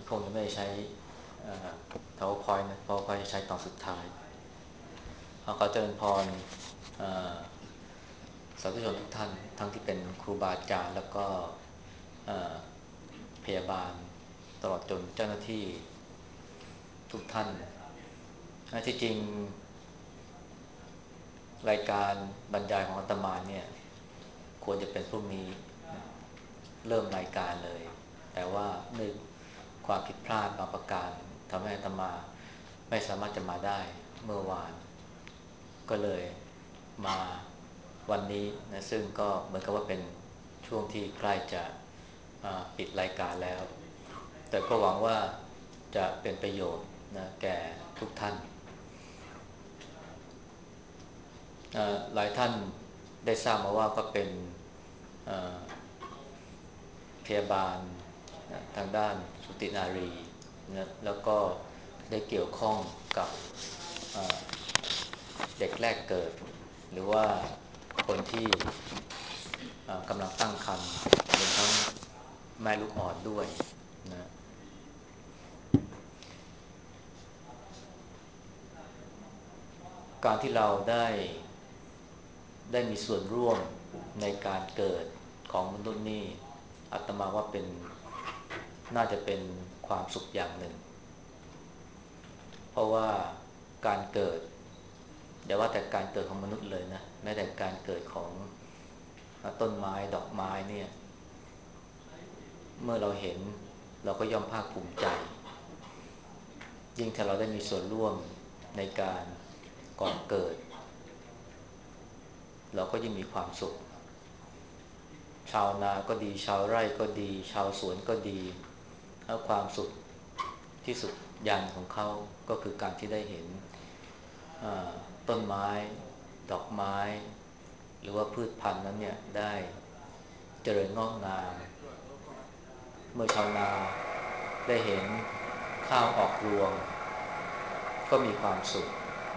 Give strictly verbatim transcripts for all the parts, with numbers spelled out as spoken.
คงจะไม่ได้ใช้เอ่อ PowerPoint นะ PowerPoint จะใช้ตอนสุดท้ายขอขอเจริญพรเอ่อสาธุชนทุกท่านทั้งที่เป็นครูบาอาจารย์แล้วก็เอ่อพยาบาลตลอดจนเจ้าหน้าที่ทุกท่านอ่าที่จริงรายการบรรยายของอาตมาเนี่ยควรจะเป็นพรุ่งนี้นะเริ่มรายการเลยแต่ว่าด้วยความผิดพลาดบางประการทำให้อาตมาไม่สามารถจะมาได้เมื่อวาน ก็เลยมาวันนี้นะซึ่งก็เหมือนกับว่าเป็นช่วงที่ใกล้จะอ่าปิดรายการแล้ว แต่ก็หวังว่าจะเป็นประโยชน์นะแก่ทุกท่านอ่าหลายท่านได้ทราบมาว่าก็เป็นอ่าพยาบาลนะทางด้านสุตินารีนะแล้วก็ได้เกี่ยวข้องกับอ่าเด็กแรกเกิดหรือว่าคนที่อ่ากำลังตั้งครรภ์รวมทั้งแม่ลูกอ่อนด้วยนะการที่เราได้ได้มีส่วนร่วมในการเกิดของมนุษย์นี่อาตมาว่าเป็นน่าจะเป็นความสุขอย่างหนึ่งเพราะว่าการเกิดอย่าว่าแต่การเกิดของมนุษย์เลยนะแม้แต่การเกิดของต้นไม้ดอกไม้เนี่ยเมื่อเราเห็นเราก็ย่อมภาคภูมิใจยิ่งถ้าเราได้มีส่วนร่วมในการก่อเกิดเราก็ยิ่งมีความสุขชาวนาก็ดีชาวไร่ก็ดีชาวสวนก็ดีแล้วความสุขที่สุดอย่างของเขาก็คือการที่ได้เห็นต้นไม้ดอกไม้หรือว่าพืชพันธุ์นั้นเนี่ยได้เจริญงอกงามเมื่อชาวนาได้เห็นข้าวออกรวงก็มีความสุข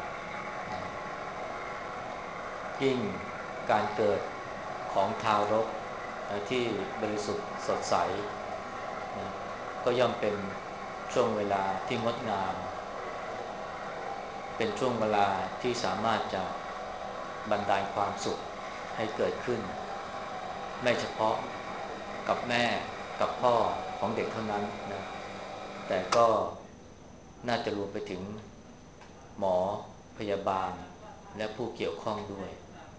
ยิ่งการเกิดของทารกนะที่บริสุทธิ์สดใสนะก็ย่อมเป็นช่วงเวลาที่งดงามเป็นช่วงเวลาที่สามารถจะบันดาลความสุขให้เกิดขึ้นไม่เฉพาะกับแม่กับพ่อของเด็กเท่านั้นนะแต่ก็น่าจะรวมไปถึงหมอพยาบาลและผู้เกี่ยวข้องด้วย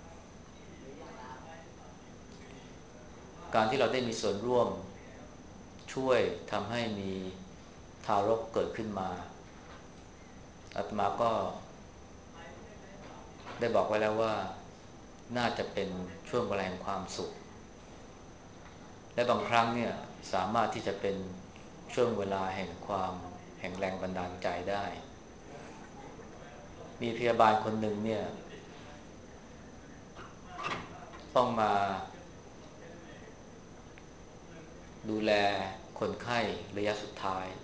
การที่เราได้มีส่วนร่วมช่วยทำให้มีทารกเกิดขึ้นมาอาตมาก็ได้บอกไว้แล้วว่าน่าจะเป็นช่วงเวลาแห่งความสุขและบางครั้งเนี่ยสามารถที่จะเป็นช่วงเวลาแห่งความแห่งแรงบันดาลใจได้มีพยาบาลคนหนึ่งเนี่ยต้องมาดูแลคนไข้ระยะสุดท้าย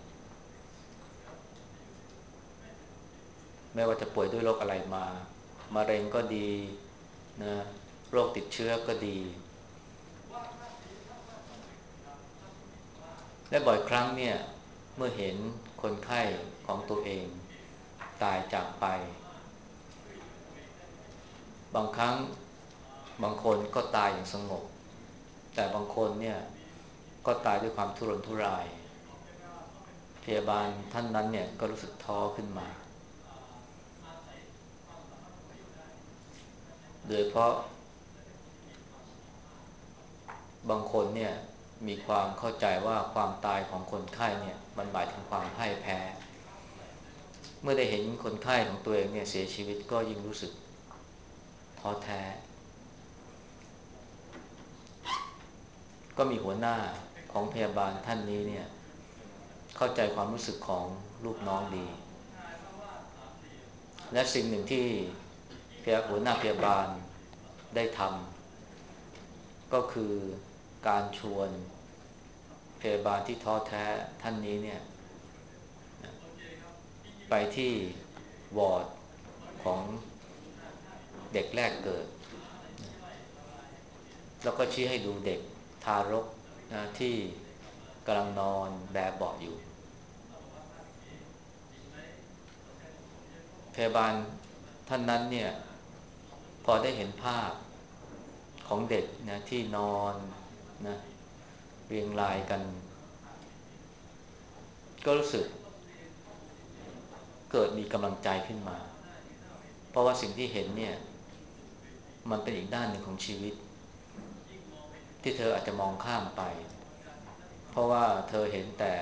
ไม่ว่าจะป่วยด้วยโรคอะไรมามะเร็งก็ดีนะโรคติดเชื้อก็ดีและบ่อยครั้งเนี่ยเมื่อเห็นคนไข้ของตัวเองตายจากไปบางครั้งบางคนก็ตายอย่างสงบแต่บางคนเนี่ยก็ตายด้วยความทุรนทุรายพยาบาลท่านนั้นเนี่ยก็รู้สึกท้อขึ้นมาโดยเพราะบางคนเนี่ยมีความเข้าใจว่าความตายของคนไข้เนี่ยมันหมายถึงความพ่ายแพ้เมื่อได้เห็นคนไข้ของตัวเองเนี่ยเสียชีวิตก็ยิ่งรู้สึกท้อแท้ก็มีหัวหน้าของพยาบาลท่านนี้เนี่ยเข้าใจความรู้สึกของลูกน้องดีและสิ่งหนึ่งที่พยาหัวหน้าพยาบาลได้ทำก็คือการชวนพยาบาลที่ท้อแท้ท่านนี้เนี่ยไปที่วอร์ดของเด็กแรกเกิดแล้วก็ชี้ให้ดูเด็กทารกนะที่กำลังนอนแบเบาะอยู่พยาบาลท่านนั้นเนี่ยพอได้เห็นภาพของเด็กนะที่นอนนะเรียงรายกันก็รู้สึกเกิดมีกำลังใจขึ้นมาเพราะว่าสิ่งที่เห็นเนี่ยมันเป็นอีกด้านหนึ่งของชีวิตที่เธออาจจะมองข้ามไปเพราะว่าเธอเห็นแต่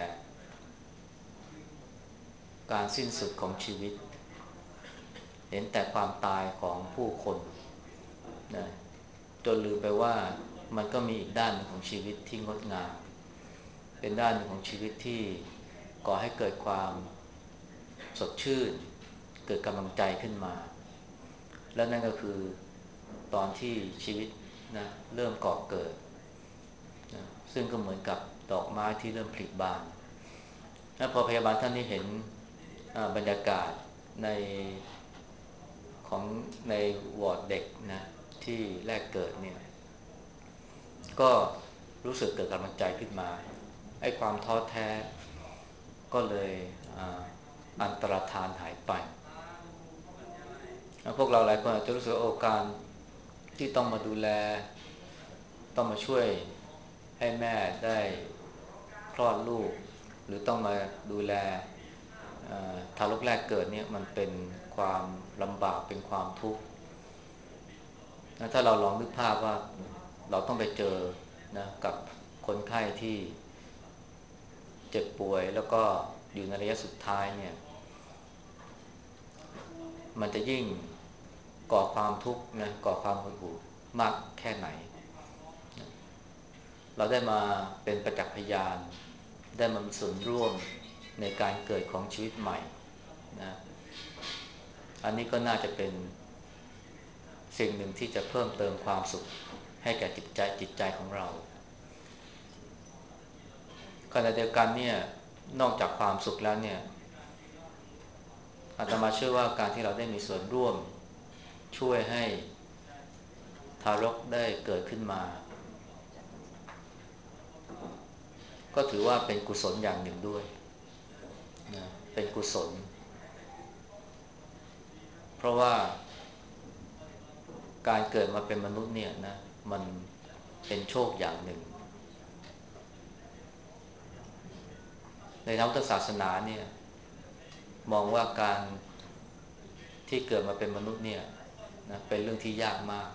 การสิ้นสุดของชีวิตเห็นแต่ความตายของผู้คนนะจนลืมไปว่ามันก็มีอีกด้านหนึ่งของชีวิตที่งดงามเป็นด้านหนึ่งของชีวิตที่ก่อให้เกิดความสดชื่นเกิดกำลังใจขึ้นมาและนั่นก็คือตอนที่ชีวิตนะเริ่มก่อเกิดนะซึ่งก็เหมือนกับดอกไม้ที่เริ่มผลิบานและพอพยาบาลท่านนี้เห็นบรรยากาศในของในวอร์ดเด็กนะที่แรกเกิดเนี่ยก็รู้สึกเกิดกำลังใจขึ้นมาไอ้ความท้อแท้ก็เลยอันตรธานหายไปพวกเราหลายคนอาจจะรู้สึกโอ้การที่ต้องมาดูแลต้องมาช่วยให้แม่ได้คลอดลูกหรือต้องมาดูแลทารกแรกเกิดเนี่ยมันเป็นความลำบากเป็นความทุกข์ถ้าเราลองนึกภาพว่าเราต้องไปเจอนะกับคนไข้ที่เจ็บป่วยแล้วก็อยู่ในระยะสุดท้ายเนี่ยมันจะยิ่งก่อความทุกข์นะก่อความหดหู่มากแค่ไหนเราได้มาเป็นประจักษ์พยานได้มามีส่วนร่วมในการเกิดของชีวิตใหม่นะอันนี้ก็น่าจะเป็นสิ่งหนึ่งที่จะเพิ่มเติมความสุขให้แก่จิตใจจิตใจของเราขณะเดียวกันเนี่ยนอกจากความสุขแล้วเนี่ยอาตมาเชื่อว่าการที่เราได้มีส่วนร่วมช่วยให้ทารกได้เกิดขึ้นมาก็ถือว่าเป็นกุศลอย่างหนึ่งด้วยนะเป็นกุศลเพราะว่าการเกิดมาเป็นมนุษย์เนี่ยนะมันเป็นโชคอย่างหนึ่งในทางพุทธศาสนาเนี่ยมองว่าการที่เกิดมาเป็นมนุษย์เนี่ยนะเป็นเรื่องที่ยากมาก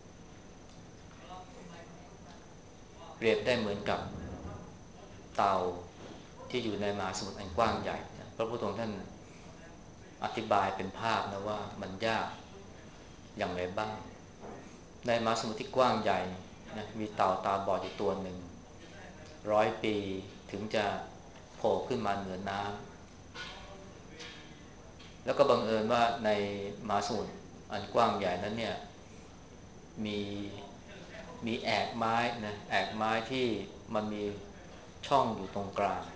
เปรียบได้เหมือนกับเต่าที่อยู่ในมหาสมุทรอันกว้างใหญ่นะพระพุทธองค์ท่านอธิบายเป็นภาพนะว่ามันยากอย่างไรบ้างในมหาสมุทรที่กว้างใหญ่นะมีเต่าตาบอดอยู่ตัวหนึ่งร้อยปีถึงจะโผล่ขึ้นมาเหนือน้ำแล้วก็บังเอิญว่าในมหาสมุทรอันกว้างใหญ่นั้นเนี่ยมีมีแอกไม้นะแอกไม้ที่มันมีช่องอยู่ตรงกลาง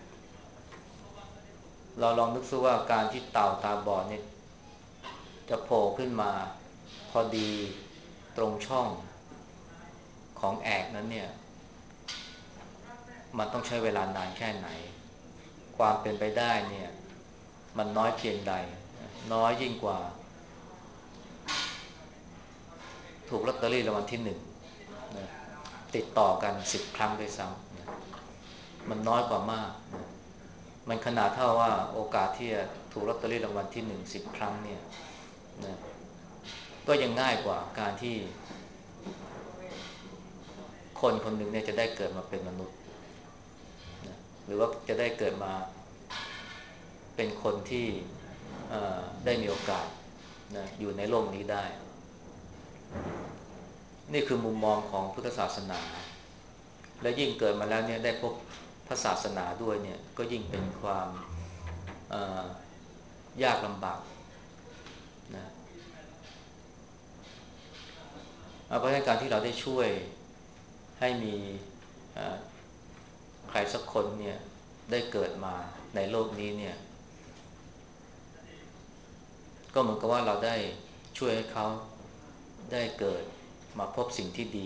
เราลองนึกซิว่าการที่เต่าตาบอดเนี่ยจะโผล่ขึ้นมาพอดีตรงช่องของแอกนั้นเนี่ยมันต้องใช้เวลานานแค่ไหนความเป็นไปได้เนี่ยมันน้อยเพียงใดน้อยยิ่งกว่าถูกลอตเตอรี่รางวัลที่หนึ่งนะติดต่อกันสิบครั้งด้วยซ้ำนะมันน้อยกว่ามากนะมันขนาดเท่าว่าโอกาสที่จะถูกลอตเตอรี่รางวัลที่หนึ่งสิบครั้งเนี่ยนะก็ยังง่ายกว่าการที่คนคนหนึ่งเนี่ยจะได้เกิดมาเป็นมนุษย์นะหรือว่าจะได้เกิดมาเป็นคนที่ได้มีโอกาสนะอยู่ในโลกนี้ได้นี่คือมุมมองของพุทธศาสนาและยิ่งเกิดมาแล้วเนี่ยได้พบพระศาสนาด้วยเนี่ยก็ยิ่งเป็นความยากลำบากนะเพราะฉะนั้นการที่เราได้ช่วยให้มีใครสักคนเนี่ยได้เกิดมาในโลกนี้เนี่ยก็เหมือนกับว่าเราได้ช่วยให้เขาได้เกิดมาพบสิ่งที่ดี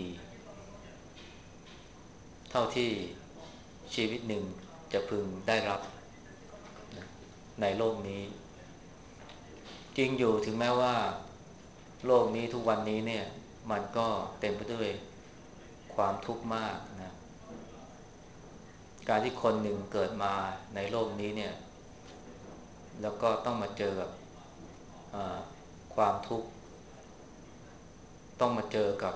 เท่าที่ชีวิตหนึ่งจะพึงได้รับในโลกนี้จริงอยู่ถึงแม้ว่าโลกนี้ทุกวันนี้เนี่ยมันก็เต็มไปด้วยความทุกข์มากนะการที่คนหนึ่งเกิดมาในโลกนี้เนี่ยแล้วก็ต้องมาเจอกับความทุกข์ต้องมาเจอกับ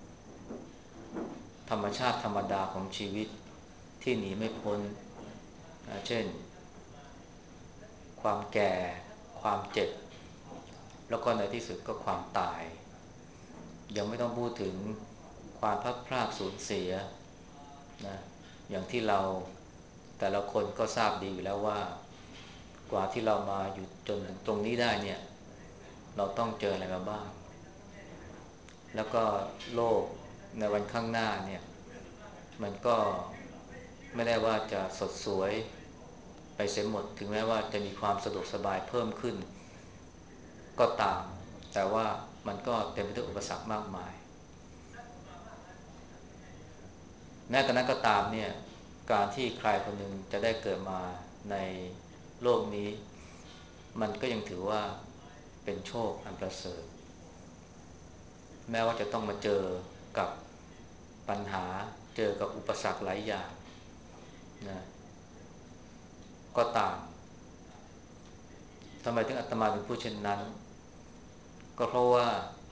ธรรมชาติธรรมดาของชีวิตที่หนีไม่พ้นนะเช่นความแก่ความเจ็บแล้วก็ในที่สุดก็ความตายยังไม่ต้องพูดถึงความพลัดพรากสูญเสียนะอย่างที่เราแต่ละคนก็ทราบดีอยู่แล้วว่ากว่าที่เรามาอยู่จนถึงตรงนี้ได้เนี่ยเราต้องเจออะไรมาบ้างแล้วก็โลกในวันข้างหน้าเนี่ยมันก็ไม่ได้ว่าจะสดสวยไปเสียหมดถึงแม้ว่าจะมีความสะดวกสบายเพิ่มขึ้นก็ตามแต่ว่ามันก็เต็มไปด้วยอุปสรรคมากมายแม้กระนั้นก็ตามเนี่ยการที่ใครคนหนึ่งจะได้เกิดมาในโลกนี้มันก็ยังถือว่าเป็นโชคอันประเสริฐแม้ว่าจะต้องมาเจอกับปัญหาเจอกับอุปสรรคหลายอย่างนะก็ตามทำไมถึงอาตมาถึงพูดเช่นนั้นก็เพราะว่า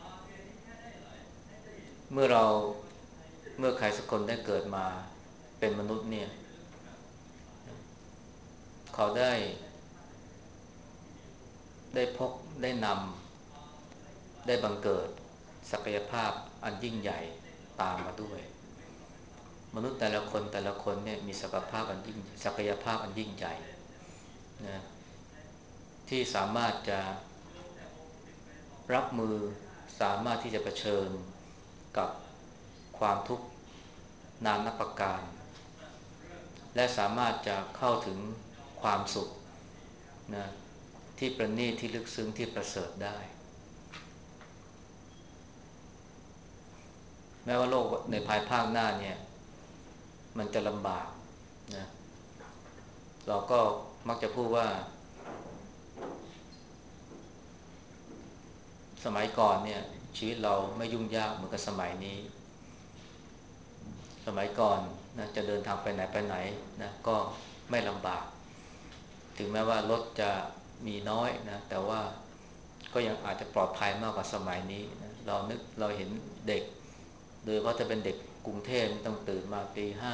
เมื่อเราเมื่อใครสักคนได้เกิดมาเป็นมนุษย์เนี่ยเขาได้ได้พกได้นำได้บังเกิดศักยภาพอันยิ่งใหญ่ตามมาด้วยมนุษย์แต่ละคนแต่ละคนเนี่ยมีศักยภาพอันยิ่งศักยภาพอันยิ่งใหญ่นะที่สามารถจะรับมือสามารถที่จะเผชิญกับความทุกข์นานับประการและสามารถจะเข้าถึงความสุขนะที่ประณีตที่ลึกซึ้งที่ประเสริฐได้แม้ว่าโลกในภายภาคหน้าเนี่ยมันจะลำบากนะเราก็มักจะพูดว่าสมัยก่อนเนี่ยชีวิตเราไม่ยุ่งยากเหมือนกับสมัยนี้สมัยก่อนนะจะเดินทางไปไหนไปไหนนะก็ไม่ลำบากถึงแม้ว่ารถจะมีน้อยนะแต่ว่าก็ยังอาจจะปลอดภัยมากกว่าสมัยนี้นะเรานึกเราเห็นเด็กโดยเฉพาะจะเป็นเด็กกรุงเทพต้องตื่นมาตีห้า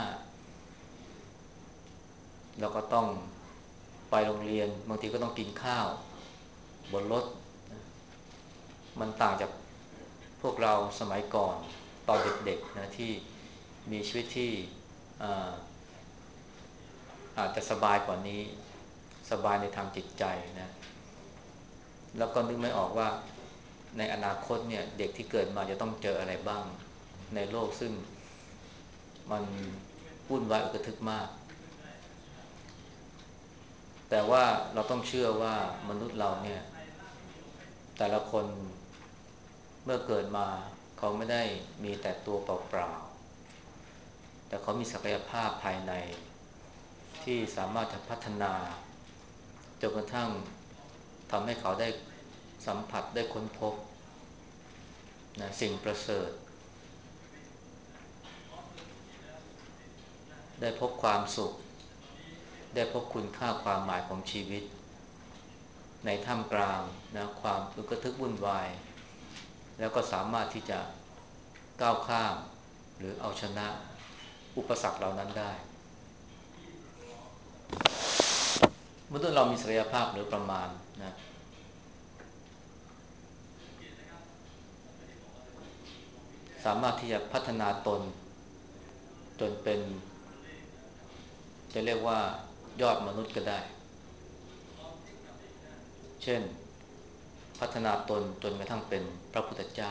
แล้วก็ต้องไปโรงเรียนบางทีก็ต้องกินข้าวบนรถนะมันต่างจากพวกเราสมัยก่อนตอนเด็กๆนะที่มีชีวิตที่อาอาจจะสบายกว่านี้สบายในทางจิตใจนะแล้วก็นึกไม่ออกว่าในอนาคตเนี่ยเด็กที่เกิดมาจะต้องเจออะไรบ้างในโลกซึ่งมันวุ่นวายอึกทึกมากแต่ว่าเราต้องเชื่อว่ามนุษย์เราเนี่ยแต่ละคนเมื่อเกิดมาเขาไม่ได้มีแต่ตัวเปล่าๆแต่เขามีศักยภาพภายในที่สามารถจะพัฒนาจนกระทั่งทำให้เขาได้สัมผัสได้ค้นพบนะสิ่งประเสริฐได้พบความสุขได้พบคุณค่าความหมายของชีวิตในท่ามกลางนะความอึกทึกวุ่นวายแล้วก็สามารถที่จะก้าวข้ามหรือเอาชนะอุปสรรคเหล่านั้นได้มนุษย์เรามีศักยภาพหรือประมาณนะสามารถที่จะพัฒนาตนจนเป็นจะเรียกว่ายอดมนุษย์ก็ได้เช่นพัฒนาตนจนกระทั่งเป็นพระพุทธเจ้า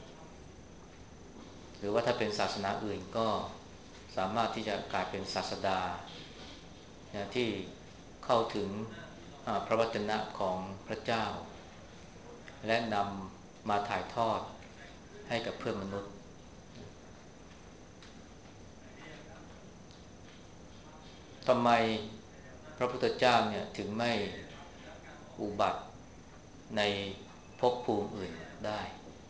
หรือว่าถ้าเป็นศาสนาอื่นก็สามารถที่จะกลายเป็นศาสดาที่เข้าถึงพระวจนะของพระเจ้าและนำมาถ่ายทอดให้กับเพื่อนมนุษย์ทำไมพระพุทธเจ้าเนี่ยถึงไม่อุบัติในภพภูมิอื่นได้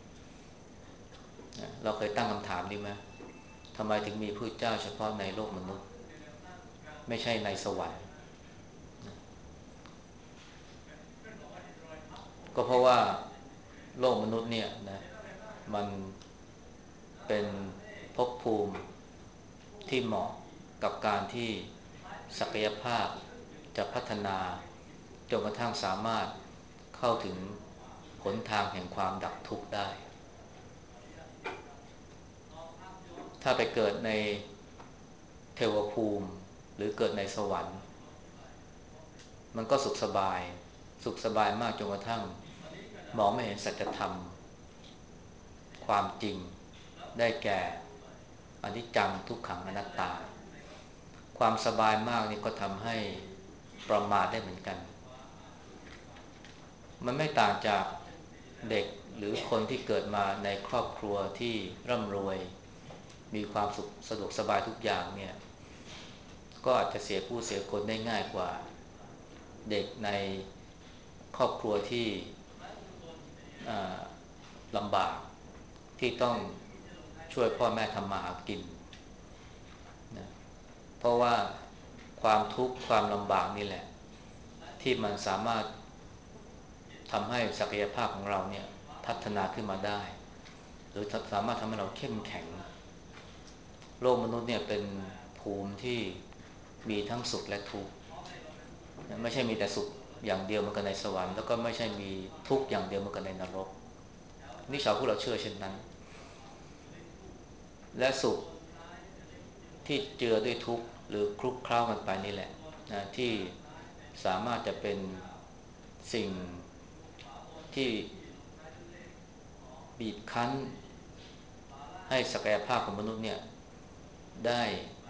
นะเราเคยตั้งคำถามนี้ไหมทำไมถึงมีพระเจ้าเฉพาะในโลกมนุษย์ไม่ใช่ในสวรรค์ก็เพราะว่าโลกมนุษย์เนี่ยนะมันเป็นภพภูมิที่เหมาะกับการที่ศักยภาพจะพัฒนาจนกระทั่งสามารถเข้าถึงหนทางแห่งความดับทุกข์ได้ถ้าไปเกิดในเทวภูมิหรือเกิดในสวรรค์มันก็สุขสบายสุขสบายมากจนกระทั่งมองไม่เห็นสัจธรรมความจริงได้แก่อนิจจังทุกขังอนัตตาความสบายมากนี่ก็ทำให้ประมาทได้เหมือนกันมันไม่ต่างจากเด็กหรือคนที่เกิดมาในครอบครัวที่ร่ำรวยมีความสุขสะดวกสบายทุกอย่างเนี่ยก็อาจจะเสียผู้เสียคนได้ง่ายกว่าเด็กในครอบครัวที่ลำบากที่ต้องช่วยพ่อแม่ทำมาหากินนะเพราะว่าความทุกข์ความลำบากนี่แหละที่มันสามารถทำให้ศักยภาพของเราเนี่ยพัฒนาขึ้นมาได้หรือสามารถทำให้เราเข้มแข็งโลกมนุษย์เนี่ยเป็นภูมิที่มีทั้งสุขและทุกข์ไม่ใช่มีแต่สุขอย่างเดียวเหมือนกันในสวรรค์แล้วก็ไม่ใช่มีทุกข์อย่างเดียวเหมือนกันในนรกนี่ชาวพุทธเราเชื่อเช่นนั้นและสุขที่เจือด้วยทุกข์หรือคลุกเคล้ากันไปนี่แหละนะที่สามารถจะเป็นสิ่งที่บีบคั้นให้ศักยภาพของมนุษย์เนี่ยได้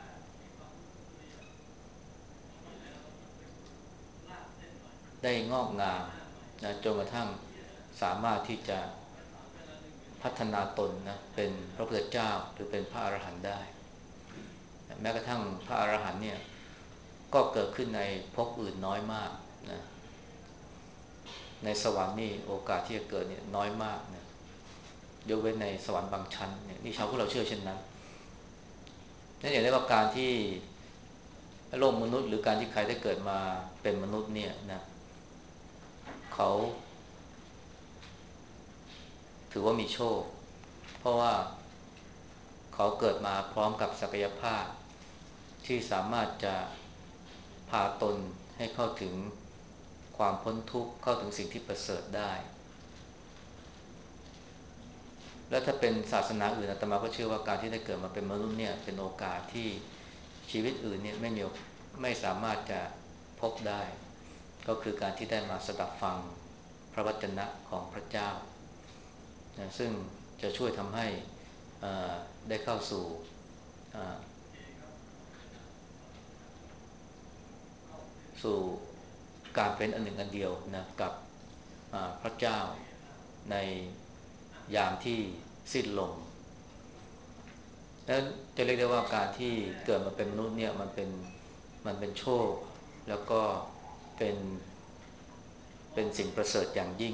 ได้งอกงามนะจนกระทั่งสามารถที่จะพัฒนาตนนะเป็นพระพุทธเจ้าหรือเป็นพระอรหันต์ได้แม้กระทั่งพระอรหันต์เนี่ยก็เกิดขึ้นในภพอื่นน้อยมากนะในสวรรค์นี่โอกาสที่จะเกิดเนี่ยน้อยมากนะยกเว้นในสวรรค์บางชั้นเนี่ยนี่ชาวพุทธเราเชื่อเช่นนั้นนั่นเองได้ว่าการที่โลกมนุษย์หรือการที่ใครได้เกิดมาเป็นมนุษย์เนี่ยนะเขาถือว่ามีโชคเพราะว่าเขาเกิดมาพร้อมกับศักยภาพที่สามารถจะพาตนให้เข้าถึงความพ้นทุกข์เข้าถึงสิ่งที่ประเสริฐได้และถ้าเป็นศาสนาอื่นอาตมาก็เชื่อว่าการที่ได้เกิดมาเป็นมนุษย์เนี่ยเป็นโอกาสที่ชีวิตอื่นเนี่ยไม่มีไม่สามารถจะพบได้ก็คือการที่ได้มาสดับฟังพระวจนะของพระเจ้านะซึ่งจะช่วยทำให้ได้เข้าสู่สู่การเป็นอันหนึ่งอันเดียวนะกับพระเจ้าในยามที่สิ้นลมแล้วจะเรียกได้ว่าการที่เกิดมาเป็นมนุษย์เนี่ยมันเป็นมันเป็นโชคแล้วก็เป็นเป็นสิ่งประเสริฐอย่างยิ่ง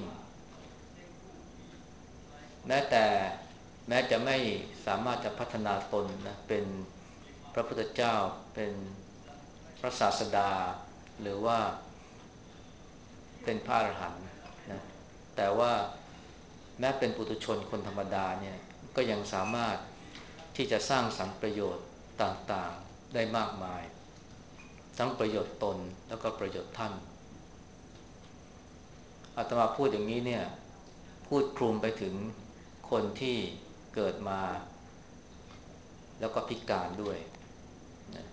แม้แต่แม้จะไม่สามารถจะพัฒนาตนนะเป็นพระพุทธเจ้าเป็นพระศาสดาหรือว่าเป็นพระอรหันต์นะแต่ว่าแม้เป็นปุถุชนคนธรรมดาเนี่ยก็ยังสามารถที่จะสร้างสรรค์ประโยชน์ต่างๆได้มากมายทั้งประโยชน์ตนแล้วก็ประโยชน์ท่านอาตมาพูดอย่างนี้เนี่ยพูดคลุมไปถึงคนที่เกิดมาแล้วก็พิการด้วยนะ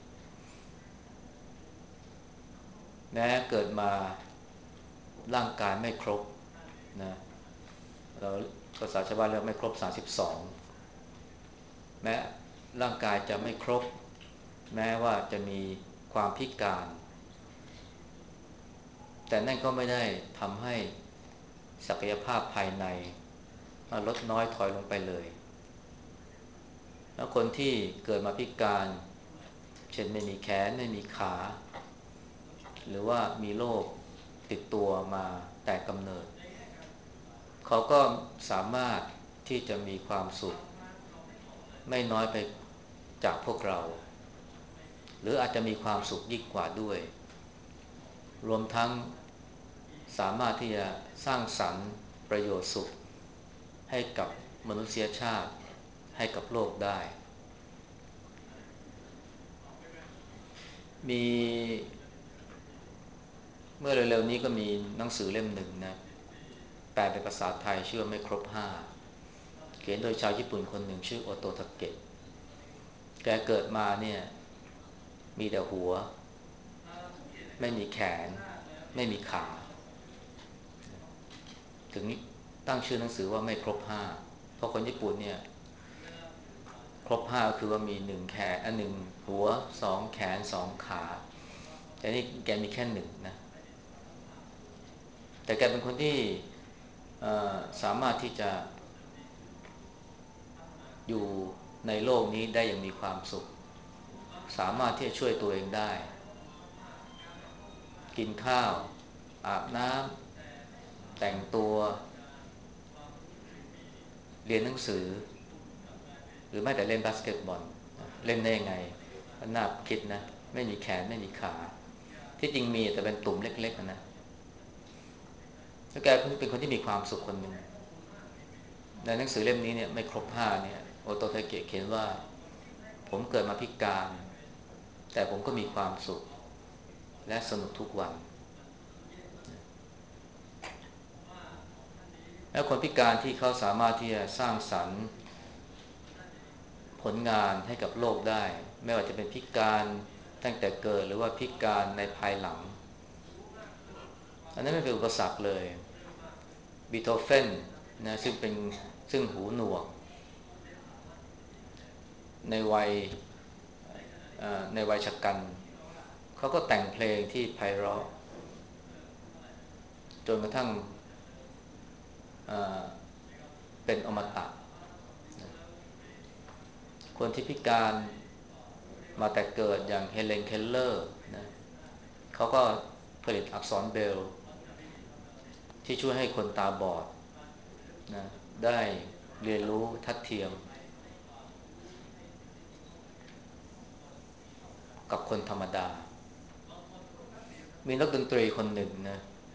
แม้เกิดมาร่างกายไม่ครบนะเราภาษาชาวบ้านเรียกไม่ครบสามสิบสองแม้ร่างกายจะไม่ครบแม้ว่าจะมีความพิการแต่นั่นก็ไม่ได้ทำให้ศักยภาพภายในลดน้อยถอยลงไปเลยแล้วคนที่เกิดมาพิการเช่นไม่มีแขนไม่มีขาหรือว่ามีโรคติดตัวมาแต่กำเนิดเขาก็สามารถที่จะมีความสุขไม่น้อยไปจากพวกเราหรืออาจจะมีความสุขยิ่งกว่าด้วยรวมทั้งสามารถที่จะสร้างสรรค์ประโยชน์สุขให้กับมนุษยชาติให้กับโลกได้มีเมื่อเร็วๆนี้ก็มีหนังสือเล่มหนึ่งนะแปลเป็นภาษาไทยชื่อว่าไม่ครบห้าเขียนโดยชาวญี่ปุ่นคนหนึ่งชื่อโอโตทาเกะแกเกิดมาเนี่ยมีแต่หัวไม่มีแขนไม่มีขาถึงตั้งชื่อหนังสือว่าไม่ครบห้าเพราะคนญี่ปุ่นเนี่ยครบห้าคือว่ามีหนึ่งแขนอันหนึ่งหัวสองแขนสองขาแต่นี่แกมีแค่หนึ่งนะแต่แกเป็นคนที่สามารถที่จะอยู่ในโลกนี้ได้อย่างมีความสุขสามารถที่จะช่วยตัวเองได้กินข้าวอาบน้ำแต่งตัวเรียนหนังสือหรือแม้แต่เล่นบาสเกตบอลเล่นได้ยังไงมันน่าคิดนะไม่มีแขนไม่มีขาที่จริงมีแต่เป็นตุ่มเล็กๆนะแล้วแกเป็นคนที่มีความสุขคนหนึ่งในหนังสือเล่มนี้เนี่ยไม่ครบห้าเนี่ยโอโตเทเกะเขียนว่าผมเกิดมาพิการแต่ผมก็มีความสุขและสนุกทุกวันและคนพิการที่เขาสามารถที่จะสร้างสรรค์ผลงานให้กับโลกได้ไม่ว่าจะเป็นพิการตั้งแต่เกิดหรือว่าพิการในภายหลังอันนั้นไม่เป็นอุปสรรคเลยบีโธเฟนนะซึ่งเป็นซึ่งหูหนวกในวัยในวัยชกันเขาก็แต่งเพลงที่ไพเราะจนกระทั่งเป็นอมตะคนที่พิการมาแต่เกิดอย่างเฮเลนเคลเลอร์นะเขาก็ผลิตอักษรเบรลล์ที่ช่วยให้คนตาบอดนะได้เรียนรู้ทัดเทียมกับคนธรรมดามีนักดนตรีคนหนึ่งนะ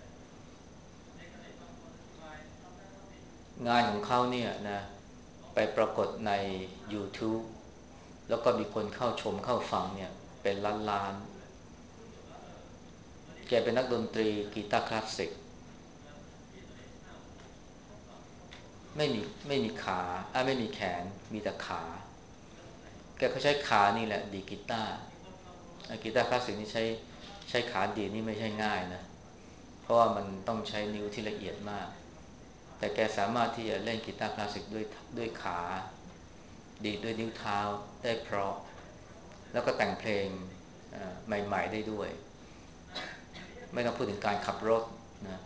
งานของเขาเนี่ยนะไปปรากฏใน YouTube แล้วก็มีคนเข้าชมเข้าฟังเนี่ยเป็นล้านล้านแกเป็นนักดนตรีกีตาร์คลาสสิกไม่มีไม่มีขาอ่ะไม่มีแขนมีแต่ขาแกเขาใช้ขานี่แหละดีดกีตาร์กีตาร์คลาสสิกนี่ใช้ใช้ขาดีดนี่ไม่ใช่ง่ายนะเพราะว่ามันต้องใช้นิ้วที่ละเอียดมากแต่แกสามารถที่จะเล่นกีตาร์คลาสสิกด้วยด้วยขาดีดด้วยนิ้วเท้าได้เพราะแล้วก็แต่งเพลงใหม่ๆได้ด้วยไม่ต้องพูดถึงการขับรถนะ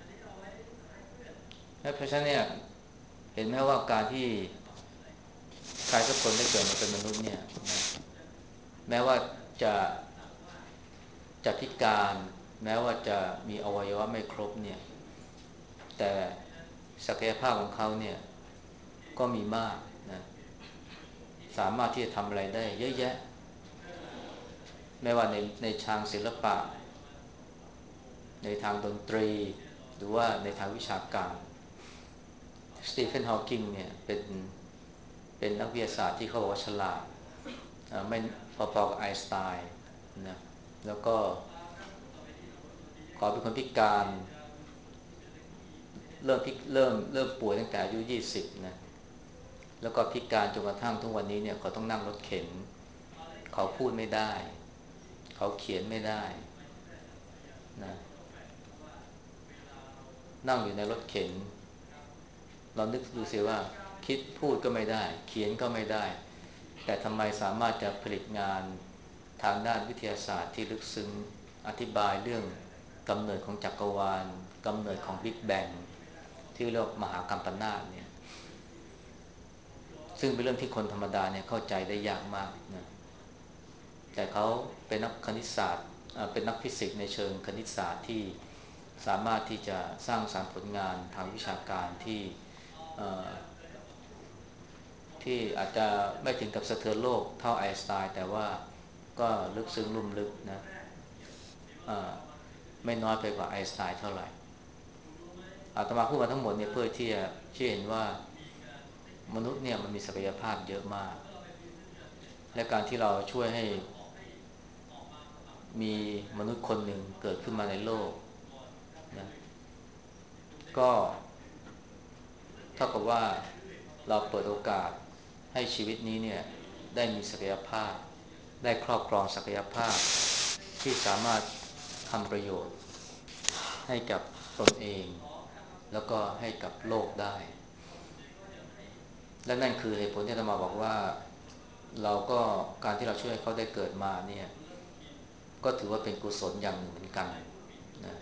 เพราะฉะนั้นเนี่ยเห็นไหมว่าการที่ใครสักคนได้เกิดมาเป็นมนุษย์เนี่ยแม้ว่าจะจะพิการแม้ว่าจะมีอวัยวะไม่ครบเนี่ยแต่ศักยภาพของเขาเนี่ยก็มีมากนะสามารถที่จะทำอะไรได้เยอะแยะไม่ว่าในในทางศิลปะในทางดนตรีหรือว่าในทางวิชาการสตีเฟนฮอว์กิงเนี่ยเป็นเป็นนักวิทยาศาสตร์ที่เขาบอกว่าฉลาดไม่พอๆกับไอน์สไตน์นะแล้วก็ขอเป็นคนพิการเริ่มพิเริ่มเริ่มป่วยตั้งแต่อายุยี่สิบนะแล้วก็พิการจนกระทั่งทุกวันนี้เนี่ยเขาต้องนั่งรถเข็นเขาพูดไม่ได้เขาเขียนไม่ได้นะนั่งอยู่ในรถเข็นเรานึกดูสิว่าคิดพูดก็ไม่ได้เขียนก็ไม่ได้แต่ทำไมสามารถจะผลิตงานทางด้านวิทยาศาสตร์ที่ลึกซึ้งอธิบายเรื่องกำเนิดของจักรวาลกำเนิดของบิ๊กแบงที่เรียกมหากัมปนาตเนี่ยซึ่งเป็นเรื่องที่คนธรรมดาเนี่ยเข้าใจได้ยากมากนะแต่เขาเป็นนักคณิตศาสตร์เป็นนักฟิสิกส์ในเชิงคณิตศาสตร์ที่สามารถที่จะสร้างสรรค์ผลงานทางวิชาการที่ที่อาจจะไม่ถึงกับสะเทือนโลกเท่าไอน์สไตน์แต่ว่าก็ลึกซึ้งลุ่มลึกนะไม่น้อยไปกว่าไอน์สไตน์เท่าไหร่อาตมาพูดมาทั้งหมดเนี่ยเพื่อที่จะชี้เห็นว่ามนุษย์เนี่ยมันมีศักยภาพเยอะมากและการที่เราช่วยให้มีมนุษย์คนหนึ่งเกิดขึ้นมาในโลกนะก็เท่ากับว่าเราเปิดโอกาสให้ชีวิตนี้เนี่ยได้มีศักยภาพได้ครอบครองศักยภาพที่สามารถทำประโยชน์ให้กับตนเองแล้วก็ให้กับโลกได้และนั่นคือเหตุผลที่อาตมาบอกว่าเราก็การที่เราช่วยให้เขาได้เกิดมาเนี่ยก็ถือว่าเป็นกุศลอย่างหนึ่งเหมือนกันนะ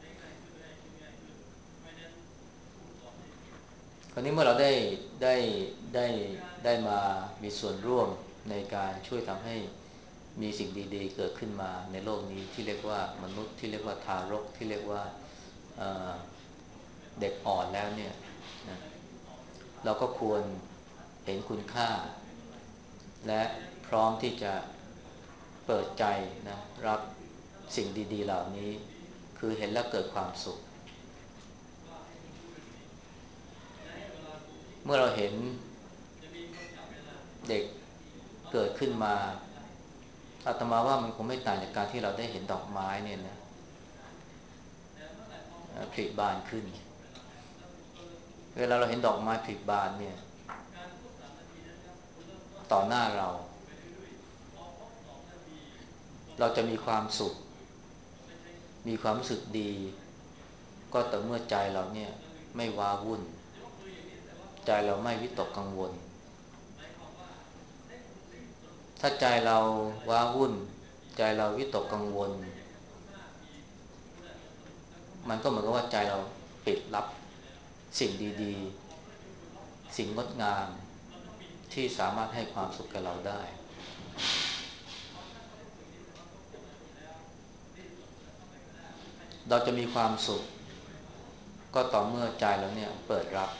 คราวนี้เมื่อเราได้ได้ได้ได้มามีส่วนร่วมในการช่วยทำให้มีสิ่งดีๆเกิดขึ้นมาในโลกนี้ที่เรียกว่ามนุษย์ที่เรียกว่าทารกที่เรียกว่าเด็กอ่อนแล้วเนี่ยนะเราก็ควรเห็นคุณค่าและพร้อมที่จะเปิดใจนะรับสิ่งดีๆเหล่านี้คือเห็นแล้วเกิดความสุขเมื่อเราเห็นเด็กเกิดขึ้นมาอาตมาว่ามันคงไม่ต่างจากการที่เราได้เห็นดอกไม้เนี่ยนะผลิบานขึ้นเวลาเราเห็นดอกไม้ผลิบานเนี่ยต่อหน้าเราเราจะมีความสุขมีความรู้สึกดีก็ต่อเมื่อใจเราเนี่ยไม่ว้าวุ่นใจเราไม่วิตกกังวลถ้าใจเราว้าวุ่นใจเราวิตกกังวลมันก็เหมือนกับว่าใจเราปิดลับสิ่งดีๆสิ่งงดงามที่สามารถให้ความสุขกับเราได้เราจะมีความสุขก็ต่อเมื่อใจเราเนี่ยเปิดรับ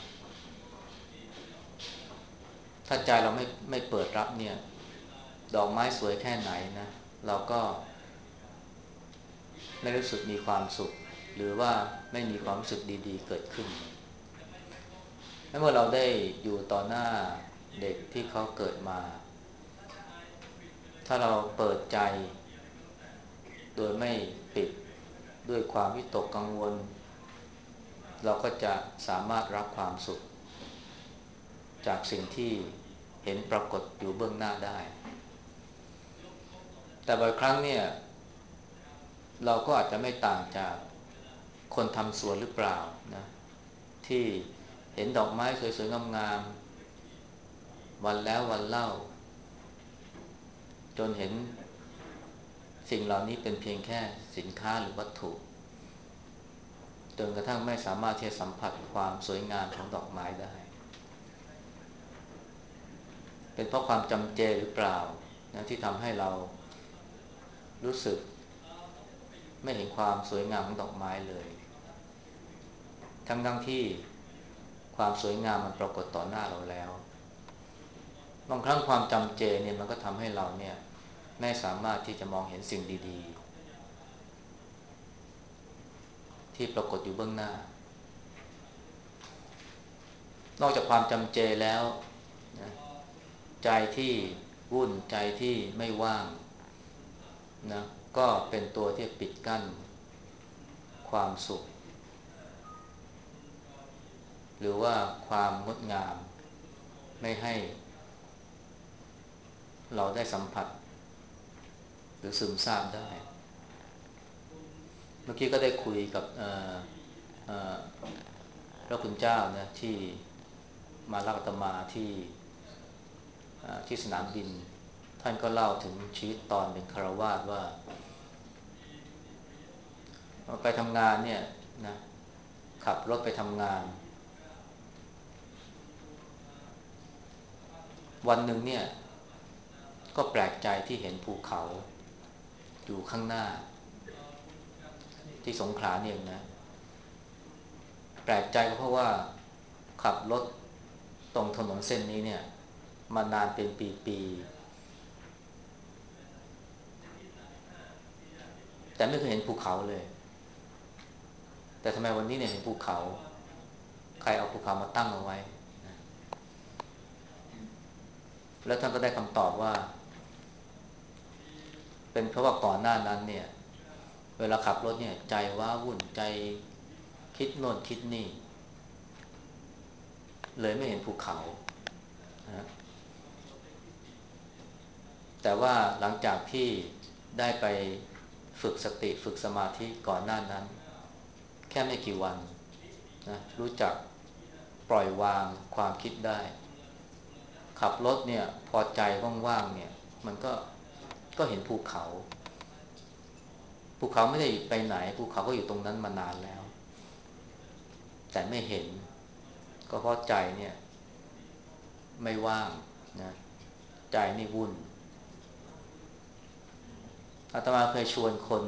ถ้าใจเราไม่ไม่เปิดรับเนี่ยดอกไม้สวยแค่ไหนนะเราก็ไม่รู้สึกมีความสุขหรือว่าไม่มีความรู้สึกดีๆเกิดขึ้นเมื่อเราได้อยู่ต่อหน้าเด็กที่เขาเกิดมาถ้าเราเปิดใจโดยไม่ปิดด้วยความวิตกกังวลเราก็จะสามารถรับความสุขจากสิ่งที่เห็นปรากฏอยู่เบื้องหน้าได้แต่บางครั้งเนี่ยเราก็อาจจะไม่ต่างจากคนทำสวนหรือเปล่านะที่เห็นดอกไม้สวยๆงามๆวันแล้ววันเล่าจนเห็นสิ่งเหล่านี้เป็นเพียงแค่สินค้าหรือวัตถุจนกระทั่งไม่สามารถที่จะสัมผัสความสวยงามของดอกไม้ได้เป็นเพราะความจำเจหรือเปล่านะที่ทำให้เรารู้สึกไม่เห็นความสวยงามของดอกไม้เลยทั้งทั้งที่ความสวยงามมันปรากฏต่อหน้าเราแล้วบางครั้งความจำเจเนี่ยมันก็ทำให้เราเนี่ยไม่สามารถที่จะมองเห็นสิ่งดีๆที่ปรากฏอยู่เบื้องหน้านอกจากความจำเจแล้วนะใจที่วุ่นใจที่ไม่ว่างนะก็เป็นตัวที่ปิดกั้นความสุขหรือว่าความงดงามไม่ให้เราได้สัมผัสหรือซึมซาบได้เมื่อกี้ก็ได้คุยกับพระคุณเจ้านะที่มารับอาตมาที่ที่สนามบินท่านก็เล่าถึงชีวิตตอนเป็นคฤหัสถ์ว่าไปทำงานเนี่ยนะขับรถไปทำงานวันหนึ่งเนี่ยก็แปลกใจที่เห็นภูเขาอยู่ข้างหน้าที่สงขลาเนี่ยนะแปลกใจก็เพราะว่าขับรถตรงถนนเส้นนี้เนี่ยมานานเป็นปีๆแต่ไม่เคยเห็นภูเขาเลยแต่ทำไมวันนี้เนี่ยเห็นภูเขาใครเอาภูเขามาตั้งเอาไว้นะแล้วท่านก็ได้คำตอบว่าเป็นเพราะว่าก่อนหน้านั้นเนี่ยเวลาขับรถเนี่ยใจว้าวุ่นใจคิดโน่นคิดนี่เลยไม่เห็นภูเขานะแต่ว่าหลังจากที่ได้ไปฝึกสติฝึกสมาธิก่อนหน้านั้นแค่ไม่กี่วันนะรู้จักปล่อยวางความคิดได้ขับรถเนี่ยพอใจว่างๆเนี่ยมันก็ก็เห็นภูเขาภูเขาไม่ได้ไปไหนภูเขาก็อยู่ตรงนั้นมานานแล้วแต่ไม่เห็นก็เพราะใจเนี่ยไม่ว่างนะใจนี่วุ่นอาตมาเคยชวนคน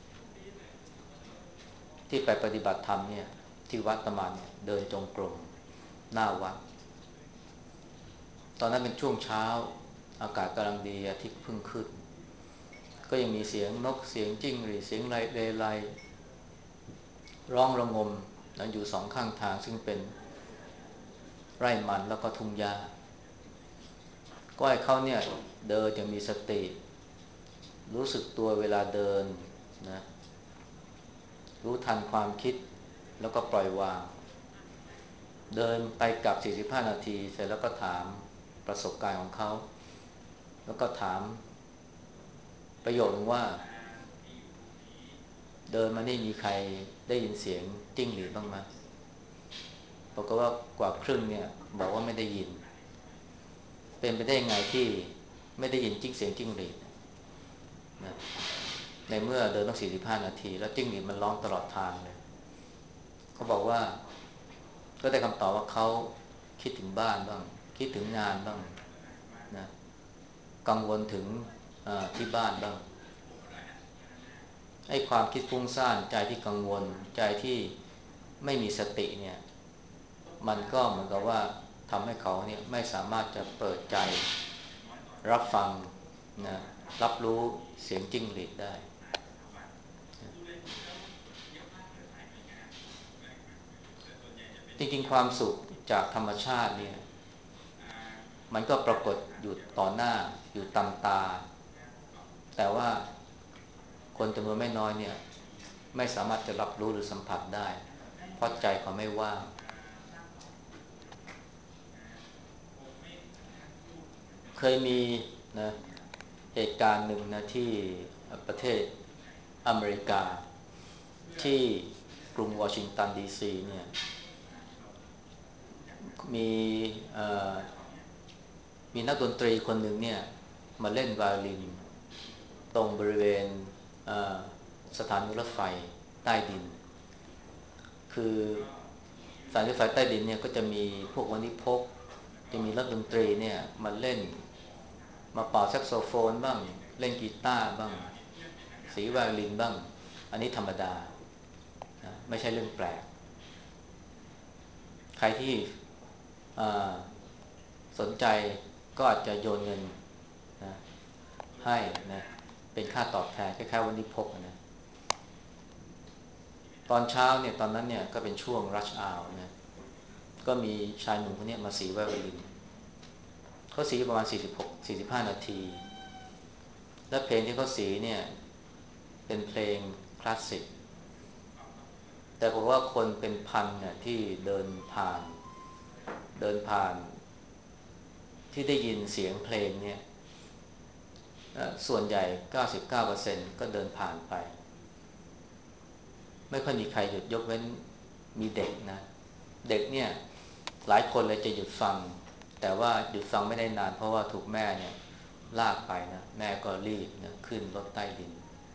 ที่ไปปฏิบัติธรรมเนี่ยที่วัดอาตมาเนี่ยเดินจงกรมหน้าวัดตอนนั้นเป็นช่วงเช้าอากาศกำลังดีอาทิตย์เพิ่งขึ้นก็ยังมีเสียงนกเสียงจิ้งหรีดเสียงไรเรไรร้องระงมนะอยู่สองข้างทางซึ่งเป็นไร่มันแล้วก็ทุ่งหญ้าก็ให้เขาเนี่ยเดินอย่างมีสติรู้สึกตัวเวลาเดินนะรู้ทันความคิดแล้วก็ปล่อยวางเดินไปกลับสี่สิบห้านาทีเสร็จแล้วก็ถามประสบการณ์ของเขาแล้วก็ถามประโยคนึงว่าเดินมานี่มีใครได้ยินเสียงจิ้งหรีดบ้างไหมปรากฏว่ากว่าครึ่งเนี่ยบอกว่าไม่ได้ยินเป็นไปได้ยังไงที่ไม่ได้ยินจิ้งเสียงจิ้งหรีดนะในเมื่อเดินต้องสี่สิบห้านาทีแล้วจิ้งหรีดมันร้องตลอดทางเลยเขาบอกว่าก็ได้คำตอบว่าเขาคิดถึงบ้านบ้างคิดถึงงานบ้างนะกังวลถึงที่บ้านบ้างไอ้ความคิดฟุ้งซ่านใจที่กังวลใจที่ไม่มีสติเนี่ยมันก็เหมือนกับว่าทำให้เขาเนี่ยไม่สามารถจะเปิดใจรับฟังนะรับรู้เสียงจิ้งหรีดได้จริงๆความสุขจากธรรมชาติเนี่ยมันก็ปรากฏอยู่ต่อหน้าอยู่ตามตาแต่ว่าคนจำนวนไม่น้อยเนี่ยไม่สามารถจะรับรู้หรือสัมผัสได้เพราะใจเขาไม่ว่างเคยมีนะเหตุการณ์หนึ่งนะที่ประเทศอเมริกาที่กรุงวอชิงตันดีซีเนี่ยมีมีนักดนตรีคนหนึ่งเนี่ยมาเล่นไวโอลินตรงบริเวณสถานีรถไฟใต้ดินคือสถานีรถไฟใต้ดินเนี่ยก็จะมีพวกวันิพกจะมีนักดนตรีเนี่ยมาเล่นมาเป่าแซกโซโฟนบ้างเล่นกีตาร์บ้างสีไวโอลินบ้างอันนี้ธรรมดานะไม่ใช่เรื่องแปลกใครที่สนใจก็อาจจะโยนเงินนะให้นะเป็นค่าตอบแทนคล้ายๆวันนี้พกนะตอนเช้าเนี่ยตอนนั้นเนี่ยก็เป็นช่วงรัชอาวนะก็มีชายหนุ่มคนนี้มาสีไวโอลินเขาสีประมาณสี่สิบหก สี่สิบห้านาทีและเพลงที่เขาสีเนี่ยเป็นเพลงคลาสสิกแต่บอกว่าคนเป็นพันเนี่ยที่เดินผ่านเดินผ่านที่ได้ยินเสียงเพลงเนี่ยส่วนใหญ่ เก้าสิบเก้าเปอร์เซ็นต์ ก็เดินผ่านไปไม่ค่อยมีใครหยุดยกเว้นมีเด็กนะเด็กเนี่ยหลายคนเลยจะหยุดฟังแต่ว่าหยุดฟังไม่ได้นานเพราะว่าถูกแม่เนี่ยลากไปนะแม่ก็รีบนะขึ้นรถใต้ดิน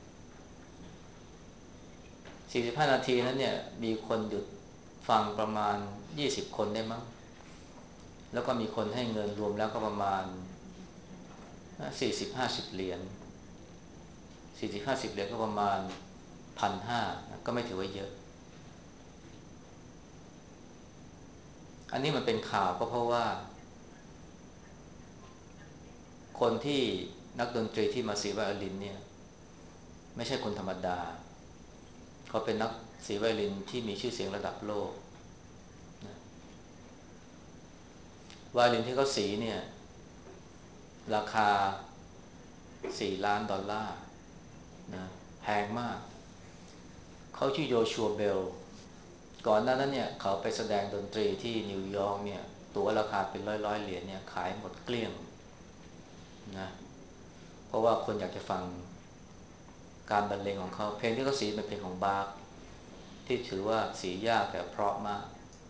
สี่สิบห้านาทีนั้นเนี่ยมีคนหยุดฟังประมาณยี่สิบคนได้มั้งแล้วก็มีคนให้เงินรวมแล้วก็ประมาณสี่สิบ ห้าสิบเหรียญสี่สิบ ห้าสิบเหรียญก็ประมาณ หนึ่งพันห้าร้อย ก็ไม่ถือว่าเยอะอันนี้มันเป็นข่าวก็เพราะว่าคนที่นักดนตรีที่มาสีไวโอลินเนี่ยไม่ใช่คนธรรมดาเขาเป็นนักสีไวโอลินที่มีชื่อเสียงระดับโลกนะไวโอลินที่เขาสีเนี่ยราคาสี่ล้านดอลลาร์นะแพงมากเขาชื่อโยชัวเบลก่อนหน้านั้นเนี่ยเขาไปแสดงดนตรีที่นิวยอร์กเนี่ยตั๋วราคาเป็นร้อยร้อยเหรียญเนี่ยขายหมดเกลี้ยงนะเพราะว่าคนอยากจะฟังการบรรเลงของเขาเพลงที่เขาสีเป็นเพลงของบาคที่ถือว่าสียากแต่เพราะมาก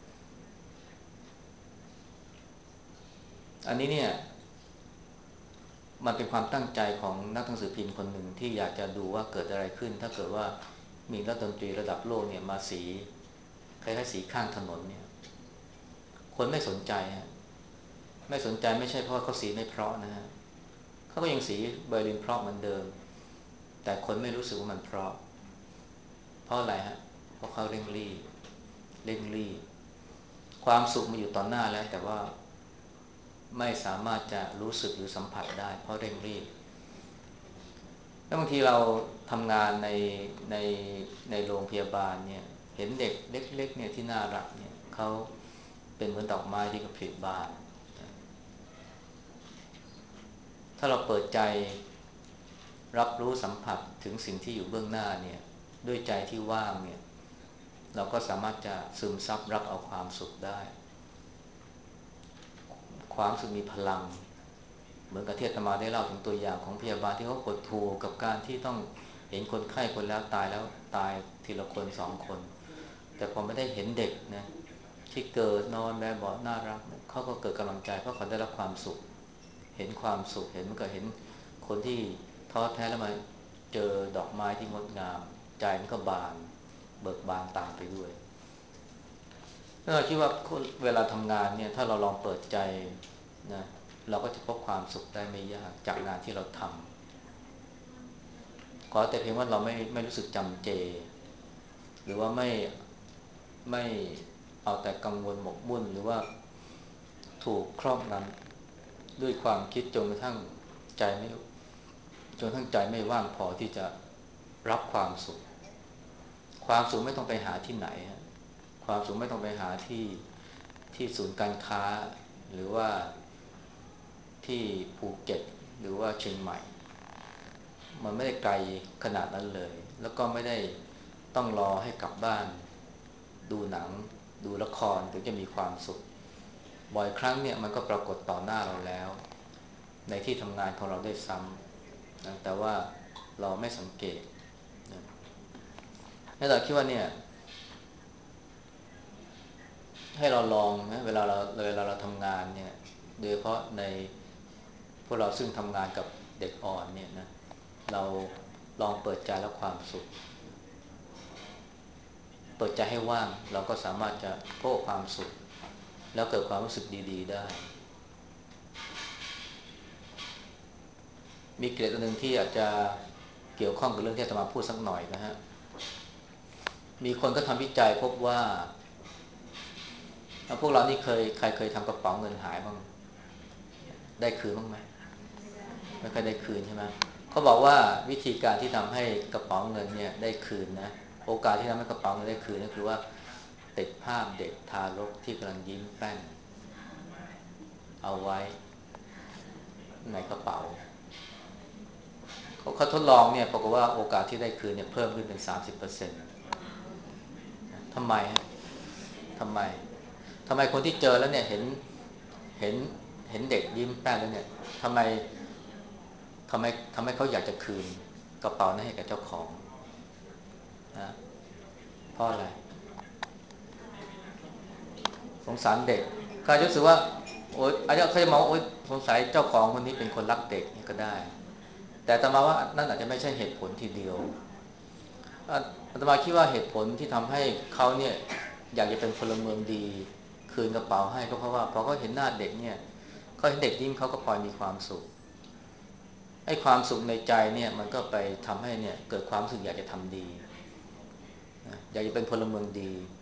อันนี้เนี่ยมันเป็นความตั้งใจของนักหนังสือพิมพ์คนหนึ่งที่อยากจะดูว่าเกิดอะไรขึ้นถ้าเกิดว่ามีนักดนตรีระดับโลกเนี่ยมาสีคล้ายๆสีข้างถนนเนี่ยคนไม่สนใจฮะไม่สนใจไม่ใช่เพราะว่าเขาสีไม่เพราะนะฮะเขาก็ยังสีไวโอลินเพราะเหมือนเดิมแต่คนไม่รู้สึกว่ามันเพราะเพราะอะไรฮะเพราะเขาเร่งรีบเร่งรีบความสุขมาอยู่ต่อหน้าแล้วแต่ว่าไม่สามารถจะรู้สึกหรือสัมผัสได้เพราะเร่งรีบแล้วบางทีเราทำงานในในในโรงพยาบาลเนี่ยเห็นเด็กเล็กๆเนี่ยที่น่ารักเนี่ยเขาเป็นเหมือนดอกไม้ที่กระผลิบานถ้าเราเปิดใจรับรู้สัมผัสถึงสิ่งที่อยู่เบื้องหน้าเนี่ยด้วยใจที่ว่างเนี่ยเราก็สามารถจะซึมซับรับเอาความสุขได้ความสุขมีพลังเหมือนกับที่อาตมาได้เล่าถึงตัวอย่างของพยาบาลที่เขากดทูกับการที่ต้องเห็นคนไข้คนแล้วตายแล้วตายทีละคนสองคนแต่พอไม่ได้เห็นเด็กนะที่เกิดนอนแบบเบาะน่ารักเขาก็เกิดกำลังใจเพราะเขาได้รับความสุขเห็นความสุขเห็นมันก็เห็นคนที่ท้อแท้แล้วมาเจอดอกไม้ที่งดงามใจมันก็บานเบิกบานตามไปด้วยเราคิดว่าเวลาทำงานเนี่ยถ้าเราลองเปิดใจนะเราก็จะพบความสุขได้ไม่ยากจากงานที่เราทำขอแต่เพียงว่าเราไม่ไม่รู้สึกจำเจหรือว่าไม่ไม่เอาแต่กังวลหมกมุ่นหรือว่าถูกครอบงำด้วยความคิดจนกระทั่งใจไม่จนกระทั่งใจไม่ว่างพอที่จะรับความสุขความสุขไม่ต้องไปหาที่ไหนความสุขไม่ต้องไปหาที่ที่ศูนย์การค้าหรือว่าที่ภูเก็ตหรือว่าเชียงใหม่มันไม่ได้ไกลขนาดนั้นเลยแล้วก็ไม่ได้ต้องรอให้กลับบ้านดูหนังดูละครถึงจะมีความสุขบ่อยครั้งเนี่ยมันก็ปรากฏต่อหน้าเราแล้วในที่ทำงานของเราได้ซ้ำนะแต่ว่าเราไม่สังเกตนะแล้วเราคิดว่าเนี่ยให้เราลองนะเวลาเราเวลาเราทำงานเนี่ยโดยเฉพาะในพวกเราซึ่งทำงานกับเด็กอ่อนเนี่ยนะเราลองเปิดใจรับความสุขเปิดใจให้ว่างเราก็สามารถจะพบความสุขแล้วเกิดความรู้สึกดีๆได้มีเกร็ดอันหนึ่งที่อาจจะเกี่ยวข้องกับเรื่องที่อาตมาพูดสักหน่อยนะฮะมีคนก็ทำวิจัยพบว่าพวกเรานี่เคยใครเคยทำกระเป๋าเงินหายบ้างได้คืนบ้างไหมไม่เคยได้คืนใช่ไหมเขาบอกว่าวิธีการที่ทำให้กระเป๋าเงินเนี่ยได้คืนนะโอกาสที่ทำให้กระเป๋าเงินได้คืนก็คือว่าติดภาพเด็กทารกที่กำลังยิ้มแป้นเอาไว้ในกระเป๋าเขาเขาทดลองเนี่ยปรากฏว่าโอกาสที่ได้คืนเนี่ยเพิ่มขึ้นเป็นสามสิบเปอร์เซ็นต์ทำไมทำไมทำไมคนที่เจอแล้วเนี่ยเห็นเห็นเห็นเด็กยิ้มแป้นแล้วเนี่ยทำไมทำไมทำไมเขาอยากจะคืนกระเป๋านั้นให้กับเจ้าของนะเพราะอะไรสงสารเด็กก็จะรู้สึกว่าโอ๊ยอาจจะเขาจะมองว่าโอ๊ยสงสัยเจ้าของคนนี้เป็นคนรักเด็กนี่ก็ได้แต่อาตมาว่านั่นอาจจะไม่ใช่เหตุผลทีเดียวอาตมาคิดว่าเหตุผลที่ทำให้เขาเนี่ยอยากจะเป็นพลเมืองดีคืนกระเป๋าให้ก็เพราะว่าพอเขาเห็นหน้าเด็กเนี่ยเขาเห็นเด็กยิ้มเขาก็พลอยมีความสุขไอ้ความสุขในใจเนี่ยมันก็ไปทำให้เนี่ยเกิดความรู้สึกอยากจะทำดีอยากจะเป็นพลเมืองดี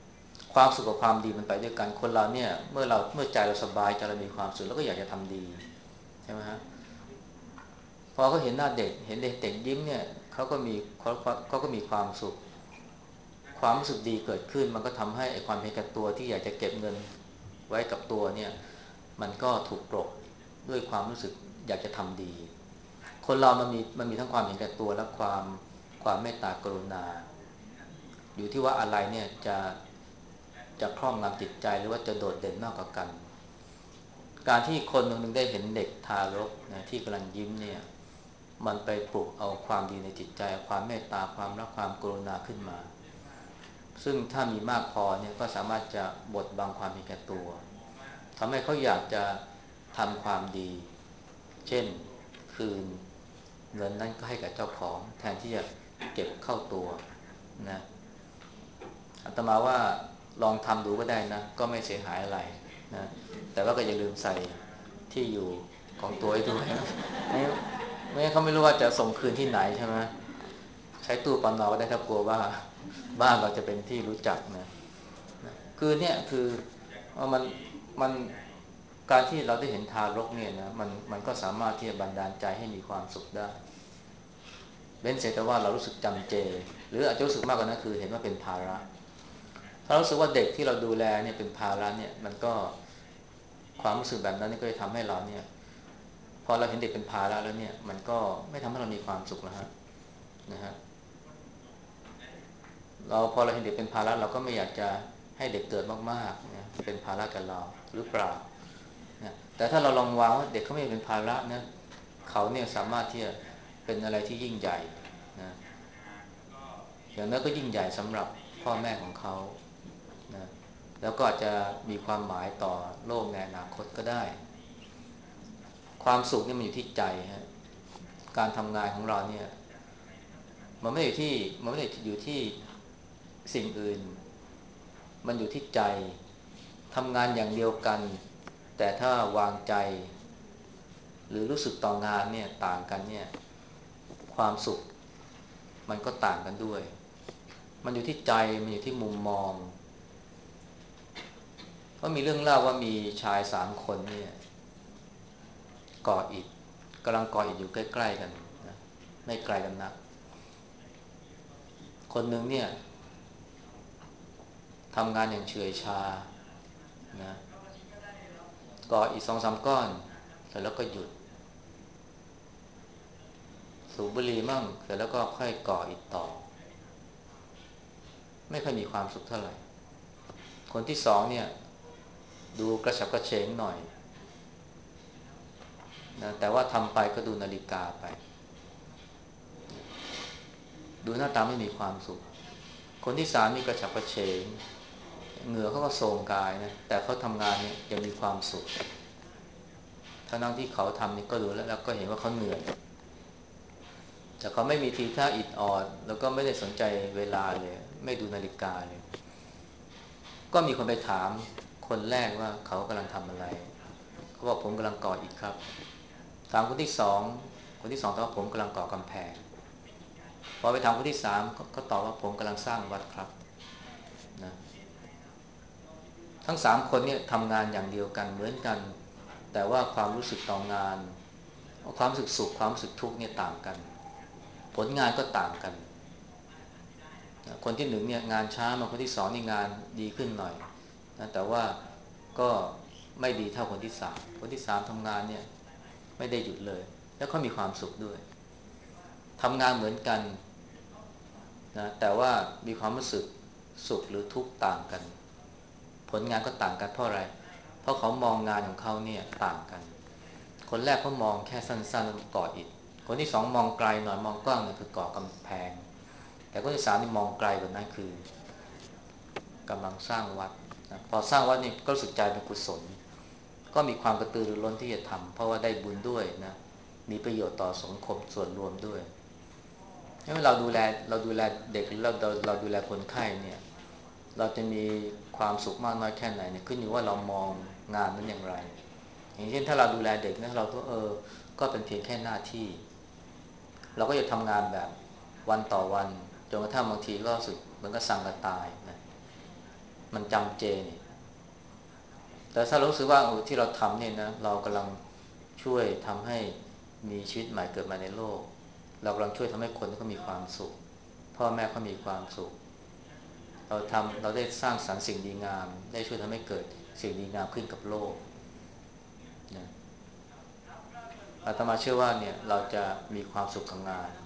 ความสุขกับความดีมันไปด้วยกันคนเราเนี่ยเมื่อเราเมื่อใจเราสบายใจเรามีความสุขเราก็อยากจะทำดีใช่ไหมฮะพอเขาเห็นหน้าเด็กเห็นเด็กเด็กยิ้มเนี่ยเขาก็มีเขาเขาก็มีความสุขความรู้สึกดีเกิดขึ้นมันก็ทำให้ไอ้ความเห็นแก่ตัวที่อยากจะเก็บเงินไว้กับตัวเนี่ยมันก็ถูกปลดด้วยความรู้สึกอยากจะทำดีคนเรามันมีมันมีทั้งความเห็นแก่ตัวและความความเมตตากรุณาอยู่ที่ว่าอะไรเนี่ยจะจะครอบงำจิตใจหรือว่าจะโดดเด่นมากกว่ากันการที่คนหนึ่งได้เห็นเด็กทารกนะที่กำลังยิ้มเนี่ยมันไปปลุกเอาความดีในจิตใจความเมตตาความรักความกรุณาขึ้นมาซึ่งถ้ามีมากพอเนี่ยก็สามารถจะบดบังความเห็นแก่ตัวทำให้เขาอยากจะทำความดีเช่นคืนเงินนั้นก็ให้กับเจ้าของแทนที่จะเก็บเข้าตัวนะอาตมาว่าลองทำดูก็ได้นะก็ไม่เสียหายอะไรนะแต่ว่าก็อย่าลืมใส่ที่อยู่ของตัวให้ด้วยนะไม่ไม่เขาไม่รู้ว่าจะส่งคืนที่ไหนใช่ไหมใช้ตู้ปนก็ได้ถ้ากลัวว่าบ้านเราจะเป็นที่รู้จักนะคือเนี่ยคือมันมันการที่เราได้เห็นทารกเนี่ยนะมันมันก็สามารถที่จะบันดาลใจให้มีความสุขได้เว้นเสียแต่ว่าเรารู้สึกจำเจหรืออาจจะรู้สึกมากกว่านั้นคือเห็นว่าเป็นภาระถ้ารู้สึกว่าเด็กที่เราดูแลเนี่ยเป็นภาระเนี่ยมันก็ความรู้สึกแบบนั้นก็จะทำให้เราเนี่ยพอเราเห็นเด็กเป็นภาระแล้วเนี่ยมันก็ไม่ทำให้เรามีความสุขแล้วฮะนะฮะเราพอเราเห็นเด็กเป็นภาระเราก็ไม่อยากจะให้เด็กเกิดมากๆนะเป็นภาระกับเราหรือเปล่านะแต่ถ้าเราลองวางว่าเด็กเขาไม่เป็นภาระนะเขาเนี่ยสามารถที่จะเป็นอะไรที่ยิ่งใหญ่นะอย่างนั้นก็ยิ่งใหญ่สำหรับพ่อแม่ของเขานะแล้วก็อาจจะมีความหมายต่อโลกในอนาคตก็ได้ความสุขนี่มันอยู่ที่ใจฮะการทำงานของเราเนี่ยมันไม่ได้อยู่ที่มันไม่ได้อยู่ที่สิ่งอื่นมันอยู่ที่ใจทำงานอย่างเดียวกันแต่ถ้าวางใจหรือรู้สึกต่องานเนี่ยต่างกันเนี่ยความสุขมันก็ต่างกันด้วยมันอยู่ที่ใจมันอยู่ที่มุมมองเพราะมีเรื่องเล่าว่ามีชายสามคนเนี่ยก่ออิฐกำลังก่ออิฐอยู่ใกล้ๆกันนะไม่ไกลกันนักคนหนึ่งเนี่ยทำงานอย่างเฉื่อยชานะก่ออิฐสองสามก้อนเสร็จแล้วก็หยุดสูบบุหรี่มั่งเสร็จแล้วก็ค่อยก่ออิฐต่อไม่ค่อยมีความสุขเท่าไหร่คนที่สองเนี่ยดูกระฉับกระเฉงหน่อยนะแต่ว่าทำไปก็ดูนาฬิกาไปดูหน้าตาไม่มีความสุขคนที่สามนี่กระฉับกระเฉงเหงื่อเขาก็โทรมกายนะแต่เขาทำงานเนี่ยยังมีความสุขทั้งที่เขาทำนี่ก็ดูแล้วแล้วก็เห็นว่าเขาเหนื่อยแต่เขาไม่มีทีท่าอิดออดแล้วก็ไม่ได้สนใจเวลาเลยไม่ดูนาฬิกาเลยก็มีคนไปถามคนแรกว่าเขากำลังทำอะไรเขาบอกผมกำลังก่ออิฐครับถามคนที่สองคนที่สองตอบว่าผมกำลังก่อกำแพงพอไปถามคนที่สามก็ตอบว่าผมกำลังสร้างวัดครับนะทั้งสามคนเนี่ยทำงานอย่างเดียวกันเหมือนกันแต่ว่าความรู้สึกต่องานความรู้สึกสุขความรู้สึกทุกข์เนี่ยต่างกันผลงานก็ต่างกันคนที่หนึ่งเนี่ยงานช้ามาคนที่สองนี่งานดีขึ้นหน่อยนะแต่ว่าก็ไม่ดีเท่าคนที่สามคนที่สามทำงานเนี่ยไม่ได้หยุดเลยแล้วเขามีความสุขด้วยทำงานเหมือนกันนะแต่ว่ามีความรู้สึกสุขหรือทุกข์ต่างกันผลงานก็ต่างกันเพราะอะไรเพราะเขามองงานของเขาเนี่ยต่างกันคนแรกเขามองแค่สั้นๆก่ออิฐคนที่สองมองไกลหน่อยมองกว้างหน่อยคือก่อกำแพงแต่คนที่สามนี่มองไกลกว่านั้นคือกำลังสร้างวัดนะพอสร้างวัดนี่ก็รู้สึกใจเป็นกุศลก็มีความกระตือรือร้นที่จะทำเพราะว่าได้บุญด้วยนะมีประโยชน์ต่อสังคมส่วนรวมด้วยถ้าเราดูแลเราดูแลเด็กหรือเราเราเราดูแลคนไข้เนี่ยเราจะมีความสุขมากน้อยแค่ไหนเนี่ยขึ้นอยู่ว่าเรามองงานนั้นอย่างไรอย่างเช่นถ้าเราดูแลเด็กนะเราก็เออก็เป็นเพียงแค่หน้าที่เราก็จะทำงานแบบวันต่อวันจนกระทั่งบางทีก็รู้สึกเหมือนกับสั่งกันตายนะมันจำเจนี่แต่ถ้ารู้สึกว่าที่เราทำเนี่ยนะเรากำลังช่วยทำให้มีชีวิตใหม่เกิดมาในโลกเรากำลังช่วยทำให้คนเขามีความสุขพ่อแม่เขามีความสุขเราทำเราได้สร้างสรรค์สิ่งดีงามได้ช่วยทำให้เกิดสิ่งดีงามขึ้นกับโลกนะอาตมาเชื่อว่าเนี่ยเราจะมีความสุขกับงาน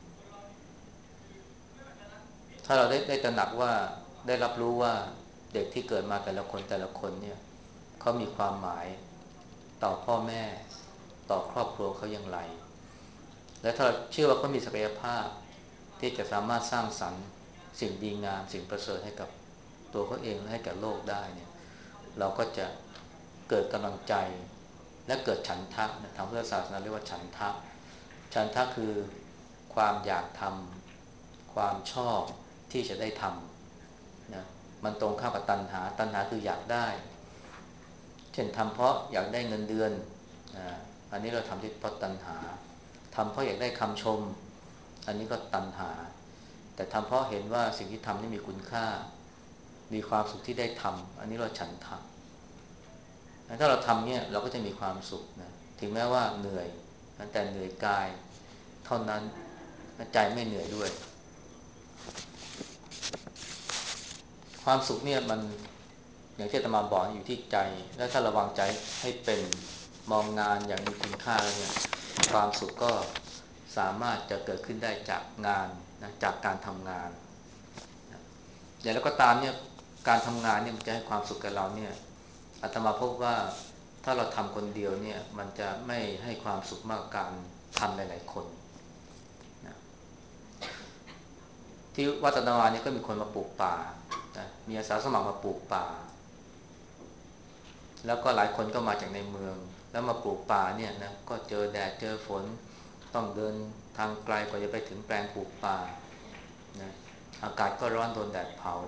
ถ้าเราได้ได้ตระหนักว่าได้รับรู้ว่าเด็กที่เกิดมาแต่ละคนแต่ละคนเนี่ยเขามีความหมายต่อพ่อแม่ต่อครอบครัวเขาอย่างไรและถ้าเชื่อว่าเขามีศักยภาพที่จะสามารถสร้างสรรค์สิ่งดีงามสิ่งประเสริฐให้กับตัวเขาเองและให้กับโลกได้เนี่ยเราก็จะเกิดกำลังใจและเกิดฉันทะนะทางพุทธศาสนาเรียกว่าฉันทะฉันทะคือความอยากทำความชอบที่จะได้ทำนะมันตรงข้ามกับตัณหาตัณหาคืออยากได้เช่นทำเพราะอยากได้เงินเดือนอ่าอันนี้เราทำที่เพราะตัณหาทำเพราะอยากได้คำชมอันนี้ก็ตัณหาแต่ทำเพราะเห็นว่าสิ่งที่ทำนี่มีคุณค่ามีความสุขที่ได้ทำอันนี้เราฉันทะถ้าเราทำเนี่ยเราก็จะมีความสุขนะถึงแม้ว่าเหนื่อยแต่เหนื่อยกายเท่านั้นใจไม่เหนื่อยด้วยความสุขเนี่ยมันอย่างที่อาตมาบอกอยู่ที่ใจและถ้าระวังใจให้เป็นมองงานอย่างมีคุณค่าแล้วเนี่ยความสุขก็สามารถจะเกิดขึ้นได้จากงานนะจากการทำงานอย่างไรก็ตามเนี่ยการทำงานเนี่ยมันจะให้ความสุขกับเราเนี่ยอาตมาพบว่าถ้าเราทำคนเดียวเนี่ยมันจะไม่ให้ความสุขมากกว่าการทำหลายๆคนนะที่วัดอาตมาเนี่ยก็มีคนมาปลูกป่านะมีอาสาสมัครมาปลูกป่าแล้วก็หลายคนก็มาจากในเมืองแล้วมาปลูกป่าเนี่ยนะก็เจอแดดเจอฝนต้องเดินทางไกลกว่าจะไปถึงแปลงปลูกป่านะอากาศก็ร้อนโดนแดดเผา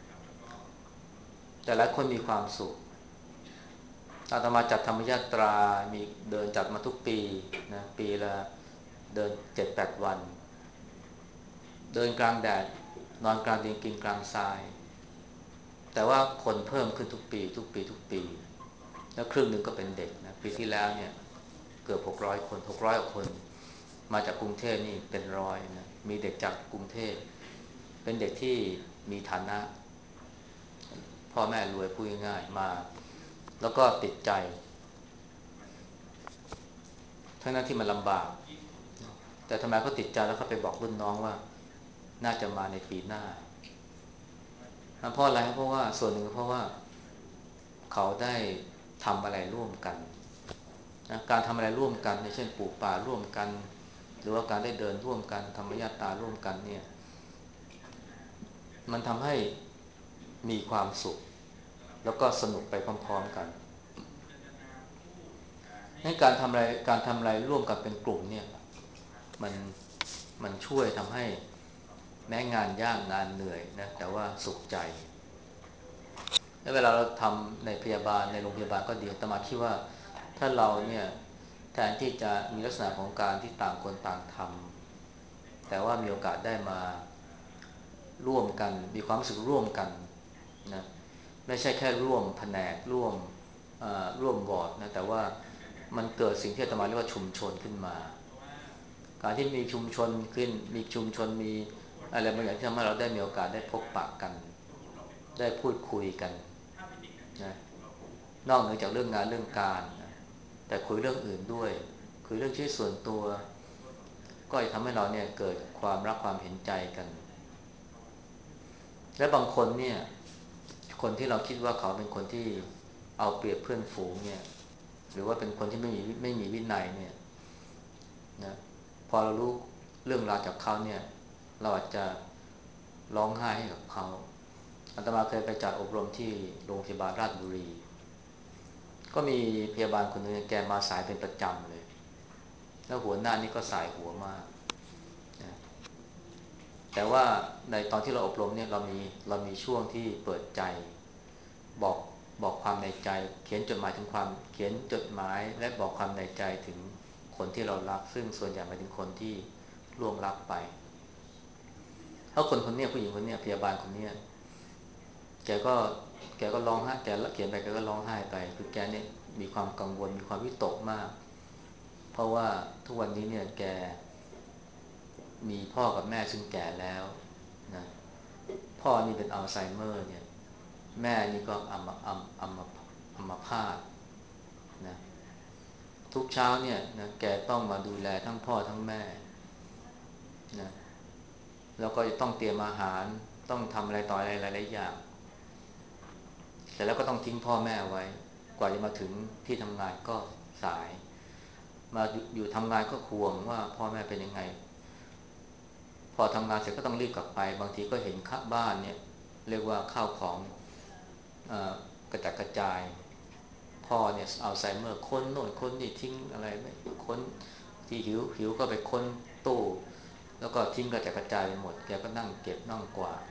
แต่หลายคนมีความสุขอาตมาจัดธรรมยาตรามีเดินจัดมาทุกปีนะปีละเดิน เจ็ดแปด วันเดินกลางแดดนอนกลางดินกินกลางทรายแต่ว่าคนเพิ่มขึ้นทุกปีทุกปีทุกปีแล้วครึ่งหนึ่งก็เป็นเด็กนะปีที่แล้วเนี่ยเกือบหกร้อยคนหกร้อยกว่าคนมาจากกรุงเทพนี่เป็นร้อยนะมีเด็กจากกรุงเทพเป็นเด็กที่มีฐานะพ่อแม่รวยพูดง่ายๆมาแล้วก็ติดใจทั้งนั้นที่มันลำบากแต่ทำไมเขาติดใจแล้วเขาไปบอกรุ่นน้องว่าน่าจะมาในปีหน้าเพราะอะไรเพราะว่าส่วนหนึ่งเพราะว่าเขาได้ทำอะไรร่วมกันนะการทำอะไรร่วมกันเช่นปลูกป่าร่วมกันหรือว่าการได้เดินร่วมกันธรรมญาตราร่วมกันเนี่ยมันทำให้มีความสุขแล้วก็สนุกไปพร้อมๆกันในการทำอะไรการทำอะไรร่วมกันเป็นกลุ่มเนี่ยมันมันช่วยทำให้แม้งานยากงานเหนื่อยนะแต่ว่าสุขใจและเวลาเราทำในพยาบาลในโรงพยาบาลก็ดีแต่มาคิดว่าถ้าเราเนี่ยแทนที่จะมีลักษณะของการที่ต่างคนต่างทำแต่ว่ามีโอกาสได้มาร่วมกันมีความรู้สึกร่วมกันนะไม่ใช่แค่ร่วมแผนกร่วมร่วมบอร์ดนะแต่ว่ามันเกิดสิ่งที่อาตมาเรียกว่าชุมชนขึ้นมาการที่มีชุมชนขึ้นมีชุมชนมีอะไรบางอย่างที่ทำให้เราได้มีโอกาสได้พบปะกันได้พูดคุยกันนะนอกเหนือจากเรื่องงานเรื่องการนะแต่คุยเรื่องอื่นด้วยคุยเรื่องชีวิตส่วนตัวก็จะทำให้เราเนี่ยเกิดความรักความเห็นใจกันและบางคนเนี่ยคนที่เราคิดว่าเขาเป็นคนที่เอาเปรียบเพื่อนฝูงเนี่ยหรือว่าเป็นคนที่ไม่มีไม่มีวินัยเนี่ยนะพอเรารู้เรื่องราวจากเขาเนี่ยเราอาจจะร้องไห้ให้กับเขาอาตมาเคยไปจัดอบรมที่โรงพยาบาลราชบุรีก็มีพยาบาลคนนึงแกมาสายเป็นประจำเลยแล้วหัวหน้านี่ก็สายหัวมากนะแต่ว่าในตอนที่เราอบรมเนี่ยเรามีเรามีช่วงที่เปิดใจบอกบอกความในใจเขียนจดหมายถึงความเขียนจดหมายและบอกความในใจถึงคนที่เรารักซึ่งส่วนใหญ่หมายถึงคนที่ล่วงลับไปเพราะคนคนนี้ผู้หญิงคนนี้พยาบาลคนนี้แกก็แกก็ร้องไห้แกเขียนไปแกก็ร้องไห้ไปคือแกเนี่ยมีความกังวลมีความวิตกมากเพราะว่าทุกวันนี้เนี่ยแกมีพ่อกับแม่ซึ่งแก่แล้วนะพ่อนี่เป็นอัลไซเมอร์เนี่ยแม่นี่ก็อัมอัมอัมอัมพาตนะทุกเช้าเนี่ยนะแกต้องมาดูแลทั้งพ่อทั้งแม่นะแล้วก็จะต้องเตรียมอาหารต้องทำอะไรต่ออะไรหลายๆอย่างแต่แล้วก็ต้องทิ้งพ่อแม่ไว้กว่าจะมาถึงที่ทำงานก็สายมาอยู่ทำงานก็ห่วงว่าพ่อแม่เป็นยังไงพอทำงานเสร็จก็ต้องรีบกลับไปบางทีก็เห็นข้าบ้านเนี่ยเรียกว่าข้าวของเอ่อกระจัดกระจายพ่อเนี่ยอัลไซเมอร์ค้นโน่นค้นนี่ทิ้งอะไรไม่ค้นที่หิวหิวก็ไปค้นตู้แล้วก็ทิ้งกระจัดกระจายไปหมดแกก็นั่งเก็บนั่งกวาด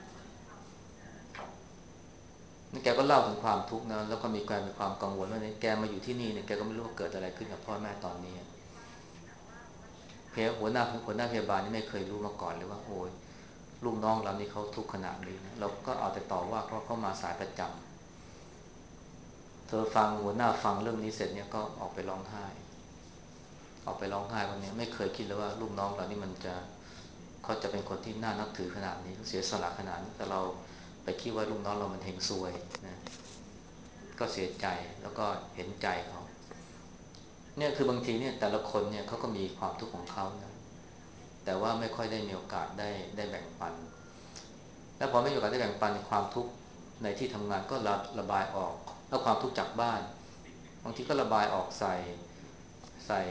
นี่แกก็เล่าถึงความทุกข์นะแล้วก็มีการมีความกังวลว่าเนี่ยแกมาอยู่ที่นี่เนี่ยแกก็ไม่รู้ว่าเกิดอะไรขึ้นกับพ่อแม่ตอนนี้เพยหัวหน้าหัวหน้าพยาบาลนี่ไม่เคยรู้มาก่อนเลยว่าโอ้ยลูกน้องเรานี่เขาทุกข์ขนาดนี้นะเราก็เอาแต่ต่อว่าเพราะเขามาสายประจำเธอฟังหัวหน้าฟังเรื่องนี้เสร็จเนี่ยก็ออกไปร้องไห้ออกไปร้องไห้วันนี้ไม่เคยคิดเลยว่าลูกน้องเรานี่มันจะเขาจะเป็นคนที่น่านับถือขนาดนี้เสียสละขนาดนี้แต่เราไปคิดว่าลูกน้องเรามันเฮงซวยนะก็เสียใจแล้วก็เห็นใจเขาเนี่ยคือบางทีเนี่ยแต่ละคนเนี่ยเขาก็มีความทุกข์ของเขานะแต่ว่าไม่ค่อยได้มีโอกาสได้ได้แบ่งปันแล้วพอไม่มีโอกาสได้แบ่งปันในความทุกข์ในที่ทำงานก็ระระบายออกแล้วความทุกข์จากบ้านบางทีก็ระบายออกใส่ใส่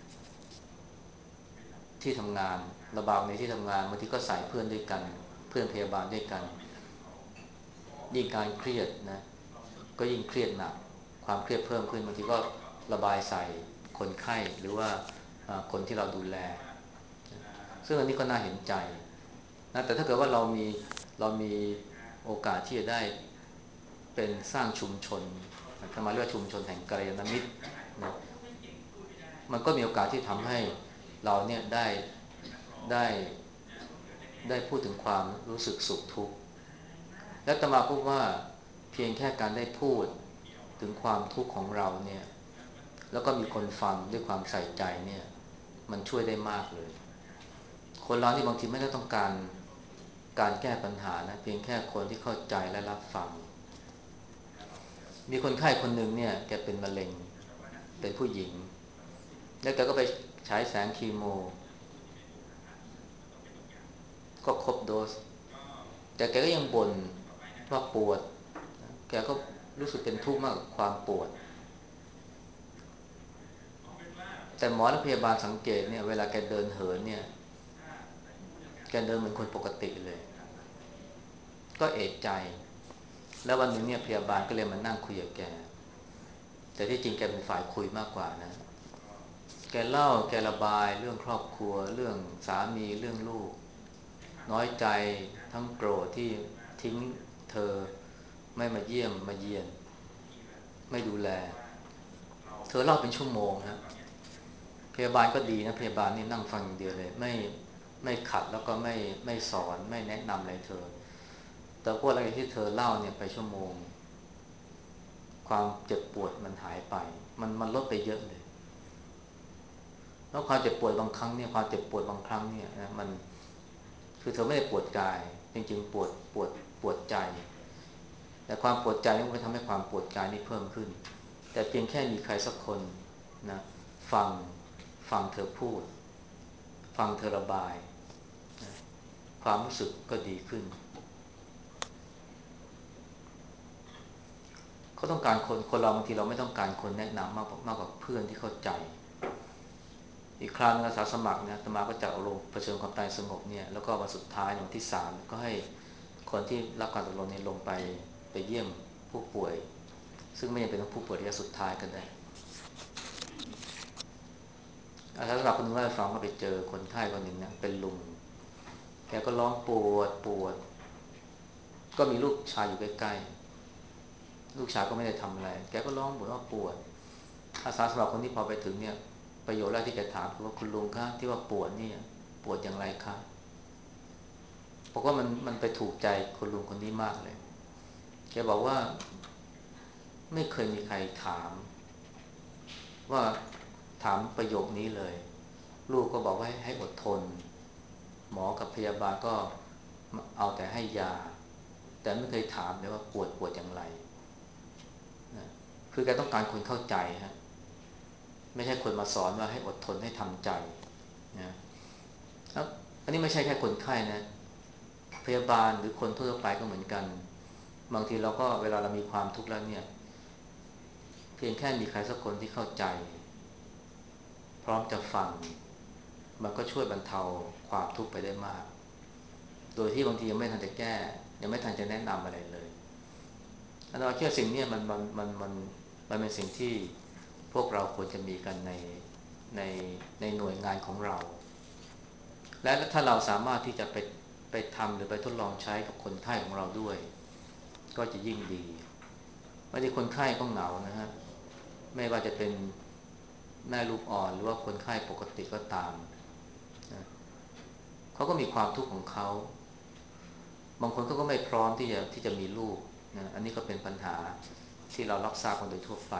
ที่ทำงานระบายในที่ทำงานบางทีก็ใส่เพื่อนด้วยกันเพื่อนพยาบาลด้วยกันยิ่งการเครียดนะก็ยิ่งเครียดหนักความเครียดเพิ่มขึ้นบางทีก็ระบายใส่คนไข้หรือว่าคนที่เราดูแลซึ่งอันนี้ก็น่าเห็นใจนะแต่ถ้าเกิดว่าเรามีเรามีโอกาสที่จะได้เป็นสร้างชุมชนทำมาเรียกว่าชุมชนแห่งกัลยาณมิตรนะมันก็มีโอกาสที่ทำให้เราเนี่ยได้ได้ได้พูดถึงความรู้สึกสุขทุกข์และอาตมาพูดว่าเพียงแค่การได้พูดถึงความทุกข์ของเราเนี่ยแล้วก็มีคนฟังด้วยความใส่ใจเนี่ยมันช่วยได้มากเลยคนเราที่บางทีไม่ได้ต้องการการแก้ปัญหานะเพียงแค่คนที่เข้าใจและรับฟังมีคนไข้คนหนึ่งเนี่ยแกเป็นมะเร็งเป็นผู้หญิงแล้วแกก็ไปฉายแสงคีโมก็ครบโดสแต่แกก็ยังบ่นว่าปวดแกก็รู้สึกเป็นทุกข์มากกับความปวดแต่หมอและพยาบาลสังเกตเนี่ยเวลาแกเดินเหินเนี่ยแกเดินเหมือนคนปกติเลยก็เอะใจแล้ววันหนึ่งเนี่ยพยาบาลก็เลยมานั่งคุยกับแกแต่ที่จริงแกเป็นฝ่ายคุยมากกว่านะแกเล่าแกระบายเรื่องครอบครัวเรื่องสามีเรื่องลูกน้อยใจทั้งโกรธที่ทิ้งเธอไม่มาเยี่ยมมาเยียนไม่ดูแลเธอเล่าเป็นชั่วโมงนะพยาบาลก็ดีนะพยาบาลนี่นั่งฟังอย่างเดียวเลยไม่ไม่ขัดแล้วก็ไม่ไม่สอนไม่แนะนำอะไรเธอแต่พวกอะไรที่เธอเล่าเนี่ยไปชั่วโมงความเจ็บปวดมันหายไปมันมันลดไปเยอะเลยแล้วความเจ็บปวดบางครั้งเนี่ยความเจ็บปวดบางครั้งเนี่ยนะมันคือเธอไม่ได้ปวดกายจริงๆปวดปวดปวดใจแต่ความปวดใจมันทำให้ความปวดกายนี่เพิ่มขึ้นแต่เพียงแค่มีใครสักคนนะฟังฟังเธอพูดฟังเธอระบายนะความรู้สึกก็ดีขึ้นเขาต้องการคนคนเราบางทีเราไม่ต้องการคนแนะนำมากมากกว่าเพื่อนที่เข้าใจอีกครั้งอาสาสมัครนะอาตมาก็จัดอบรมเผชิญความตายสงบเนี่ยแล้วก็วันสุดท้ายวันที่สามก็ให้คนที่รับการอบรมเนี่ยลงไปไปเยี่ยมผู้ป่วยซึ่งไม่จำเป็นต้องผู้ป่วยระยะสุดท้ายก็ได้อาสาสมัครคนนึงเล่าให้ฟังว่าไปเจอคนไข้คนหนึ่งนะเป็นลุงแกก็ร้องปวดปวดก็มีลูกชายอยู่ใกล้ๆลูกชายก็ไม่ได้ทำอะไรแกก็ร้องบ่นว่าปวดอาสาสมัครคนที่พอไปถึงเนี่ยประโยคแรกที่แกถามคือว่าคุณลุงคะที่ว่าปวดนี่ปวดอย่างไรคะเพราะว่ามันมันไปถูกใจคุณลุงคนนี้มากเลยแกบอกว่าไม่เคยมีใครถามว่าถามประโยคนี้เลยลูกก็บอกว่าให้อดทนหมอกับพยาบาลก็เอาแต่ให้ยาแต่ไม่เคยถามเลยว่าปวดปวดอย่างไรนะคือแกต้องการคนเข้าใจฮะไม่ใช่คนมาสอนว่าให้อดทนให้ทำใจนะแล้วอันนี้ไม่ใช่แค่คนไข้นะพยาบาลหรือคนทั่วไปก็เหมือนกันบางทีเราก็เวลาเรามีความทุกข์แล้วเนี่ยเพียงแค่มีใครสักคนที่เข้าใจพร้อมจะฟังมันก็ช่วยบรรเทาความทุกข์ไปได้มากโดยที่บางทียังไม่ทันจะแก้ยังไม่ทันจะแนะนำอะไรเลยอันนั้นแค่สิ่งนี้มันมันมันมันมันเป็นสิ่งที่พวกเราควรจะมีกันในในในหน่วยงานของเราและถ้าเราสามารถที่จะไปไปทำหรือไปทดลองใช้กับคนไข้ของเราด้วยก็จะยิ่งดีบางทีคนไข้ก็เหงานะฮะไม่ว่าจะเป็นแม่ลูกอ่อนหรือว่าคนไข้ปกติก็ตามนะเขาก็มีความทุกข์ของเขาบางคนเขาก็ไม่พร้อมที่จะที่จะมีลูกนะอันนี้ก็เป็นปัญหาที่เรารับทราบกันโดยทั่วไป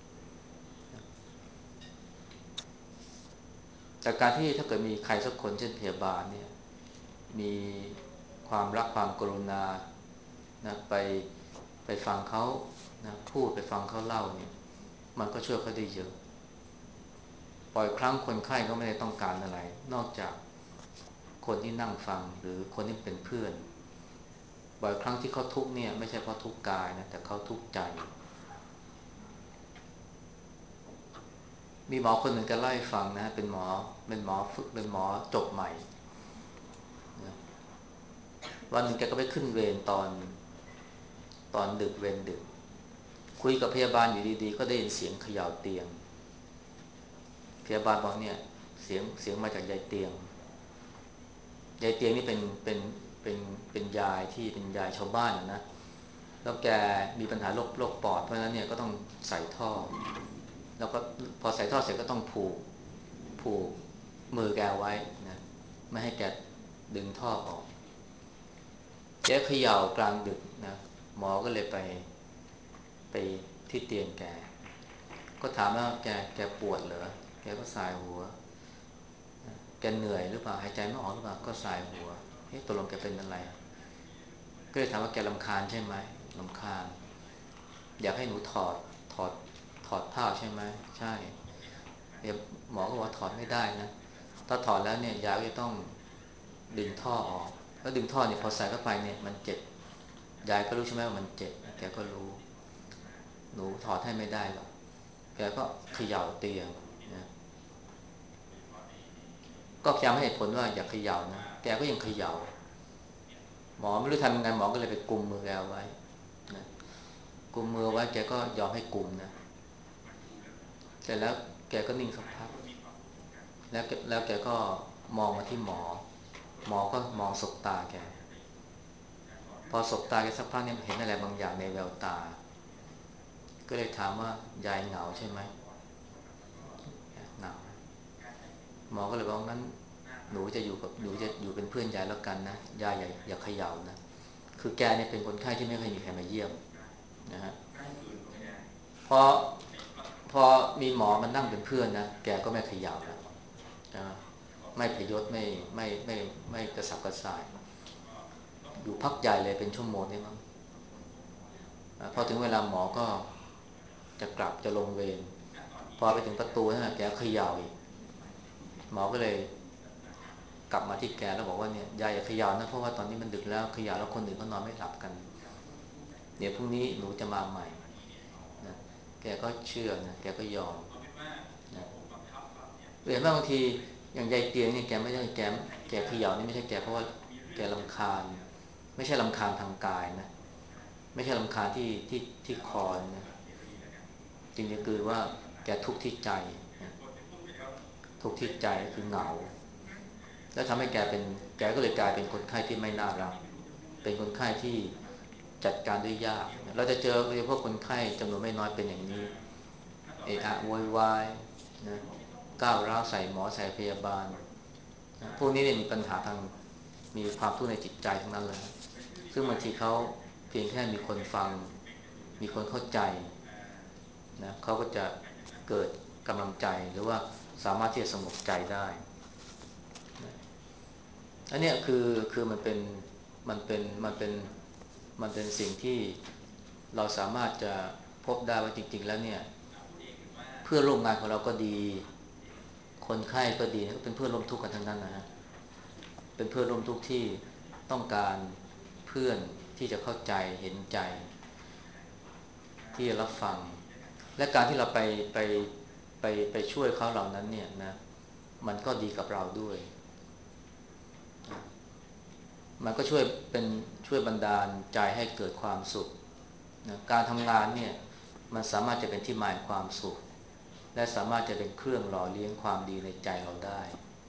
แต่การที่ถ้าเกิดมีใครสักคนเช่นพยาบาลเนี่ยมีความรักความกรุณานะไปไปฟังเขานะพูดไปฟังเขาเล่าเนี่ยมันก็ช่วยเขาได้เยอะบ่อยครั้งคนไข้ก็ไม่ได้ต้องการอะไรนอกจากคนที่นั่งฟังหรือคนที่เป็นเพื่อนบ่อยครั้งที่เขาทุกข์เนี่ยไม่ใช่เพราะทุกข์กายนะแต่เขาทุกข์ใจมีหมอคนหนึ่งแกเล่าให้ฟังนะเป็นหมอเป็นหมอฝึกเป็นหมอจบใหม่นะวันหนึ่งแกก็ไปขึ้นเวรตอนตอนดึกเวรดึกคุยกับพยาบาลอยู่ดีๆก็ได้ยินเสียงเขย่าเตียงพยาบาลบอกเนี่ยเสียงเสียงมาจากยายเตียงยายเตียงนี่เป็นเป็นเป็นเป็นยายที่เป็นยายชาวบ้านนะแล้วแกมีปัญหาโรคโรคปอดเพราะฉะนั้นเนี่ยก็ต้องใส่ท่อแล้วก็พอใส่ท่อเสร็จก็ต้องผูกผูกมือแกไว้นะไม่ให้แกดึงท่อออกแกเขย่ากลางดึกนะหมอก็เลยไปไปที่เตียงแกก็ถามว่าแกแกปวดเหรอแกก็สายหัวแกเหนื่อยหรือเปล่าหายใจไม่ออกหรือเปล่าก็สายหัวเฮ้ยตกลงแกเป็นอะไรก็เลยถามว่าแกรำคาญใช่ไหมรำคาญอยากให้หนูถอดถอดถอดผ้าใช่ไหมใช่เดี๋ยวหมอก็บอกว่าถอดไม่ได้นะถ้าถอดแล้วเนี่ยยายก็จะต้องดึงท่อออกแล้วดึงท่อเนี่ยพอใส่เข้าไปเนี่ยมันเจ็บยายก็รู้ใช่ไหมว่ามันเจ็บแกก็รู้หนูถอดให้ไม่ได้หรอกแกก็เขย่าเตียงนะก็พยายามให้เหตุผลว่าอย่าเขย่านะแกก็ยังเขย่าหมอไม่รู้ทำยังไงหมอก็เลยไปกุมมือแกไว้นะกุมมือไว้แกก็ยอมให้กุมนะเสร็จแล้วแกก็นิ่งสักพักแล้วแล้วแกก็มองมาที่หมอหมอก็มองสบตาแกพอสบตาแกสักพักเนี่ยเห็นอะไรบางอย่างในแววตาก็เลยถามว่ายายเหงาใช่ไหมเหงาหมอก็เลยบอกงั้นหนูจะอยู่กับหนูจะอยู่เป็นเพื่อนยายแล้วกันนะยายอย่าอย่าเขย่านะคือแกเนี่ยเป็นคนไข้ที่ไม่เคยมีใครมาเยี่ยมนะฮะพอพอมีหมอมันนั่งเป็นเพื่อนนะแกก็ไม่เขย่าแล้วนะไม่พยศไม่ไม่ไม่ไม่กระสับกระส่ายอยู่พักใหญ่เลยเป็นชั่วโมงนี่มั้งพอถึงเวลาหมอก็จะกลับจะลงเวรพอไปถึงประตูนั่นแหละแกเขย่าอีกหมอก็เลยกลับมาที่แกแล้วบอกว่าเนี่ยยายอย่าเขย่านะเพราะว่าตอนนี้มันดึกแล้วเขย่าแล้วคนอื่นเขานอนไม่หลับกันเดี๋ยวพรุ่งนี้หนูจะมาใหม่นะแกก็เชื่อนะแกก็ยอมนะเห็นไหมบางทีอย่างยายเตียงเนี่ยแกไม่ใช่แกแกเขย่านี่ไม่ใช่แกเพราะว่าแกรำคาญไม่ใช่รำคาญทางกายนะไม่ใช่รำคาญที่ที่ที่คอนะจริงๆคือว่าแกทุกข์ที่ใจนะทุกข์ที่ใจคือเหงาแล้วทำให้แกเป็นแกก็เลยกลายเป็นคนไข้ที่ไม่น่ารักเป็นคนไข้ที่จัดการได้ยากเราจะเจอพวกคนไข้จำนวนไม่น้อยเป็นอย่างนี้เอะอะโวยวายนะก้าวร้าวใส่หมอใส่พยาบาลนะพวกนี้เนี่ยมีปัญหาทางมีความทุกข์ในจิตใจทั้งนั้นเลยซึ่งบางทีเขาเพียงแค่มีคนฟังมีคนเข้าใจนะเขาก็จะเกิดกำลังใจหรือว่าสามารถที่จะสงบใจได้อันนี้คือคือมันเป็นมันเป็นมันเป็นมันเป็นสิ่งที่เราสามารถจะพบได้ว่าจริงๆแล้วเนี่ยเพื่อนร่วมงานของเราก็ดีคนไข้ก็ดีก็เป็นเพื่อนร่วมทุกข์กันทั้งนั้นนะฮะเป็นเพื่อนร่วมทุกข์ที่ต้องการเพื่อนที่จะเข้าใจเห็นใจที่จะรับฟังและการที่เราไปไปไปไปช่วยเขาเหล่านั้นเนี่ยนะมันก็ดีกับเราด้วยมันก็ช่วยเป็นช่วยบันดาลใจให้เกิดความสุขนะการทำงานเนี่ยมันสามารถจะเป็นที่หมายความสุขและสามารถจะเป็นเครื่องหล่อเลี้ยงความดีในใจเราได้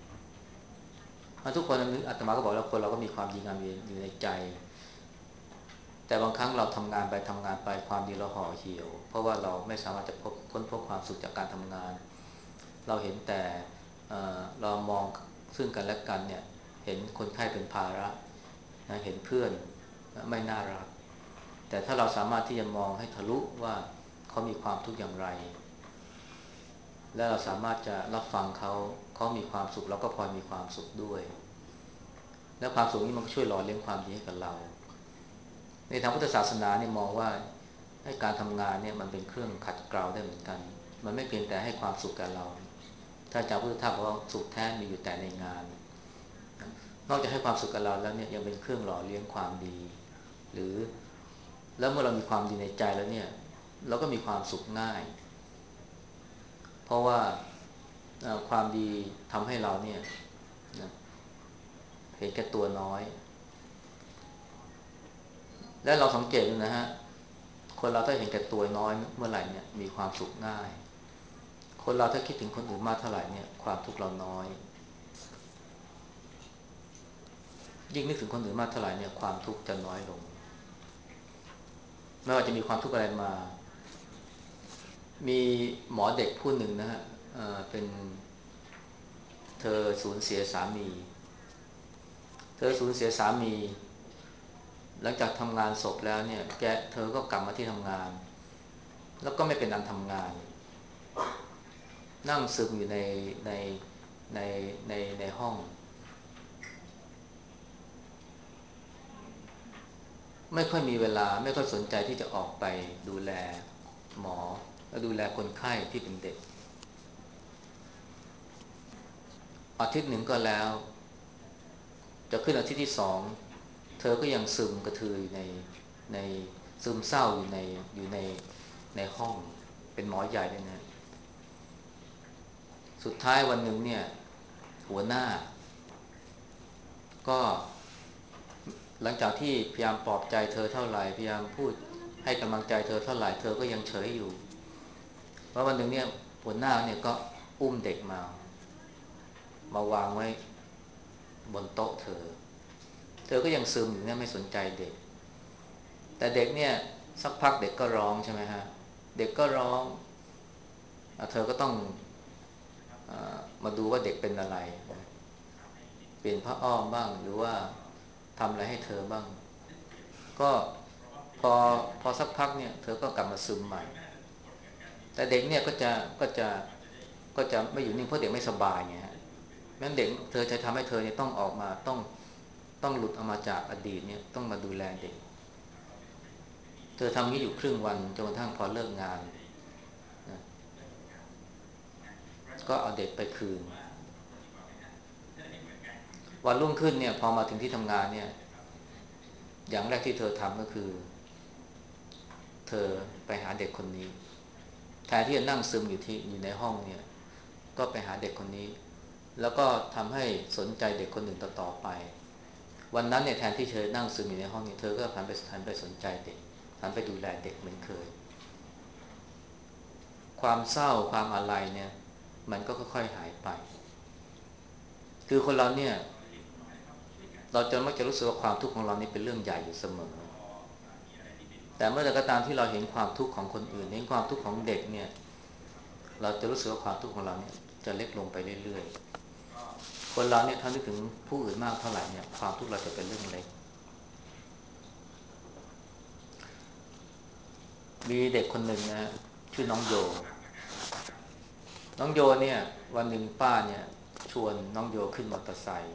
ทุกคนอาตมาก็บอกแล้วคนเราก็มีความดีงามอยู่ในใจแต่บางครั้งเราทำงานไปทำงานไปความดีเราห่อเหี่ยวเพราะว่าเราไม่สามารถจะพบค้นพบความสุขจากการทำงานเราเห็นแต่เเรามองซึ่งกันและกันเนี่ยเห็นคนไข้เป็นภาระนะเห็นเพื่อนไม่น่ารักแต่ถ้าเราสามารถที่จะมองให้ทะลุว่าเขามีความทุกข์อย่างไรและเราสามารถจะรับฟังเขาเขามีความสุขเราก็พลอยมีความสุขด้วยและความสุขนี้มันก็ช่วยหล่อเลี้ยงความดีให้กับเราในทางพุทธศาสนาเนี่ยมองว่าให้การทำงานเนี่ยมันเป็นเครื่องขัดเกลาได้เหมือนกันมันไม่เพียงแต่ให้ความสุขกับเราถ้าจากพุทธทาสบอกว่าสุขแท้มีอยู่แต่ในงานนอกจากให้ความสุขกับเราแล้วเนี่ยยังเป็นเครื่องหล่อเลี้ยงความดีหรือแล้วเมื่อเรามีความดีในใจแล้วเนี่ยเราก็มีความสุขง่ายเพราะว่าความดีทำให้เราเนี่ยเห็นแก่ตัวน้อยและเราสังเกตดูนะฮะคนเราถ้าเห็นแก่ตัวน้อยเมื่อไหร่เนี่ยมีความสุขง่ายคนเราถ้าคิดถึงคนอื่นมากเท่าไหร่เนี่ยความทุกข์เราน้อยยิ่งนึกถึงคนอื่นมากเท่าไหร่เนี่ยความทุกข์จะน้อยลงไม่ว่าจะมีความทุกข์อะไรมามีหมอเด็กผู้หนึ่งนะฮะเอ่อเป็นเธอสูญเสียสามีเธอสูญเสียสามีหลังจากทำงานศพแล้วเนี่ยแกเธอก็กลับมาที่ทำงานแล้วก็ไม่เป็นอันทำงานนั่งซึมอยู่ในในในในในห้องไม่ค่อยมีเวลาไม่ค่อยสนใจที่จะออกไปดูแลหมอและดูแลคนไข้ที่เป็นเด็กอาทิตย์หนึ่งก็แล้วจะขึ้นอาทิตย์ที่สองเธอก็ยังซึมกระทืออยู่ในในซึมเศร้าอยู่ในอยู่ในในห้องเป็นหมอใหญ่ด้วยนะสุดท้ายวันหนึ่งเนี่ยหัวหน้าก็หลังจากที่พยายามปลอบใจเธอเท่าไหร่พยายามพูดให้กำลังใจเธอเท่าไหร่เธอก็ยังเฉยอยู่เพราะวันหนึ่งเนี่ยหัวหน้าเนี่ยก็อุ้มเด็กมามาวางไว้บนโต๊ะเธอเธอก็ยังซึมอยู่เนี่ยไม่สนใจเด็กแต่เด็กเนี่ยสักพักเด็กก็ร้องใช่ไหมฮะเด็กก็ร้องเธอก็ต้องมาดูว่าเด็กเป็นอะไรเปลี่ยนผ้าอ้อมบ้างหรือว่าทำอะไรให้เธอบ้างก็พอพอสักพักเนี่ยเธอก็กลับมาซึมใหม่แต่เด็กเนี่ยก็จะก็จะก็จะไม่อยู่นิ่งเพราะเด็กไม่สบายไงฮะงั้นเด็กเธอจะทำให้เธอเนี่ยต้องออกมาต้องต้องหลุดออกมาจากอดีตเนี่ยต้องมาดูแลเด็กเธอทำนี้อยู่ครึ่งวันจนกระทั่งพอเลิกงานนะก็เอาเด็กไปคืนวันรุ่งขึ้นเนี่ยพอมาถึงที่ทำงานเนี่ยอย่างแรกที่เธอทำก็คือเธอไปหาเด็กคนนี้แทนที่จะนั่งซึมอยู่ที่อยู่ในห้องเนี่ยก็ไปหาเด็กคนนี้แล้วก็ทำให้สนใจเด็กคนอื่นต่อๆไปวันนั้นเนี่ยแทนที่เธอนั่งซึมอยู่ในห้องนี้เธอก็หันไปหันไปสนใจเด็กหันไปดูแลเด็กเหมือนเคยความเศร้าความอาลัยเนี่ยมันก็ค่อยๆหายไปคือคนเราเนี่ยเราจะมักจะรู้สึกว่าความทุกข์ของเรานี่เป็นเรื่องใหญ่อยู่เสมอแต่เมื่อใดก็ตามที่เราเห็นความทุกข์ของคนอื่นเห็นความทุกข์ของเด็กเนี่ยเราจะรู้สึกว่าความทุกข์ของเราเนี่ยจะเล็กลงไปเรื่อยๆคนเราเนี่ยถ้านึกถึงผู้อื่นมากเท่าไหร่เนี่ยความทุกข์เราจะเป็นเรื่องเล็กมีเด็กคนหนึ่งนะชื่อน้องโยน้องโยเนี่ยวันหนึ่งป้าเนี่ยชวนน้องโยขึ้นมอเตอร์ไซค์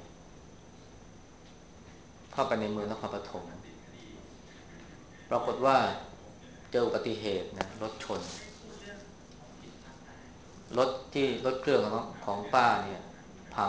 เข้าไปในเมืองนครปฐมปรากฏว่าเจออุบัติเหตุนะรถชนรถที่รถเครื่องของของป้าเนี่ยพัง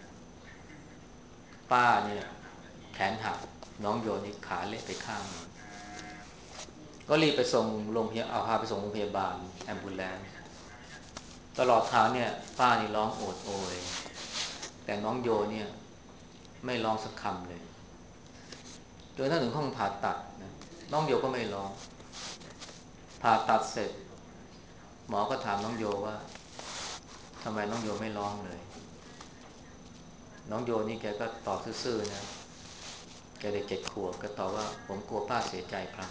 ป้าเนี่ยแขนหักน้องโยนี่ขาเละไปข้างก็รีบไปส่งโรงพยาบาลเอาพาไปส่งโรงพยาบาลแอมบูเลนซ์ตลอดทางเนี่ยป้านี่ร้องโอดโอยแต่น้องโยเนี่ยไม่ร้องสักคำเลยจนถ้าถึงห้องผ่าตัดนะน้องโยก็ไม่ร้องผ่าตัดเสร็จหมอก็ถามน้องโยว่าทำไมน้องโยไม่ร้องเลยน้องโยนี่แกก็ตอบซื่อๆนะแกเด็กเจ็ดขวบก็ตอบว่าผมกลัวป้าเสียใจครับ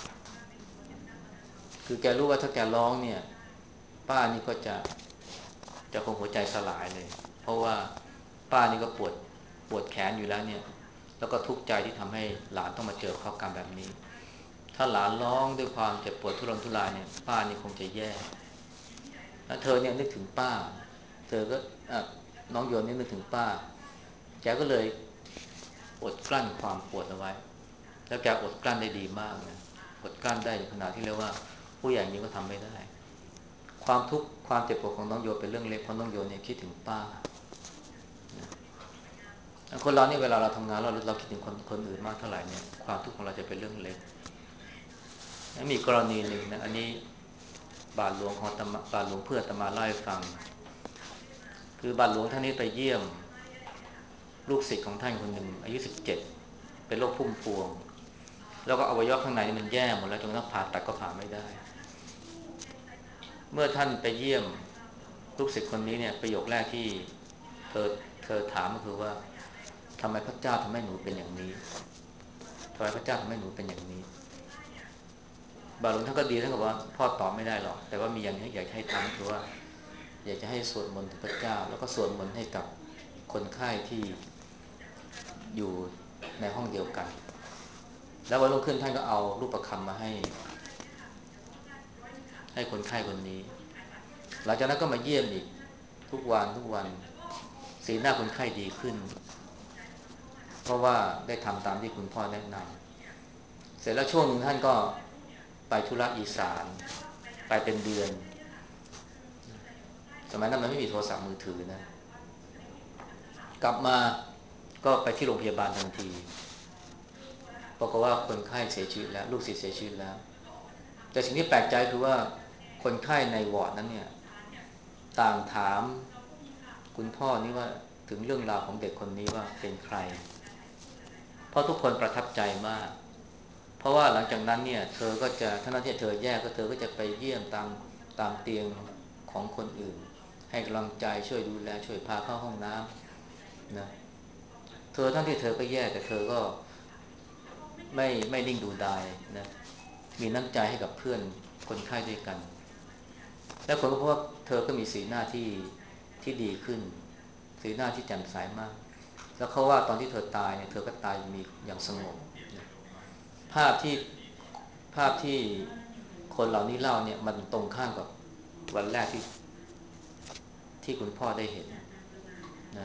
คือแกรู้ว่าถ้าแกร้องเนี่ยป้านี่ก็จะจะคงหัวใจสลายเลยเพราะว่าป้านี่ก็ปวดปวดแขนอยู่แล้วเนี่ยแล้วก็ทุกข์ใจที่ทำให้หลานต้องมาเจอข้อกรรมแบบนี้ถ้าหลานร้องด้วยความเจ็บปวดทุรนทุรายเนี่ยป้านี่คงจะแย่แล้วเธอเนี่ยนึกถึงป้าเธอก็น้องโยนนี่นึกถึงป้าแกก็เลยอดกลั้นความปวดเอาไว้แล้วแกอดกลั้นได้ดีมากนะอดกลั้นได้ขนาดที่เรียกว่าผู้ใหญ่นี้ก็ทำไม่ได้ความทุกข์ความเจ็บปวดของน้องโยเป็นเรื่องเล็กเพราะน้องโยเนี่ยคิดถึงป้าคนเราเนี่ยเวลาเราทำงานเราเราคิดถึงคนคนอื่นมากเท่าไหร่เนี่ยความทุกข์ของเราจะเป็นเรื่องเล็กมีกรณีหนึ่งนะอันนี้บาทหลวงของตมาบาทหลวงเพื่อตมาเล่าให้ฟังคือบาทหลวงท่านนี้ไปเยี่ยมลูกศิษย์ของท่านคนหนึ่งอายุสิบเจ็ดเป็นโรคพุ่มพวงแล้วก็อวัยวะข้างในมันแย่หมดแล้วจนกระทั่งผ่าตัดก็ผ่าไม่ได้เมื่อท่านไปเยี่ยมลูกศิษย์คนนี้เนี่ยประโยคแรกที่เธอเธอถามก็คือว่าทำไมพระเจ้าทำให้หนูเป็นอย่างนี้ทำไมพระเจ้าทำให้หนูเป็นอย่างนี้บาหลวงท่านก็ดีท่านก็บอกว่าพ่อตอบไม่ได้หรอกแต่ว่ามีอย่างนี้อยากให้ทำคือว่าอยากจะให้สวดมนต์ถึงพระเจ้าแล้วก็สวดมนต์ให้กับคนไข้ที่อยู่ในห้องเดียวกันแล้ววันรุ่งขึ้นท่านก็เอารูปประคำมาให้ให้คนไข้คนนี้หลังจากนั้นก็มาเยี่ยมอีกทุกวันทุกวันสีหน้าคนไข้ดีขึ้นเพราะว่าได้ทำตามที่คุณพ่อแนะนำเสร็จแล้วช่วงหนึ่งท่านก็ไปธุระอีสานไปเป็นเดือนสมัยนั้นมันไม่มีโทรศัพท์มือถือนะกลับมาก็ไปที่โรงพยาบาลทันทีบอกว่าคนไข้เสียชีวิตแล้วลูกศิษย์เสียชีวิตแล้วแต่สิ่งที่แปลกใจคือว่าคนไข้ในวอร์ดนั้นเนี่ยต่างถามคุณพ่อนี่ว่าถึงเรื่องราวของเด็กคนนี้ว่าเป็นใครเพราะทุกคนประทับใจมากเพราะว่าหลังจากนั้นเนี่ยเธอก็จะถ้าที่เธอแย่ก็เธอก็จะไปเยี่ยมตามตามเตียงของคนอื่นให้กำลังใจช่วยดูแลช่วยพาเข้าห้องน้ำนะเธอทั้งที่เธอก็แย่แต่เธอก็ไม่ไม่นิ่งดูดายนะมีน้ำใจให้กับเพื่อนคนไข้ด้วยกันและผลก็พบว่าเธอก็มีสีหน้าที่ที่ดีขึ้นสีหน้าที่แจ่มใสมากแล้วเขาว่าตอนที่เธอตายเนี่ยเธอก็ตายมีอย่างสงบนะภาพที่ภาพที่คนเหล่านี้เล่าเนี่ยมันตรงข้ามกับวันแรกที่ที่คุณพ่อได้เห็นนะ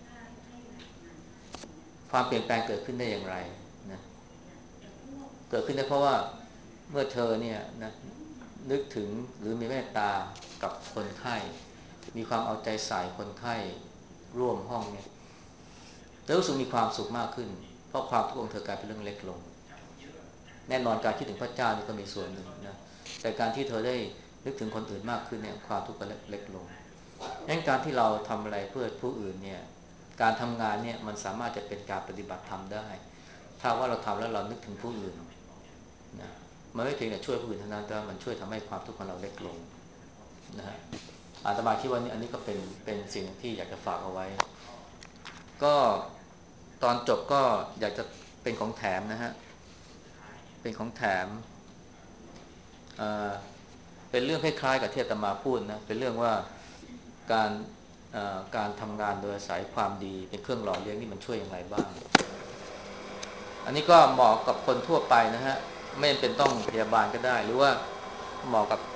ความเปลี่ยนแปลงเกิดขึ้นได้อย่างไรนะเกิดขึ้นได้เพราะว่าเมื่อเธอเนี่ยนะนึกถึงหรือมีเมตตากับคนไข้มีความเอาใจใส่คนไข้ร่วมห้องเนี่ยเธอรู้สึกมีความสุขมากขึ้นเพราะความทุกข์ของเธอกลายเป็นเรื่องเล็กลงแน่นอนการคิดถึงพระเจ้านี่ก็มีส่วนหนึ่งนะแต่การที่เธอได้นึกถึงคนอื่นมากขึ้นเนี่ยความทุกข์ก็เล็กลงงั้นการที่เราทำอะไรเพื่อผู้อื่นเนี่ยการทำงานเนี่ยมันสามารถจะเป็นการปฏิบัติธรรมได้ถ้าว่าเราทำแล้วเรานึกถึงผู้อื่นนะมันไม่เพียงแต่ช่วยผู้อื่นเท่านั้นแต่มันช่วยทำให้ความทุกข์ของเราเล็กลงนะฮะอาตมาคิดว่านี่อันนี้ก็เป็นเป็นสิ่งที่อยากจะฝากเอาไว้ก็ตอนจบก็อยากจะเป็นของแถมนะฮะเป็นของแถมเอ่อเป็นเรื่องคล้ายๆกับที่อาตมาพูดนะเป็นเรื่องว่าการการทำงานโดยอาศัยความดีเป็นเครื่องหล่อเลี้ยงนี่มันช่วยอย่างไรบ้างอันนี้ก็เหมาะกับคนทั่วไปนะฮะไม่จำเป็นต้องพยาบาลก็ได้หรือว่าเหมาะกับ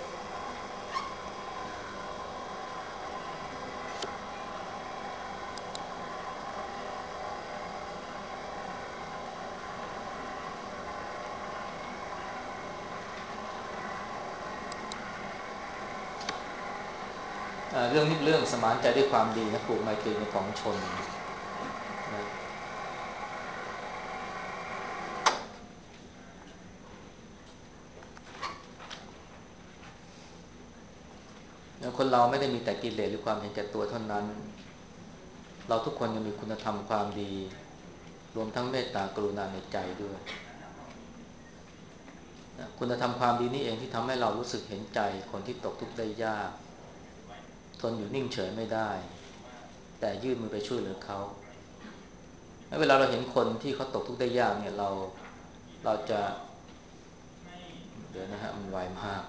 เรื่องนี้เรื่องสมานใจด้วยความดีนะปลูกไมตรีในของชนนะคนเราไม่ได้มีแต่กิเลสหรือความเห็นแก่ตัวเท่านั้นเราทุกคนยังมีคุณธรรมความดีรวมทั้งเมตตากรุณาในใจด้วยนะคุณธรรมความดีนี่เองที่ทำให้เรารู้สึกเห็นใจคนที่ตกทุกข์ได้ยากทนอยู่นิ่งเฉยไม่ได้แต่ยื่นมือไปช่วยเหลือเขาเวลาเราเห็นคนที่เขาตกทุกข์ได้ยากเนี่ยเราเราจะเดี๋ยวนะฮะมันไวมาก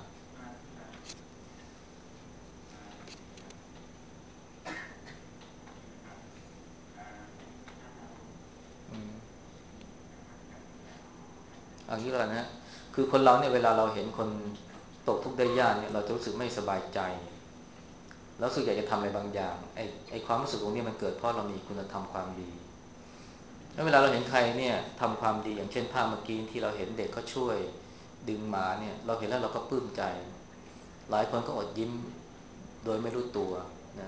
เอางี้ก่อนนะคือคนเราเนี่ยเวลาเราเห็นคนตกทุกข์ได้ยากเนี่ยเราจะรู้สึกไม่สบายใจแล้วรู้สึกอยากจะทำอะไรบางอย่างไอ้ไอ้ความรู้สึกตรงนี้มันเกิดเพราะเรามีคุณธรรมความดีแล้วเวลาเราเห็นใครเนี่ยทำความดีอย่างเช่นภาพเมื่อกี้ที่เราเห็นเด็กเขาช่วยดึงหมาเนี่ยเราเห็นแล้วเราก็ปลื้มใจหลายคนก็อดยิ้มโดยไม่รู้ตัวนะ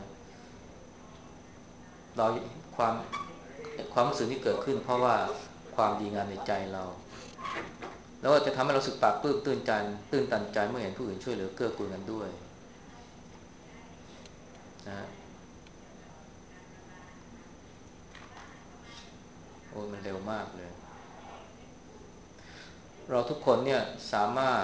เราความความรู้สึกที่เกิดขึ้นเพราะว่าความดีงามในใจเราแล้วก็จะทำให้เราสึกปลาบปลื้มตื้นใจตื้นตันใจเมื่อเห็นผู้อื่นช่วยเหลือเกื้อกูลกันด้วยนะโอ้มันเร็วมากเลยเราทุกคนเนี่ยสามารถ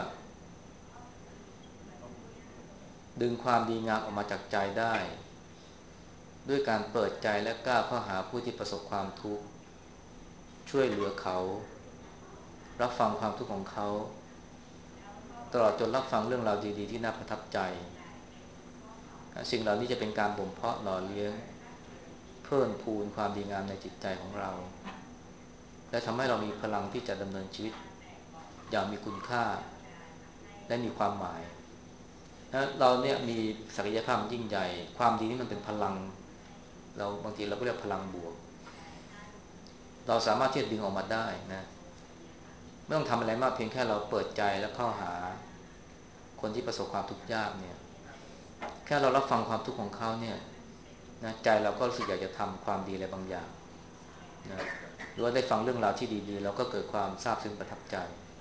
ดึงความดีงามออกมาจากใจได้ด้วยการเปิดใจและกล้าเข้าหาผู้ที่ประสบความทุกข์ช่วยเหลือเขารับฟังความทุกข์ของเขาตลอดจนรับฟังเรื่องราวดีๆที่น่าประทับใจสิ่งเหล่านี้จะเป็นการบ่มเพาะหล่อเลี้ยงเพิ่มพูนความดีงามในจิตใจของเราและทำให้เรามีพลังที่จะดำเนินชีวิตอย่างมีคุณค่าและมีความหมายนะเราเนี่ยมีศักยภาพยิ่งใหญ่ความดีนี่มันเป็นพลังเราบางทีเราก็เรียกพลังบวกเราสามารถที่จะดึงออกมาได้นะไม่ต้องทำอะไรมากเพียงแค่เราเปิดใจและเข้าหาคนที่ประสบความทุกข์ยากเนี่ยแค่เรารับฟังความทุกข์ของเขาเนี่ยนะใจเราก็รู้สึกอยากจะทำความดีอะไรบางอย่างนะหรือว่าได้ฟังเรื่องราวที่ดีๆเราก็เกิดความซาบซึ้งประทับใจ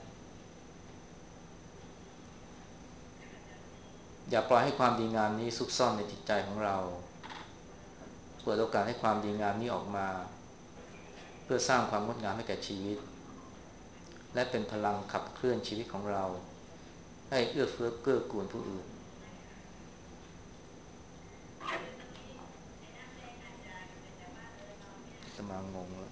อย่าปล่อยให้ความดีงามนี้ซุกซ่อนในจิตใจของเราเปิดโอกาสให้ความดีงามนี้ออกมาเพื่อสร้างความงดงามให้แก่ชีวิตและเป็นพลังขับเคลื่อนชีวิตของเราให้เอื้อเฟื้อเกื้อกูลผู้อื่นจะมางงแล้ว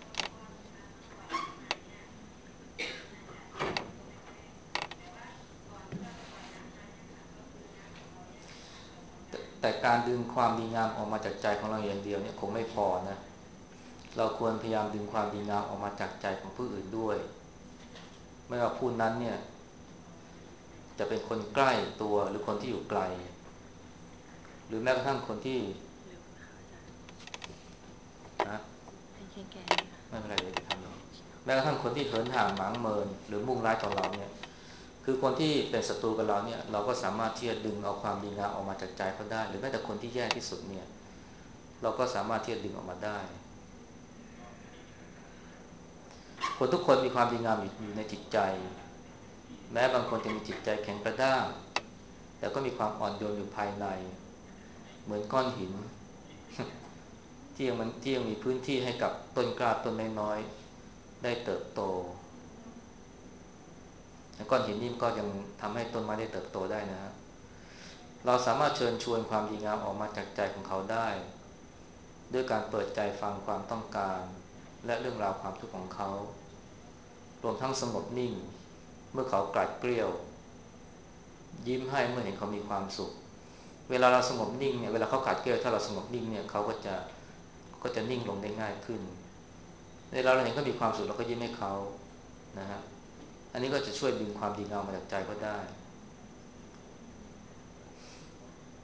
แต่แต่การดึงความดีงามออกมาจากใจของเราอย่างเดียวเนี่ยคงไม่พอนะเราควรพยายามดึงความดีงามออกมาจากใจของผู้อื่นด้วยไม่ว่าผู้นั้นเนี่ยจะเป็นคนใกล้ตัวหรือคนที่อยู่ไกลหรือแม้กระทั่งคนที่นะไม่เป็นไรเดี๋ยวจะทำเองแม้กระทั่งคนที่เหินห่างหมางเมินหรือมุ่งร้ายต่อเราเนี่ยคือคนที่เป็นศัตรูกับเราเนี่ยเราก็สามารถที่จะดึงเอาความดีงามออกมาจากใจเขาได้หรือแม้แต่คนที่แย่ที่สุดเนี่ยเราก็สามารถที่จะดึงออกมาได้คนทุกคนมีความดีงามอยู่ในจิตใจแม้บางคนจะมีจิตใจแข็งกระด้างแต่ก็มีความอ่อนโยนอยู่ภายในเหมือนก้อนหินที่ยังมันที่ยังมีพื้นที่ให้กับต้นกล้าต้นน้อยๆได้เติบโตก้อนหินนี่ก็ยังทำให้ต้นไม้ได้เติบโตได้นะฮะเราสามารถเชิญชวนความดีงามออกมาจากใจของเขาได้ด้วยการเปิดใจฟังความต้องการและเรื่องราวความทุกข์ของเขารวมทั้งสงบนิ่งเมื่อเขากลัดเกลี้ยวยิ้มให้เมื่อเห็นเขามีความสุขเวลาเราสงบนิ่งเนี่ยเวลาเขากลัดเกลี้ยวถ้าเราสงบนิ่งเนี่ยเขาก็จะก็จะนิ่งลงได้ง่ายขึ้นเวลาเราเห็นเขามีความสุขเราก็ยิ้มให้เขานะฮะอันนี้ก็จะช่วยดึงความดีงามมาจากใจก็ได้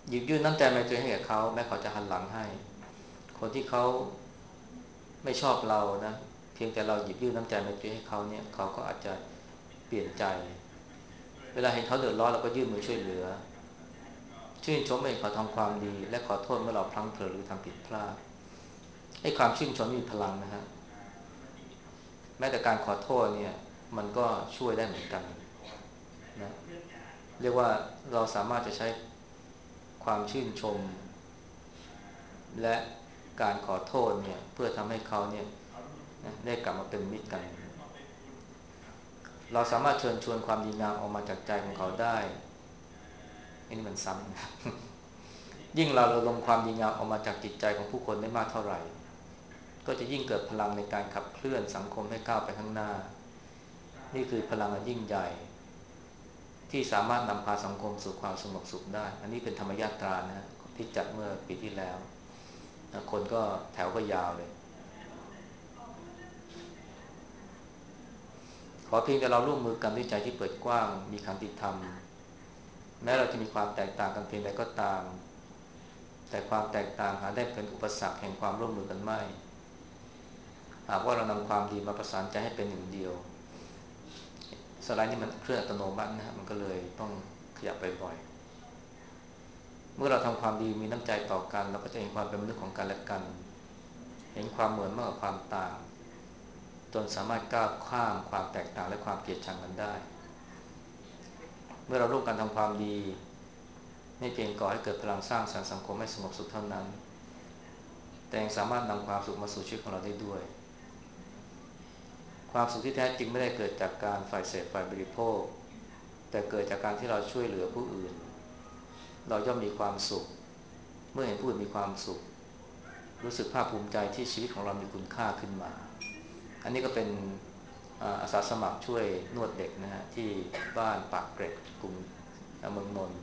หยิบยื่นน้ำใจไมตรีให้กับเขาแม้เขาจะหันหลังให้คนที่เขาไม่ชอบเรานะเพียงแต่เราหยิบยื่นน้ำใจไมตรีให้เขาเนี่ยเขาก็อาจจะเปลี่ยนใจเวลาเห็นเขาเดือดร้อนเราก็ยื่นมือช่วยเหลือชื่นชมเมื่อเขาทำความดีและขอโทษเมื่อเราพลั้งเผลอหรือทำผิดพลาดให้ความชื่นชมมีพลังนะฮะแม้แต่การขอโทษเนี่ยมันก็ช่วยได้เหมือนกันนะเรียกว่าเราสามารถจะใช้ความชื่นชมและการขอโทษเนี่ยเพื่อทำให้เขาเนี่ยได้กลับมาเป็นมิตรกันเราสามารถเชิญชวนความดีงามออกมาจากใจของเขาได้อันนี้มันซ้ำนะยิ่งเราระดมความดีงามออกมาจากจิตใจของผู้คนได้มากเท่าไหร่ก็จะยิ่งเกิดพลังในการขับเคลื่อนสังคมให้ก้าวไปข้างหน้านี่คือพลังอันยิ่งใหญ่ที่สามารถนำพาสังคมสู่ความสงบสุขได้อันนี้เป็นธรรมยาตรานะที่จัดเมื่อปีที่แล้วคนก็แถวก็ยาวเลยขอเพียงแต่เราร่วมมือกันด้วยใจที่เปิดกว้างมีขันติธรรมแม้เราจะมีความแตกต่างกันเพียงใดก็ตามแต่ความแตกต่างหาได้เป็นอุปสรรคแห่งความร่วมมือกันไม่หากว่าเรานำความดีมาประสานใจให้เป็นหนึ่งเดียวสไลด์นี้มันเคลื่อนอัตโนมัตินะฮะมันก็เลยต้องขยับไปบ่อยเมื่อเราทำความดีมีน้ำใจต่อกันเราก็จะเห็นความเป็นมนุษย์ของกันและกันเห็นความเหมือนมากกว่าความต่างจนสามารถก้าวข้ามความแตกต่างและความเกลียดชังกันได้เมื่อเราร่วมกันทำความดีไม่เพียงก่อให้เกิดพลังสร้างสรรค์สังคมให้สงบสุขเท่านั้นแต่ยังสามารถนำความสุขมาสู่ชีวิตของเราได้ด้วยความสุขที่แท้จริงไม่ได้เกิดจากการฝ่ายเสพฝ่ายบริโภคแต่เกิดจากการที่เราช่วยเหลือผู้อื่นเราย่อมมีความสุขเมื่อเห็นผู้อื่นมีความสุขรู้สึกภาคภูมิใจที่ชีวิตของเรามีคุณค่าขึ้นมาอันนี้ก็เป็นอาสาสมัครช่วยนวดเด็กนะฮะที่บ้านปากเกร็ดกรุงเมืองนนท์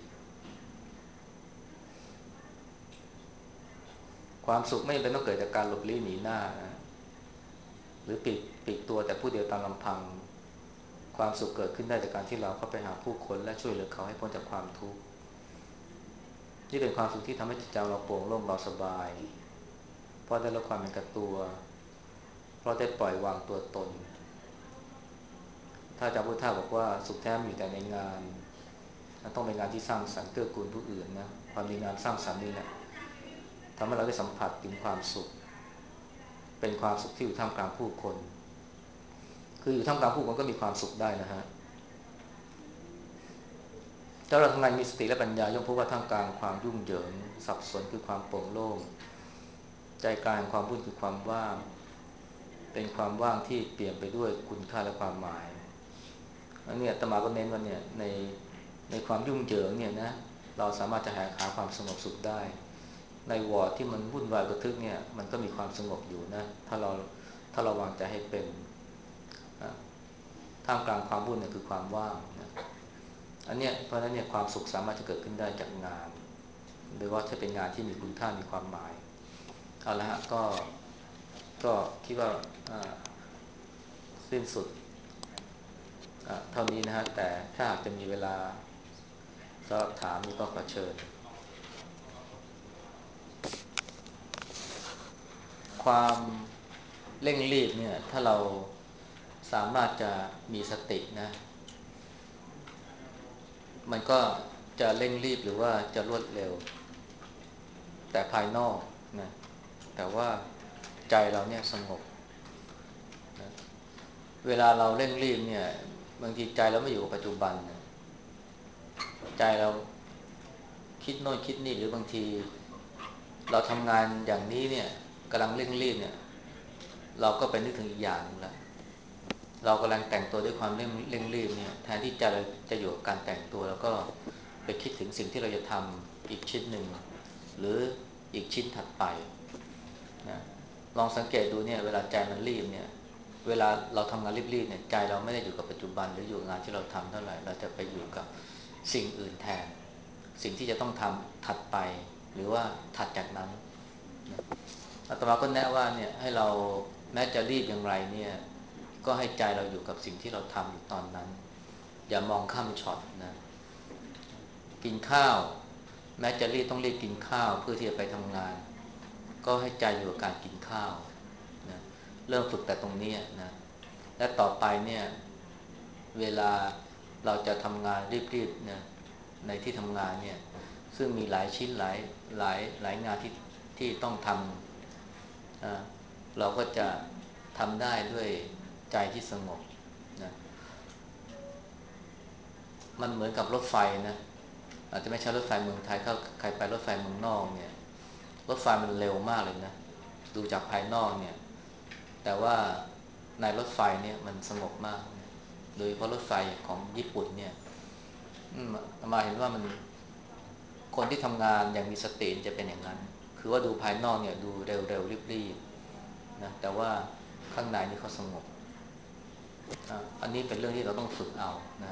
ความสุขไม่จำเป็นต้องเกิดจากการหลบลี้หนีหน้านะหรือปิดปิดตัวแต่ผู้เดียวตามลำพังความสุขเกิดขึ้นได้จากการที่เราเข้าไปหาผู้คนและช่วยเหลือเขาให้พ้นจากความทุกข์นี่เป็นความสุขที่ทำให้จิตใจเราโปร่งโล่งเบาสบายเพราะได้รับความเป็นกับตัวเพราะได้ปล่อยวางตัวตนถ้าอาจารย์พุทธาบอกว่าสุขแท้มีแต่ในงานต้องเป็นงานที่สร้างสรรค์เกื้อกูลผู้อื่นนะความดีงามสร้างสรรค์นี่แหละทำให้เราได้สัมผัสถึงความสุขเป็นความสุขที่อยู่ท่ามกลางผู้คนคืออยู่ท่ามกลางผู้คนก็มีความสุขได้นะฮะถ้าเราทำงานมีสติและปัญญาย่อมพบว่าท่ามกลางความยุ่งเหยิงสับสนคือความโปร่งโล่งใจกลางความวุ่นคือความว่างเป็นความว่างที่เปลี่ยนไปด้วยคุณค่าและความหมายอันนี้อาตมาก็เน้นว่าเนี่ยในในความยุ่งเหยิงเนี่ยนะเราสามารถจะหาหาความสงบสุขได้ในวอร์ดที่มันวุ่นวายกระทึกเนี่ยมันก็มีความสงบอยู่นะถ้าเราถ้าเราวางใจให้เป็นท่ามกลางความวุ่นเนี่ยคือความว่างนะอันเนี้ยเพราะฉะนั้นเนี่ยความสุขสามารถจะเกิดขึ้นได้จากงานโดยว่าถ้าเป็นงานที่มีคุณค่ามีความหมายเอาละฮะก็ก็คิดว่าสิ้นสุดเท่านี้นะฮะแต่ถ้าหากจะมีเวลาสำหรับถามนี่ก็ขอเชิญความเร่งรีบเนี่ยถ้าเราสามารถจะมีสตินะมันก็จะเร่งรีบหรือว่าจะรวดเร็วแต่ภายนอกนะแต่ว่าใจเราเนี่ยสงบนะเวลาเราเร่งรีบเนี่ยบางทีใจเราไม่อยู่กับปัจจุบันนะใจเราคิดโน่นคิดนี่หรือบางทีเราทำงานอย่างนี้เนี่ยกำลังเร่งรีบเนี่ยเราก็ไปนึกถึงอีกอย่างนึงแล้วเรากำลังแต่งตัวด้วยความเร่งเร่งรีบเนี่ยแทนที่ใจเราจะอยู่กับการแต่งตัวแล้วก็ไปคิดถึงสิ่งที่เราจะทำอีกชิ้นหนึ่งหรืออีกชิ้นถัดไปนะลองสังเกตดูเนี่ยเวลาใจมันรีบเนี่ยเวลาเราทำงานรีบๆเนี่ยใจเราไม่ได้อยู่กับปัจจุบันหรืออยู่กับงานที่เราทำเท่าไหร่เราจะไปอยู่กับสิ่งอื่นแทนสิ่งที่จะต้องทำถัดไปหรือว่าถัดจากนั้นนะอาตมาก็แนะว่าเนี่ยให้เราแม้จะรีบอย่างไรเนี่ยก็ให้ใจเราอยู่กับสิ่งที่เราทำอยู่ตอนนั้นอย่ามองข้ามช็อตนะกินข้าวแม้จะรีบต้องรีบกินข้าวเพื่อที่จะไปทำงานก็ให้ใจอยู่กับการกินข้าวนะเริ่มฝึกแต่ตรงนี้นะและต่อไปเนี่ยเวลาเราจะทำงานรีบๆนะในที่ทำงานเนี่ยซึ่งมีหลายชิ้นหลายหลายหลายงานที่ที่ต้องทำนะเราก็จะทำได้ด้วยใจที่สงบนะมันเหมือนกับรถไฟนะอาจจะไม่ใช่รถไฟเมืองไทยถ้าใครไปรถไฟเมืองนอกเนี่ยรถไฟมันเร็วมากเลยนะดูจากภายนอกเนี่ยแต่ว่าในรถไฟเนี่ยมันสงบมากโดยเฉพาะรถไฟของญี่ปุ่นเนี่ยมาเห็นว่ามันคนที่ทำงานอย่างมีสติจะเป็นอย่างนั้นคือว่าดูภายนอกเนี่ยดูเร็วๆรีบๆนะแต่ว่าข้างในนี่เขาสงบนะอันนี้เป็นเรื่องที่เราต้องฝึกเอานะ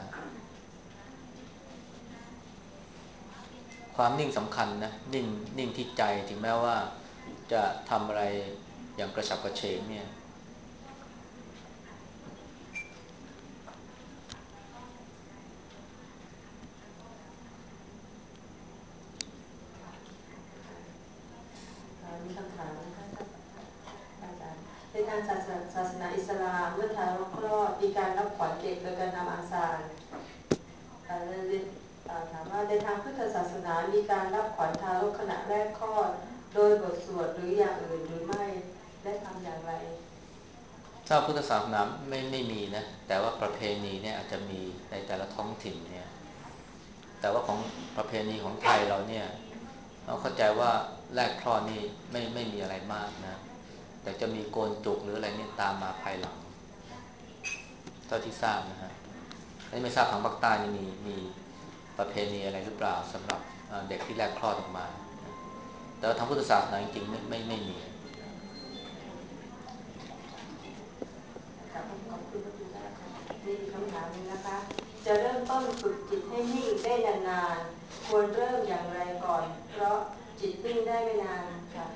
ความนิ่งสำคัญนะนิ่งนิ่งที่ใจถึงแม้ว่าจะทำอะไรอย่างกระฉับกระเฉงเนี่ยมีคำถามนะคะอาจารย์ในทางศาสนาศาสนาอิสลามเมื่อทารกคลอดมีการรับขวัญเด็กโดยการนำอังซานถามว่าในทางพุทธศาสนามีการรับขวัญทารกขณะแรกคลอดโดยบทสวดหรืออย่างอื่นหรือไม่และทำอย่างไรถ้าพุทธศาสนาไม่ไม่มีนะแต่ว่าประเพณีเนี่ยอาจจะมีในแต่ละท้องถิ่นเนี่ยแต่ว่าของประเพณีของไทยเราเนี่ยเราเข้าใจว่าแรกคลอดนี่ไม่ไม่มีอะไรมากนะแต่จะมีโกนจุกหรืออะไรเนี่ยตามมาภายหลังเท่าที่ทราบนะฮะไม่ทราบทางภาคใต้นี่มีมีประเพณีอะไรหรือเปล่าสำหรับเด็กที่แรกคลอดออกมาแต่ว่าทางพุทธศาสนาจริงๆไม่ไม่ไม่มีขอบคุณพระคุณเจ้าค่ะนี่อีกคำถามนึงนะคะจะเริ่มต้นฝึกจิตให้นิ่งได้นานๆควรเริ่มอย่างไรก่อนเพราะจิตนิ่งได้ไม่นานค่ะ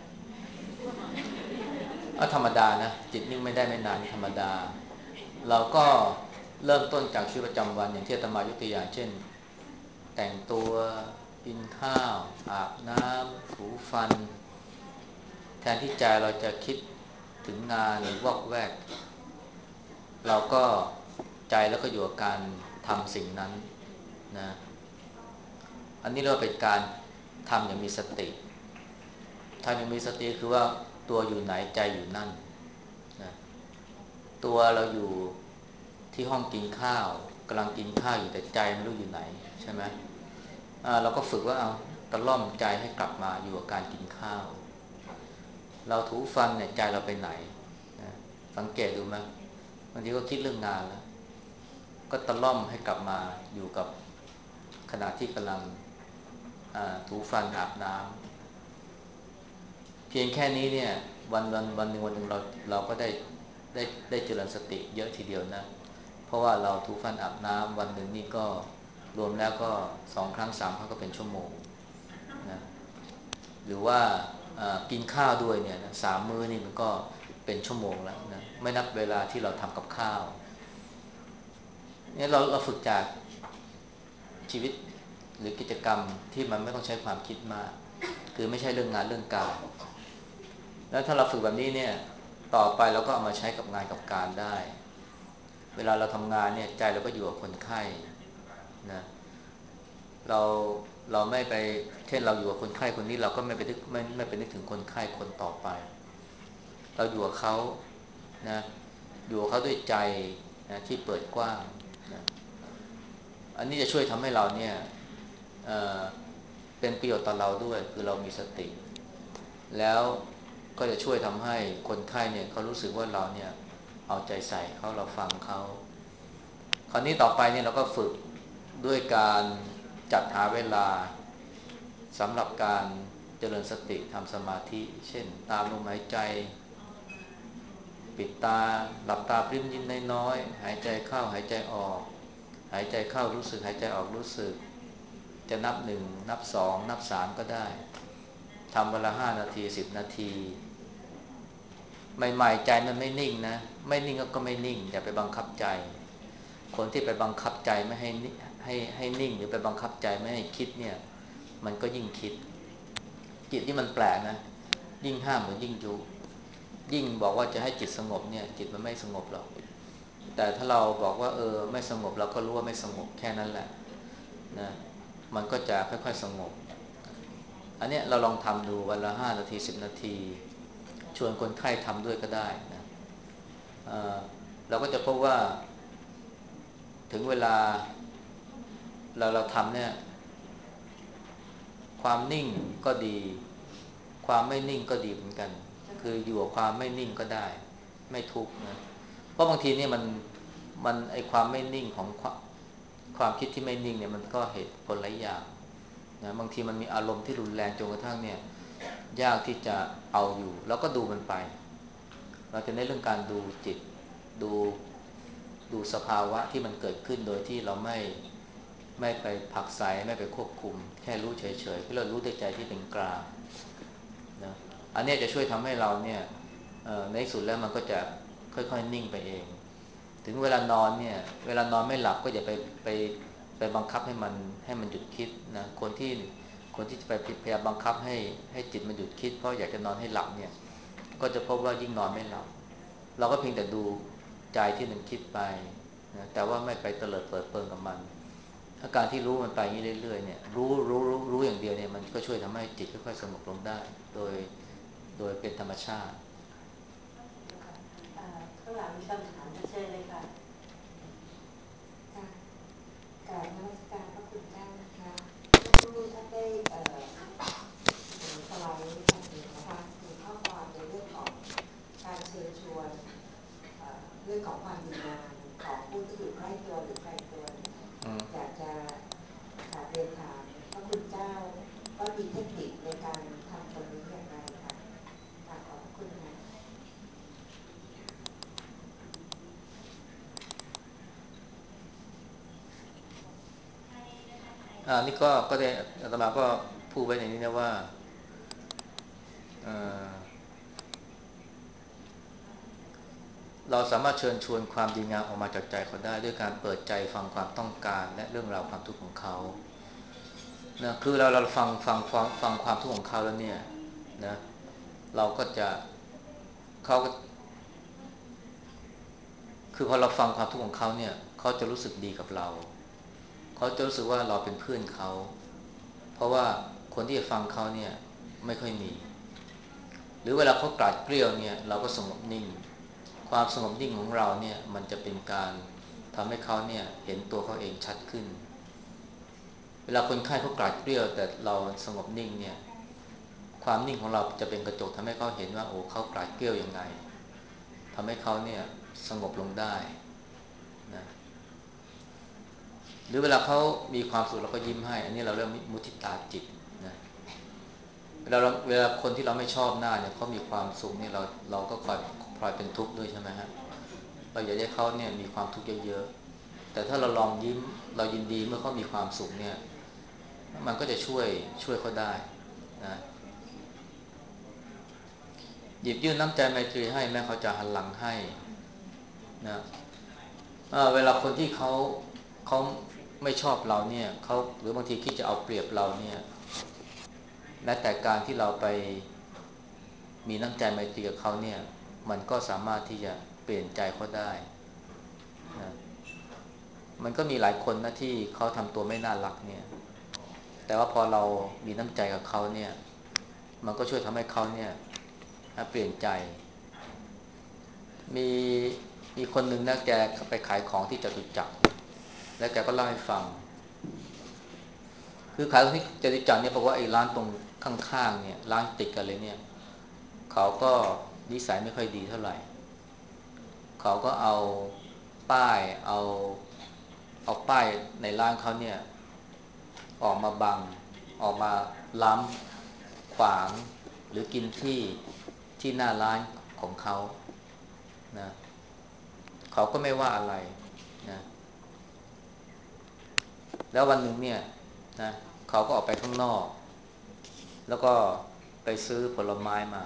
ธรรมดานะจิตนิ่งไม่ได้ไม่นานธรรมดาเราก็เริ่มต้นจากชีวิตประจำวันอย่างที่อาตมายกตัวอย่างเช่นแต่งตัวกินข้าวอาบน้ำถูฟันแทนที่ใจเราจะคิดถึงงานหรือวอกแวกเราก็ใจแล้วก็อยู่กับการทำสิ่งนั้นนะอันนี้เราเป็นการทำอย่างมีสติทำอย่างมีสติคือว่าตัวอยู่ไหนใจอยู่นั่นนะตัวเราอยู่ที่ห้องกินข้าวกำลังกินข้าวอยู่แต่ใจไม่รู้อยู่ไหนใช่ไหมอ่าเราก็ฝึกว่าเอาตะล่อมใจให้กลับมาอยู่กับการกินข้าวเราถูฟันเนี่ยใจเราไปไหนนะสังเกตดูไหมบางทีก็คิดเรื่องงานแล้วก็ตะล่อมให้กลับมาอยู่กับขณะที่กำลังถูฟันอาบน้ำเพียงแค่นี้เนี่ยวันวันวันหนึ่งวันหนึ่งเราเราก็ได้ได้ได้เจริญสติเยอะทีเดียวนะเพราะว่าเราถูฟันอาบน้ำวันหนึ่งนี่ก็รวมแล้วก็สองครั้งสามครั้งก็เป็นชั่วโมงนะหรือว่ากินข้าวด้วยเนี่ยนะสามมื้อนี่มันก็เป็นชั่วโมงแล้วนะไม่นับเวลาที่เราทำกับข้าวเนี่ยเราเราฝึกจากชีวิตหรือกิจกรรมที่มันไม่ต้องใช้ความคิดมากคือไม่ใช่เรื่องงานเรื่องการแล้วถ้าเราฝึกแบบนี้เนี่ยต่อไปเราก็เอามาใช้กับงานกับการได้เวลาเราทำงานเนี่ยใจเราก็อยู่กับคนไข้นะเราเราไม่ไปเช่นเราอยู่กับคนไข้คนนี้เราก็ไม่ไปนึกไม่ไม่ไปนึกถึงคนไข้คนต่อไปเราอยู่กับเขานะอยู่กับเขาด้วยใจนะที่เปิดกว้างนะอันนี้จะช่วยทำให้เราเนี่ย เอ่อเป็นประโยชน์ต่อเราด้วยคือเรามีสติแล้วก็จะช่วยทำให้คนไข้เนี่ยเขารู้สึกว่าเราเนี่ยเอาใจใส่เขาเราฟังเขาคราวนี้ต่อไปเนี่ยเราก็ฝึกด้วยการจัดหาเวลาสำหรับการเจริญสติทำสมาธิเช่นตามลมหายใจปิดตาหลับตาพริ้มยิ้มน้อยๆหายใจเข้าหายใจออกหายใจเข้ารู้สึกหายใจออกรู้สึกจะนับหนึ่งนับสองนับสามก็ได้ทำเวลาห้านาทีสิบนาทีใหม่ๆใจมันไม่นิ่งนะไม่นิ่งก็ไม่นิ่งอย่าไปบังคับใจคนที่ไปบังคับใจไม่ให้ให้ให้นิ่งหรือไปบังคับใจไม่ให้คิดเนี่ยมันก็ยิ่งคิดจิตที่มันแปลกนะยิ่งห้ามเหมือนยิ่งยุยิ่งบอกว่าจะให้จิตสงบเนี่ยจิตมันไม่สงบหรอกแต่ถ้าเราบอกว่าเออไม่สงบเราก็รู้ว่าไม่สงบแค่นั้นแหละนะมันก็จะค่อยๆสงบอันเนี้ยเราลองทำดูวันละห้านาทีสิบนาทีชวนคนไข้ทำด้วยก็ได้นะเอ่อเราก็จะพบว่าถึงเวลาเราเราทำเนี่ยความนิ่งก็ดีความไม่นิ่งก็ดีเหมือนกันคืออยู่กับความไม่นิ่งก็ได้ไม่ทุกข์นะเพราะบางทีเนี่ยมันมันไอความไม่นิ่งของความความคิดที่ไม่นิ่งเนี่ยมันก็เหตุผลหลายอย่างนะบางทีมันมีอารมณ์ที่รุนแรงจนกระทั่งเนี่ยยากที่จะเอาอยู่แล้วก็ดูมันไปเราจะเน้นเรื่องการดูจิตดูดูสภาวะที่มันเกิดขึ้นโดยที่เราไม่ไม่ไปผลักไสไม่ไปควบคุมแค่รู้เฉยๆเพื่อเรารู้ด้วยใจที่เป็นกลางนะอันนี้จะช่วยทำให้เราเนี่ยในที่สุดแล้วมันก็จะค่อยๆนิ่งไปเองถึงเวลานอนเนี่ยเวลานอนไม่หลับก็อย่าไปไปไปบังคับให้มันให้มันหยุดคิดนะคนที่คนที่จะไปพยายามบังคับให้ให้จิตมันหยุดคิดเพราะอยากจะนอนให้หลับเนี่ยก็จะพบว่ายิ่งนอนไม่หลับเราก็เพียงแต่ดูใจที่มันคิดไปนะแต่ว่าไม่ไปเตลิดเปิดเปิงกับมันอาการที่รู้มันไปอย่างนี้เรื่อยๆเนี่ยรู้รู้รู้รู้อย่างเดียวเนี่ยมันก็ช่วยทำให้จิตค่อยๆสงบลงได้โดยโดยเป็นธรรมชาติข้างหลังมีคำถามเชิญเลยค่ะกราบนมัสการพระคุณเจ้านะคะเมื่อครู่ท่านได้เอ่อสไลด์แผ่นหนึ่งนะคะมีข้อความในเรื่องของการเชิญชวนเรื่องของความดีงามของผู้ที่อยู่ใกล้ตัวหรือไกลตัวอยากจะกราบเรียนถามพระคุณเจ้าว่ามีเทคนิคในการทำตรงนี้อย่างไรคะกราบขอบคุณค่ะอ่านี่ก็ก็ได้อาตมาก็พูดไว้ในนี้นะว่าเราสามารถเชิญชวนความดีงามออกมาจากใจเขาได้ด้วยการเปิดใจฟังความต้องการและเรื่องราวความทุกข์ของเขานะคือเราเราฟังฟังฟังฟังความทุกข์ของเขาแล้วเนี่ยนะเราก็จะเขาก็คือพอเราฟังความทุกข์ของเขาเนี่ยเขาจะรู้สึกดีกับเราเขาจะรู้สึกว่าเราเป็นเพื่อนเขาเพราะว่าคนที่จะฟังเขาเนี่ยไม่ค่อยมีหรือเวลาเขากราดเกลียวเนี่ยเราก็สงบนิ่งความสงบนิ่งของเราเนี่ยมันจะเป็นการทำให้เขาเนี่ยเห็นตัวเขาเองชัดขึ้นเวลาคนไข้เขากราดเกลียวแต่เราสงบนิ่งเนี่ยความนิ่งของเราจะเป็นกระจกทำให้เขาเห็นว่าโอ้เขากราดเกลียวยังไงทำให้เขาเนี่ยสงบลงได้นะหรือเวลาเขามีความสุขเราก็ยิ้มให้อันนี้เราเรียกมุทิตาจิตนะเวลาเราเวลาคนที่เราไม่ชอบหน้าเนี่ยเขามีความสุขเนี่ยเราเราก็คอยพลอยเป็นทุกข์ด้วยใช่ไหมฮะเราอยากให้เขาเนี่ยมีความทุกข์เยอะๆแต่ถ้าเราลองยิ้มเรายินดีเมื่อเขามีความสุขเนี่ยมันก็จะช่วยช่วยเขาได้นะหยิบยื่นน้ำใจไมตรีให้แม้เขาจะหันหลังให้นะเเวลาคนที่เขาเขาไม่ชอบเราเนี่ยเขาหรือบางทีคิดจะเอาเปรียบเราเนี่ยแม้แต่การที่เราไปมีน้ำใจไมตรีกับเขาเนี่ยมันก็สามารถที่จะเปลี่ยนใจเขาได้นะมันก็มีหลายคนนะที่เขาทำตัวไม่น่ารักเนี่ยแต่ว่าพอเรามีน้ำใจกับเขาเนี่ยมันก็ช่วยทำให้เขาเนี่ยเปลี่ยนใจมีมีคนหนึ่งนะแกไปขายของที่จตุจักรแล้วแกก็เล่าให้ฟังคือขายที่จตุจักรเนี่ยบอกว่าไอ้ร้านตรงข้างๆเนี่ยร้านติดกันเลยเนี่ยเขาก็นิสัยไม่ค่อยดีเท่าไหร่เขาก็เอาป้ายเอาเอาป้ายในร้านเขาเนี่ยออกมาบังออกมาล้ำขวางหรือกินที่ที่หน้าร้านของเขานะเขาก็ไม่ว่าอะไรนะแล้ววันหนึ่งเนี่ยนะเขาก็ออกไปข้างนอกแล้วก็ไปซื้อผลไม้มา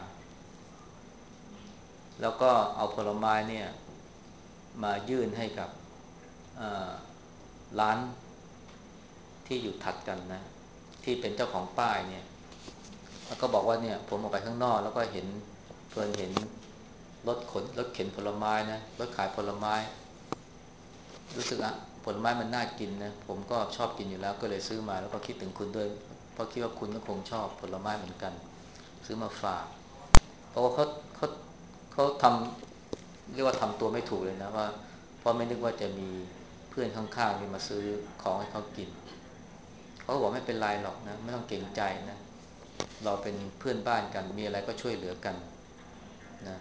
แล้วก็เอาผลไม้เนี่ยมายื่นให้กับร้านที่อยู่ถัดกันนะที่เป็นเจ้าของป้ายเนี่ยแล้วก็บอกว่าเนี่ยผมออกไปข้างนอกแล้วก็เห็นเพื่อนเห็นรถขนรถเข็นผลไม้นะรถขายผลไม้รู้สึกอะผลไม้มันน่ากินนะผมก็ชอบกินอยู่แล้วก็เลยซื้อมาแล้วก็คิดถึงคุณด้วยเพราะคิดว่าคุณก็คงชอบผลไม้เหมือนกันซื้อมาฝากเพราะว่าเขาเขาเขาทำเรียกว่าทำตัวไม่ถูกเลยนะว่าเพราะไม่นึกว่าจะมีเพื่อนข้างๆที่มาซื้อของให้เขากินเขาบอกไม่เป็นไรหรอกนะไม่ต้องเกรงใจนะเราเป็นเพื่อนบ้านกันมีอะไรก็ช่วยเหลือกันนะ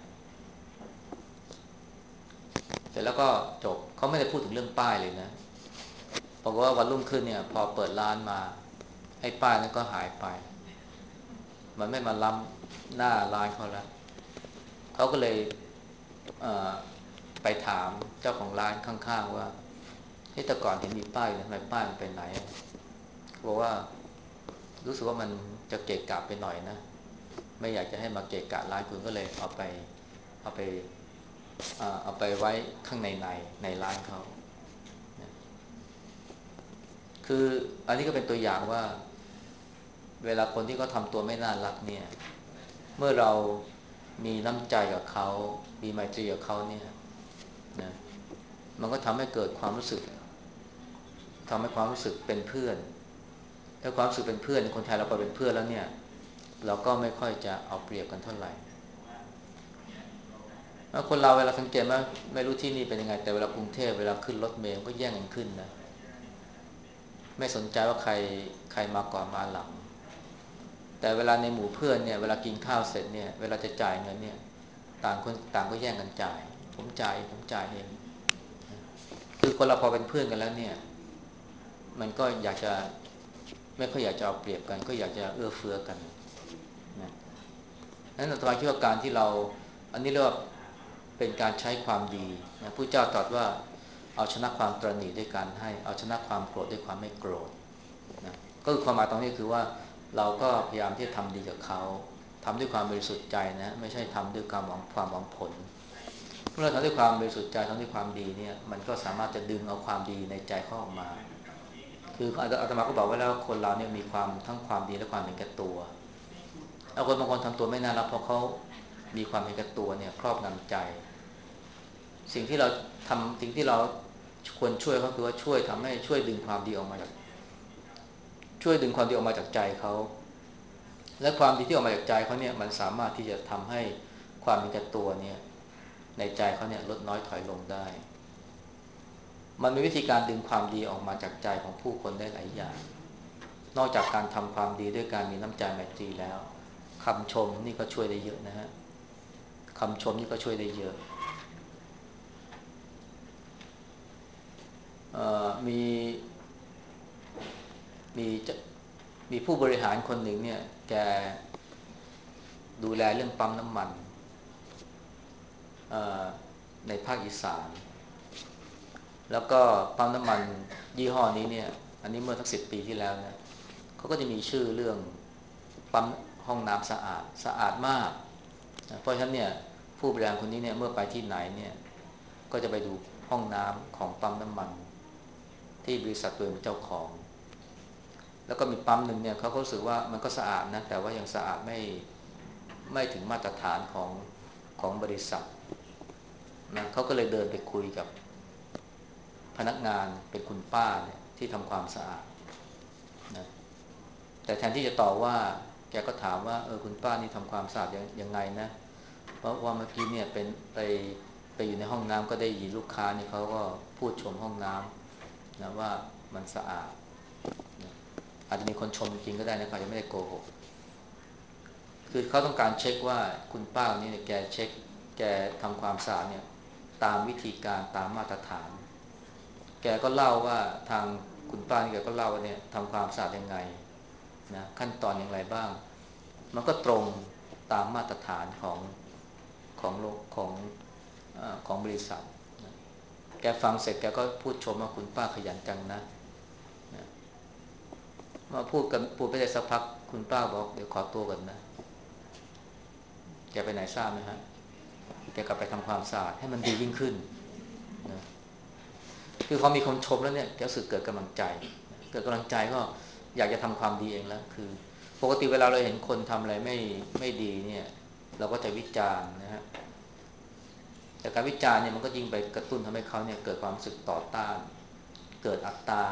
เสร็จแล้วก็จบเขาไม่ได้พูดถึงเรื่องป้ายเลยนะบอกว่าวันรุ่งขึ้นเนี่ยพอเปิดร้านมาไอ้ป้ายนั้นก็หายไปมันไม่มาล้ำหน้าร้านเขาแล้วเขาก็เลยเอ่อไปถามเจ้าของร้านข้างๆว่าเฮ้ยแต่ก่อนเห็นมีป้ายทำไมป้ายมันไปไหนเขาบอกว่ารู้สึกว่ามันจะเกะกะไปหน่อยนะไม่อยากจะให้มาเกะกะร้านคุณก็เลยเอาไปเอาไปเอาไปไว้ข้างในในในร้านเขาคืออันนี้ก็เป็นตัวอย่างว่าเวลาคนที่เขาทำตัวไม่น่ารักเนี่ยเมื่อเรามีน้ำใจกับเขามีไมตรีกับเขาเนี่ยนะมันก็ทำให้เกิดความรู้สึกทำให้ความรู้สึกเป็นเพื่อนถ้าความรู้สึกเป็นเพื่อนคนไทยเราก็เป็นเพื่อนแล้วเนี่ยเราก็ไม่ค่อยจะเอาเปรียบกันเท่าไหร่คนเราเวลาสังเกตว่าไม่รู้ที่นี่เป็นยังไงแต่เวลากรุงเทพเวลาขึ้นรถเมล์ก็แย่งกันขึ้นนะไม่สนใจว่าใครใครมาก่อนมาหลังแต่เวลาในหมู่เพื่อนเนี่ยเวลากินข้าวเสร็จเนี่ยเวลาจะจ่ายเงินเนี่ยต่างคนต่างก็แย่งกันจ่ายผมจ่ายผมจ่ายเองคือคนเราพอเป็นเพื่อนกันแล้วเนี่ยมันก็อยากจะไม่ค่อยอยากจะเอาเปรียบกันก็อยากจะเอื้อเฟื้อกันนะนั้นอาตมาคิดว่าการที่เราอันนี้เรียกว่าเป็นการใช้ความดีนะผู้เจ้าตรัสว่าเอาชนะความตระหนี่ด้วยการให้เอาชนะความโกรธด้วยความไม่โกรธนะก็คือความหมายตรงนี้คือว่าเราก็พยายามที่จะทำดีกับเขาทำด้วยความบริสุทธิ์ใจนะไม่ใช่ทำด้วยความหวังความหวังผลเมื่อเราทำด้วยความบริสุทธิ์ใจทำด้วยความดีเนี่ยมันก็สามารถจะดึงเอาความดีในใจเขาออกมาคืออาตมาก็บอกไว้แล้วคนเราเนี่ยมีความทั้งความดีและความเห็นแก่ตัวเอาคนบางคนทำตัวไม่น่ารักเพราะเขามีความเห็นแก่ตัวเนี่ยครอบงำใจสิ่งที่เราทำสิ่งที่เราควรช่วยเขาคือว่าช่วยทำให้ช่วยดึงความดีออกมาจากช่วยดึงความดีออกมาจากใจเขาและความดีที่ออกมาจากใจเขาเนี่ยมันสามารถที่จะทำให้ความเห็นแก่ตัวเนี่ยในใจเขาเนี่ยลดน้อยถอยลงได้มันมีวิธีการดึงความดีออกมาจากใจของผู้คนได้หลายอย่างนอกจากการทำความดีด้วยการมีน้ำใจไมตรีแล้วคำชมนี่ก็ช่วยได้เยอะนะฮะคำชมนี่ก็ช่วยได้เยอะมีมีมีผู้บริหารคนหนึ่งเนี่ยแกดูแลเรื่องปั๊มน้ำมันในภาคอีสานแล้วก็ปั๊มน้ำมันยี่ห้อนี้เนี่ยอันนี้เมื่อสักสิบปีที่แล้วนะเขาก็จะมีชื่อเรื่องปั๊มห้องน้ำสะอาดสะอาดมากเพราะฉะนั้นเนี่ยผู้บริหารคนนี้เนี่ยเมื่อไปที่ไหนเนี่ยก็จะไปดูห้องน้ำของปั๊มน้ำมันที่บริษัทตัวเองเป็นเจ้าของแล้วก็มีปั๊มหนึ่งเนี่ยเขาก็รู้สึกว่ามันก็สะอาดนะแต่ว่ายังสะอาดไม่ไม่ถึงมาตรฐานของของบริษัทนะเขาก็เลยเดินไปคุยกับพนักงานเป็นคุณป้าเนี่ยที่ทำความสะอาดนะแต่แทนที่จะตอบว่าแกก็ถามว่าเออคุณป้านี่ทำความสะอาดยังยังไงนะเพราะว่าเมื่อกี้เนี่ยเป็นไปไปอยู่ในห้องน้ำก็ได้ยินลูกค้านี่เขาก็พูดชมห้องน้ำนะว่ามันสะอาดนะอาจจะมีคนชมจริงก็ได้นะเขาจะไม่ได้โกหกคือเขาต้องการเช็คว่าคุณป้านี่เนี่ยแกเช็คแกทำความสะอาดเนี่ยตามวิธีการตามมาตรฐานแกก็เล่าว่าทางคุณป้านี่แกก็เล่าว่าเนี่ยทำความสะอาดยังไงนะขั้นตอนอย่างไรบ้างมันก็ตรงตามมาตรฐานของของโลกของเอ่อของบริษัทนะแกฟังเสร็จแกก็พูดชมว่าคุณป้าขยันจังนะนะมาพูดกันพูดไปได้สักพักคุณป้าบอกเดี๋ยวขอตัวก่อนนะแกไปไหนทราบไหมฮะแกกลับไปทำความสะอาดให้มันดียิ่งขึ้นนะคือพอมีคนชมแล้วเนี่ยแกรู้สึกเกิดกำลังใจเกิดกำลังใจก็อยากจะทำความดีเองแล้วคือปกติเวลาเราเห็นคนทำอะไรไม่ไม่ดีเนี่ยเราก็จะวิจารณ์นะฮะแต่การวิจารณ์เนี่ยมันก็ยิ่งไปกระตุ้นทำให้เขาเนี่ยเกิดความรู้สึกต่อต้านเกิดอัตตา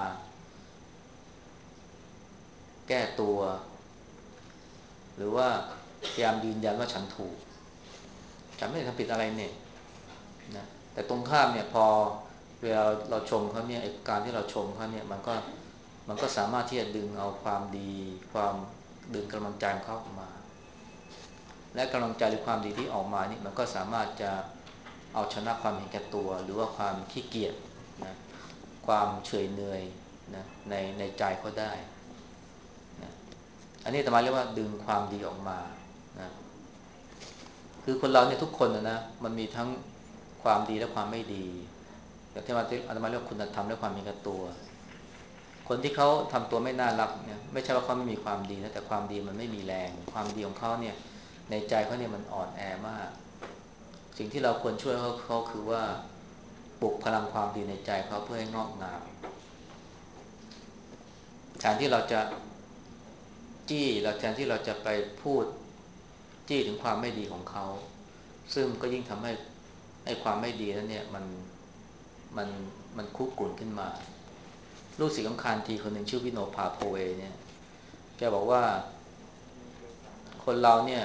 แก้ตัวหรือว่าพยายามยืนยันว่าฉันถูกฉันไม่ได้ทำผิดอะไรเนี่ยนะแต่ตรงข้ามเนี่ยพอเวลาเราชมเขาเนี่ยการที่เราชมเขาเนี่ยมันก็มันก็สามารถที่จะดึงเอาความดีความดึงกำลังใจของเขาออกมาและกำลังใจหรือความดีที่ออกมานี่มันก็สามารถจะเอาชนะความเห็นแก่ตัวหรือว่าความขี้เกียจนะความเฉยเนื่อยนะในในใจเขาได้นะอันนี้อาตมาเรียกว่าดึงความดีออกมานะคือคนเราเนี่ยทุกคนนะนะมันมีทั้งความดีและความไม่ดีอย่างที่อาตมาเรียกว่าคุณธรรมและความมีแก่ตัวคนที่เขาทำตัวไม่น่ารักเนี่ยไม่ใช่ว่าเขาไม่มีความดีนะแต่ความดีมันไม่มีแรงความดีของเขาเนี่ยในใจเขาเนี่ยมันอ่อนแอมากสิ่งที่เราควรช่วยเขาเขาคือว่าปลุกพลังความดีในใจเขาเพื่อให้งอกงามแทนที่เราจะจี้เราแทนที่เราจะไปพูดจี้ถึงความไม่ดีของเขาซึ่งก็ยิ่งทำให้ไอ้ความไม่ดีนั้นเนี่ยมันมันมันคุกกุ่นขึ้นมาลูกศิษย์ของคานทีคนหนึ่งชื่อวิโนภาโพเวเนี่ยแกบอกว่าคนเราเนี่ย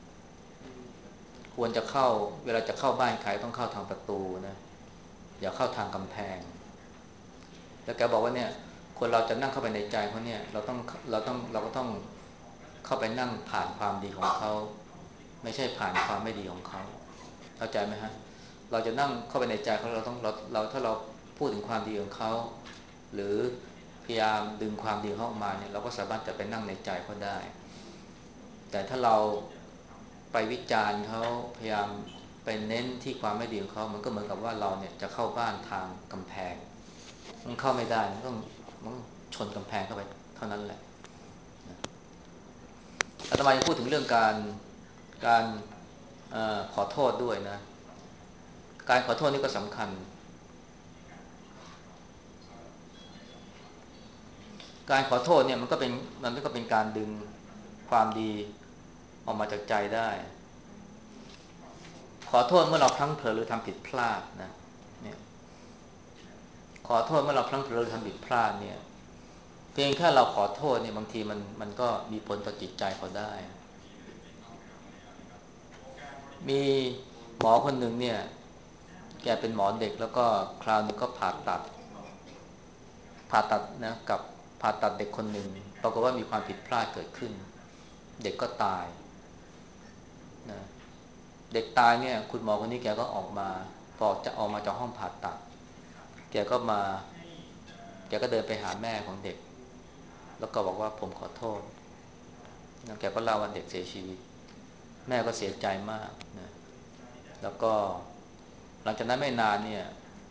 ควรจะเข้าเวลาจะเข้าบ้านใครต้องเข้าทางประตูนะอย่าเข้าทางกำแพงแล้วแกบอกว่าเนี่ยคนเราจะนั่งเข้าไปในใจเขาเนี่ยเราต้องเราต้องเราก็ต้องเข้าไปนั่งผ่านความดีของเขาไม่ใช่ผ่านความไม่ดีของเขาเข้าใจไหมฮะเราจะนั่งเข้าไปในใจเขาเราต้องเราเราถ้าเราพูดถึงความดีของเขาหรือพยายามดึงความดีเขาออกมาเนี่ยเราก็สามารถจะไปนั่งในใจเขาได้แต่ถ้าเราไปวิจารณ์เขาพยายามไปเน้นที่ความไม่ดีของเขามันก็เหมือนกับว่าเราเนี่ยจะเข้าบ้านทางกำแพงมันเข้าไม่ได้มันต้องมันชนกำแพงเข้าไปเท่านั้นแหละอาตมาจะพูดถึงเรื่องการการเอ่อขอโทษด้วยนะการขอโทษนี่ก็สำคัญการขอโทษเนี่ยมันก็เป็นมันก็เป็นการดึงความดีออกมาจากใจได้ขอโทษเมื่อเราพลั้งเผลอหรือทำผิดพลาดนะเนี่ยขอโทษเมื่อเราพลั้งเผลอหรือทำผิดพลาดเนี่ยเพียงแค่เราขอโทษเนี่ยบางทีมันมันก็มีผลต่อจิตใจเขาได้มีหมอคนหนึ่งเนี่ยแกเป็นหมอเด็กแล้วก็คราวนึงก็ผ่าตัดผ่าตัดนะกับผ่าตัดเด็กคนหนึ่งปรากฏว่ามีความผิดพลาดเกิดขึ้นเด็กก็ตายนะเด็กตายเนี่ยคุณหมอคนนี้แกก็ออกมาพอจะออกมาจากห้องผ่าตัดแกก็มาแกก็เดินไปหาแม่ของเด็กแล้วก็บอกว่าผมขอโทษแล้วแกก็เล่าว่าเด็กเสียชีวิตแม่ก็เสียใจมากนะแล้วก็หลังจากนั้นไม่นานเนี่ย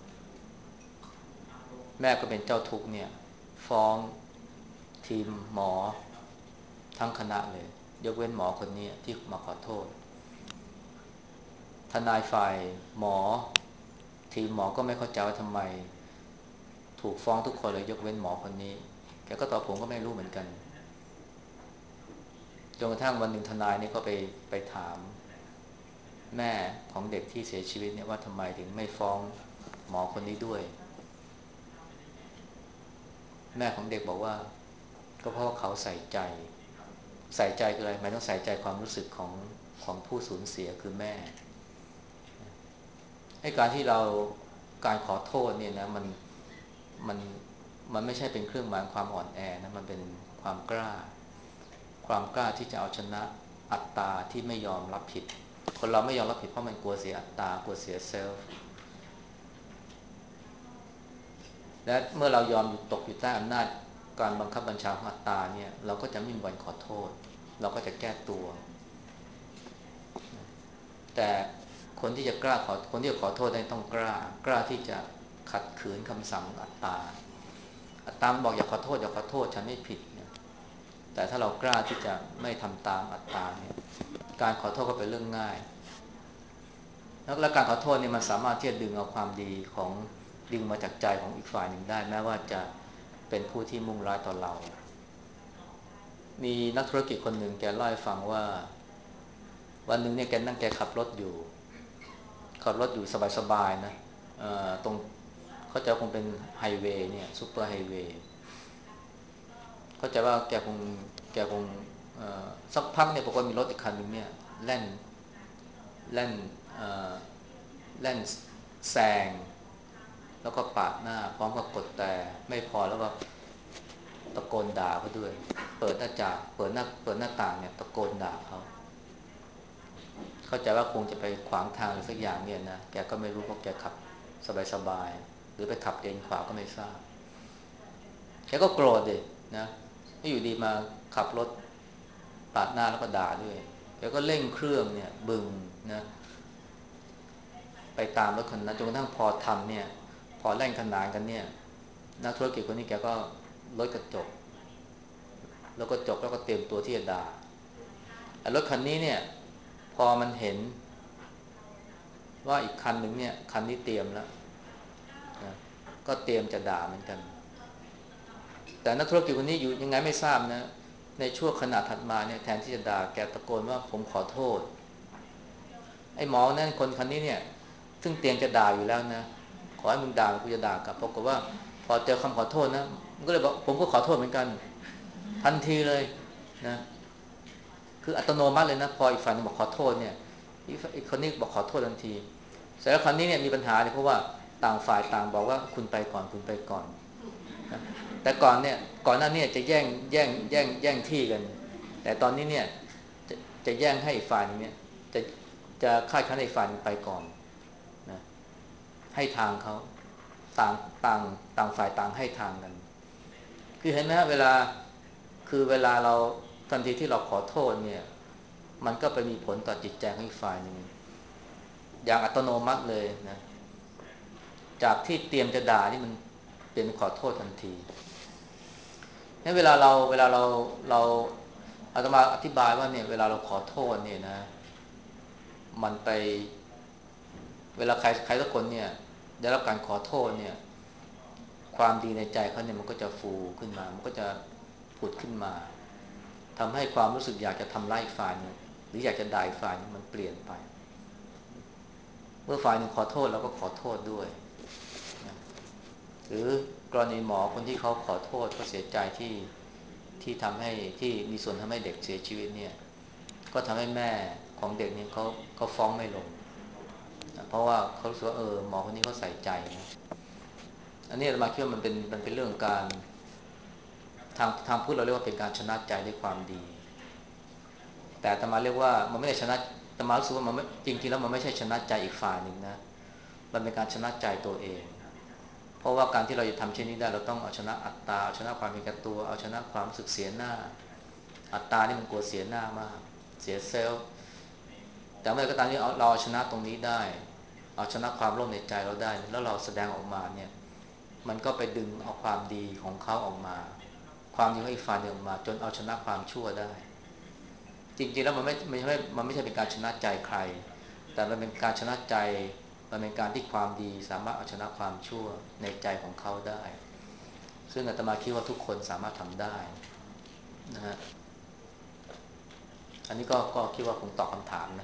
แม่ก็เป็นเจ้าทุกข์เนี่ยฟ้องทีมหมอทั้งคณะเลยยกเว้นหมอคนนี้ที่มาขอโทษทนายฝ่ายหมอทีมหมอก็ไม่เข้าใจว่าทำไมถูกฟ้องทุกคนเลยยกเว้นหมอคนนี้แกก็ตอบผมก็ไม่รู้เหมือนกันจนกระทั่งวันหนึ่งทนายนี่ก็ไปไปถามแม่ของเด็กที่เสียชีวิตเนี่ยว่าทำไมถึงไม่ฟ้องหมอคนนี้ด้วยแม่ของเด็กบอกว่าก็เพราะว่าเขาใส่ใจใส่ใจคืออะไรหมายถึงใส่ใจความรู้สึกของของผู้สูญเสียคือแม่ไอ้การที่เราการขอโทษเนี่ยนะมันมันมันไม่ใช่เป็นเครื่องหมายความอ่อนแอนะมันเป็นความกล้าความกล้าที่จะเอาชนะอัตตาที่ไม่ยอมรับผิดคนเราไม่ยอมรับผิดเพราะมันกลัวเสียอัตตากลัวเสียเซลฟ์และเมื่อเรายอมตกอยู่ใต้อำนาจการบังคับบัญชาของอัตตาเนี่ยเราก็จะไม่มีวันขอโทษเราก็จะแก้ตัวแต่คนที่จะกล้าขอคนที่จะขอโทษได้ต้องกล้ากล้าที่จะขัดขืนคำสั่งอัตตาอัตตามันบอกอย่าขอโทษอย่าขอโทษฉันไม่ผิดเนี่ยแต่ถ้าเรากล้าที่จะไม่ทำตามอัตตาเนี่ยการขอโทษก็เป็นเรื่องง่ายและการขอโทษเนี่ยมันสามารถที่จะดึงเอาความดีของดึงมาจากใจของอีกฝ่ายหนึ่งได้แม้ว่าจะเป็นผู้ที่มุ่งร้ายต่อเรามีนักธุรกิจคนหนึ่งแกเล่าให้ฟังว่าวันหนึ่งเนี่ยแกนั่งแกขับรถอยู่ขับรถอยู่สบายๆนะตรงเขาจะคงเป็นไฮเวย์เนี่ยซุปเปอร์ไฮเวย์เขาใจว่าแกคงแกคงสักพักเนี่ยปรากฏมีรถอีกคันหนึ่งเนี่ยแล่นแล่นแล่นแซงแล้วก็ปาดหน้าพร้อมกับกดแต่ไม่พอแล้วก็ตะโกนด่าเขาด้วยเปิดหน้าต่างเปิดหน้าเปิดหน้าต่างเนี่ยตะโกนด่าเขาเข้าใจว่าคงจะไปขวางทางหรือสักอย่างเนี่ยนะแกก็ไม่รู้เพราะแกขับสบายๆหรือไปขับเลนขวาก็ไม่ทราบแกก็โกรธดินะที่อยู่ดีมาขับรถปาดหน้าแล้วก็ด่าด้วยแกก็เร่งเครื่องเนี่ยบึงนะไปตามรถคันนั้นจนกระทั่งพอทำเนี่ยพอแล่นขนานกันเนี่ยนักธุรกิจคนนี้แกก็ลดกระจกแล้วก็จบแล้วก็เตรียมตัวที่จะด่ารถคันนี้เนี่ยพอมันเห็นว่าอีกคันหนึ่งเนี่ยคันนี้เตรียมแล้วนะก็เตรียมจะด่าเหมือนกันแต่นักธุรกิจคนนี้อยู่ยังไงไม่ทราบนะในช่วงขณะถัดมาเนี่ยแทนที่จะด่าแกตะโกนว่าผมขอโทษไอ้หมอนั่นคนคันนี้เนี่ยซึ่งเตรียมจะด่าอยู่แล้วนะขอให้มึงด่ากูจะด่ากลับปรากฏว่าพอเจอคำขอโทษนะมันก็เลยบอกผมก็ขอโทษเหมือนกันทันทีเลยนะคืออัตโนมัติเลยนะพออีกฝ่ายนึงบอกขอโทษเนี่ยอีกคนนี้บอกขอโทษทันทีแต่แล้วครั้นี้เนี่ยมีปัญหาเลยเพราะว่าต่างฝ่ายต่างบอกว่าคุณไปก่อนคุณไปก่อนนะแต่ก่อนเนี่ยก่อนหน้านี้จะแย่งแย่งแย่งแย่งที่กันแต่ตอนนี้เนี่ยจะจะแย่งให้อีกฝ่ายนึงเนี่ยจะจะคาดคั้นอีกฝ่ายนึงไปก่อนนะให้ทางเขาต่างต่างต่างฝ่ายต่างให้ทางกันคือเห็นไหมเวลาคือเวลาเราทันทีที่เราขอโทษเนี่ยมันก็ไปมีผลต่อจิตใจของอีกฝ่ายนึงอย่างอัตโนมัติเลยนะจากที่เตรียมจะด่านี่มันเปลี่ยนเป็นขอโทษทันทีงั้นเวลาเราเวลาเราเราอาตมาอธิบายว่าเนี่ยเวลาเราขอโทษเนี่ยนะมันไปเวลาใครใครสักคนเนี่ยได้รับการขอโทษเนี่ยความดีในใจเขาเนี่ยมันก็จะฟูขึ้นมามันก็จะผุดขึ้นมาทำให้ความรู้สึกอยากจะทำร้ายฝ่ายนึงหรืออยากจะด่าฝ่ายนึงมันเปลี่ยนไปเมื่อฝ่ายนึงขอโทษเราก็ขอโทษด้วยนะหรือกรณีหมอคนที่เขาขอโทษก็เสียใจที่ที่ทำให้ที่มีส่วนทำให้เด็กเสียชีวิตเนี่ยก็ทำให้แม่ของเด็กเนี่ยเขาเขาฟ้องไม่ลงนะเพราะว่าเขารู้สึกว่าเออหมอคนนี้เขาใส่ใจนะอันนี้เรามาคิดว่ามันเป็นมันเป็นเรื่องการทางทางพูดเราเรียกว่าเป็นการชนะใจด้วยความดีแต่อาตมาเรียกว่ามันไม่ได้ชนะอาตมารู้สึกว่ามันไม่จริงๆแล้วมันไม่ใช่ชนะใจอีกฝ่ายหนึ่งนะมันเป็นการชนะใจตัวเองเพราะว่าการที่เราจะทำเช่นนี้ได้เราต้องเอาชนะอัตตาเอาชนะความเป็นแก่ตัวเอาชนะความรู้สึกเสียหน้าอัตตานี่มันกลัวเสียหน้ามากเสียเซลล์แต่เมื่อก็ตามที่เราเอาชนะตรงนี้ได้เอาชนะความโลภในใจเราได้แล้วเราแสดงออกมาเนี่ยมันก็ไปดึงเอาความดีของเขาออกมาความดีของอีกฝ่ายหนึ่งออกมาจนเอาชนะความชั่วได้จริงๆแล้วมันไม่ไม่ใช่มันไม่ใช่เป็นการชนะใจใครแต่มันเป็นการชนะใจมันเป็นการที่ความดีสามารถเอาชนะความชั่วในใจของเขาได้ซึ่งอาตมาคิดว่าทุกคนสามารถทำได้นะฮะอันนี้ก็ก็คิดว่าคงตอบคำถามนะ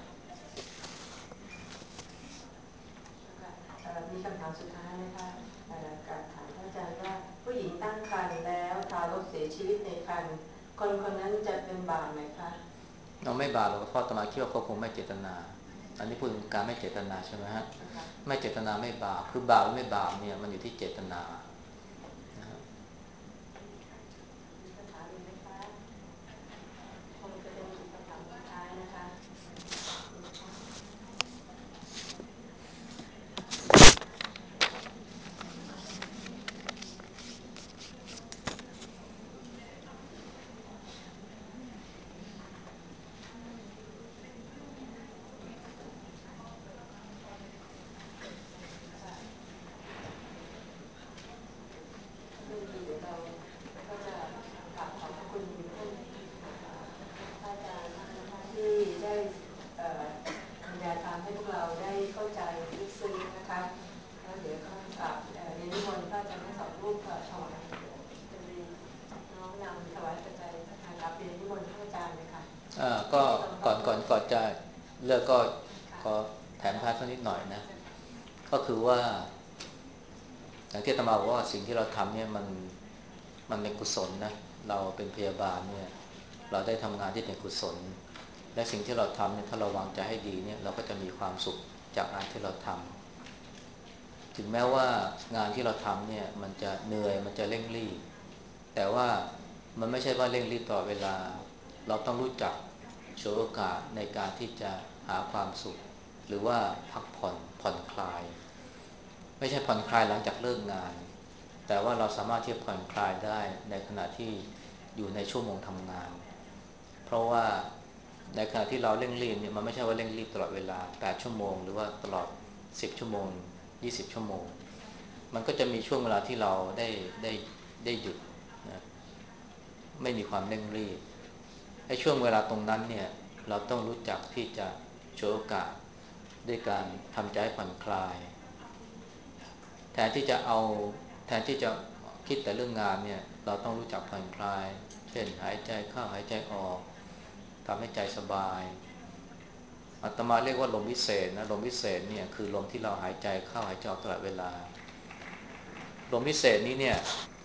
มีคำถามสุดท้ายนะคะการถามพระอาจารย์ว่าผู้หญิงตั้งครรภ์แล้วทารกเสียชีวิตในครรภ์คนคนนั้นจะเป็นบาปไหมคะเราไม่บาปหรอกเพราะอาตมาคิดว่าเขาคงไม่เจตนาอันนี้พูดถึงการไม่เจตนาใช่ไหมฮะไม่เจตนาไม่บาปคือบาปหรือไม่บาปเนี่ยมันอยู่ที่เจตนาเลือกก็ขอแถมท้ายสักนิดหน่อยนะก็คือว่าอย่างที่อาตมาบอกว่าสิ่งที่เราทำเนี่ยมันมันเป็นกุศลนะเราเป็นพยาบาลเนี่ยเราได้ทำงานที่เป็นกุศลและสิ่งที่เราทำเนี่ยถ้าเราวางใจให้ดีเนี่ยเราก็จะมีความสุขจากงานที่เราทำถึงแม้ว่างานที่เราทำเนี่ยมันจะเหนื่อยมันจะเร่งรีบแต่ว่ามันไม่ใช่ว่าเร่งรีบตลอดเวลาเราต้องรู้จักฉวยโอกาสในการที่จะหาความสุขหรือว่าพักผ่อนผ่อนคลายไม่ใช่ผ่อนคลายหลังจากเลิกงานแต่ว่าเราสามารถที่จะผ่อนคลายได้ในขณะที่อยู่ในชั่วโมงทำงานเพราะว่าในขณะที่เราเร่งรีบเนี่ยมันไม่ใช่ว่าเร่งรีบตลอดเวลาแปดชั่วโมงหรือว่าตลอดสิบชั่วโมงยี่สิบชั่วโมงมันก็จะมีช่วงเวลาที่เราได้ได้ได้หยุดนะไม่มีความเร่งรีบไอ้ช่วงเวลาตรงนั้นเนี่ยเราต้องรู้จักที่จะฉวยโอกาสด้วยการทำใจผ่อนคลายแทนที่จะเอาแทนที่จะคิดแต่เรื่องงานเนี่ยเราต้องรู้จักผ่อนคลายเช่นหายใจเข้าหายใจออกทำให้ใจสบายอาตมาเรียกว่าลมวิเศษนะลมวิเศษเนี่ยคือลมที่เราหายใจเข้าหายใจออกตลอดเวลาลมวิเศษนี้เนี่ย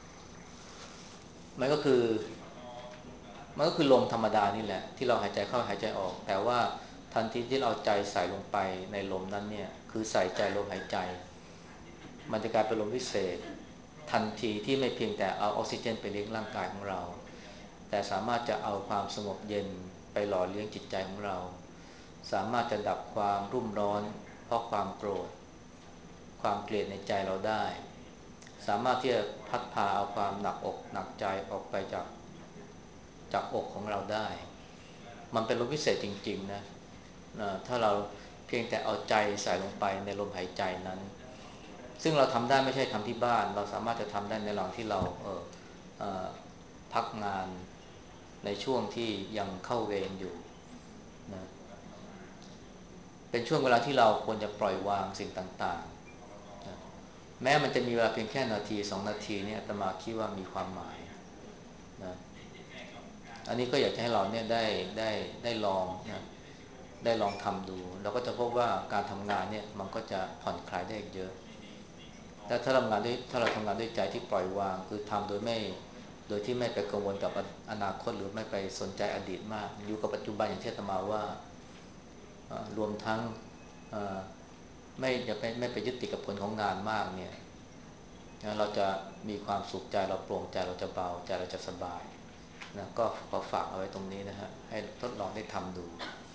มันก็คือมันก็คือลมธรรมดานี่แหละที่เราหายใจเข้าหายใจออกแต่ว่าทันทีที่เราใจใส่ลงไปในลมนั้นเนี่ยคือใส่ใจลมหายใจมันจะกลายเป็นลมวิเศษทันทีที่ไม่เพียงแต่เอาออกซิเจนไปเลี้ยงร่างกายของเราแต่สามารถจะเอาความสงบเย็นไปหล่อเลี้ยงจิตใจของเราสามารถจะดับความรุ่มร้อนเพราะความโกรธความเกลียดในใจเราได้สามารถที่จะพัดพาเอาความหนักอกหนักใจออกไปจากจากอกของเราได้มันเป็นลมวิเศษจริงๆนะถ้าเราเพียงแต่เอาใจใส่ลงไปในลมหายใจนั้นซึ่งเราทำได้ไม่ใช่ทำที่บ้านเราสามารถจะทำได้ในระหว่างที่เราเออเออพักงานในช่วงที่ยังเข้าเวรอยู่นะเป็นช่วงเวลาที่เราควรจะปล่อยวางสิ่งต่างๆนะแม้มันจะมีเวลาเพียงแค่นาทีสองนาทีเนี่ยอาตมาคิดว่ามีความหมายนะอันนี้ก็อยากจะให้เราเนี่ยได้ได้ได้ลองนะได้ลองทำดูเราก็จะพบว่าการทำงานเนี่ยมันก็จะผ่อนคลายได้เยอะแต่ถ้าทำงานด้วยถ้าเราทำงานด้วยใจที่ปล่อยวางคือทำโดยไม่โดยที่ไม่ไปกังวลกับอนาคตหรือไม่ไปสนใจอดีตมากอยู่กับปัจจุบันอย่างที่อาตมาว่ารวมทั้งไม่จะไปไม่ไปยึดติดกับผลของงานมากเนี่ยเราจะมีความสุขใจเราโปร่งใจเราจะเบาใจเราจะสบายนะก็ขอฝากเอาไว้ตรงนี้นะฮะให้ทดลองได้ทำดู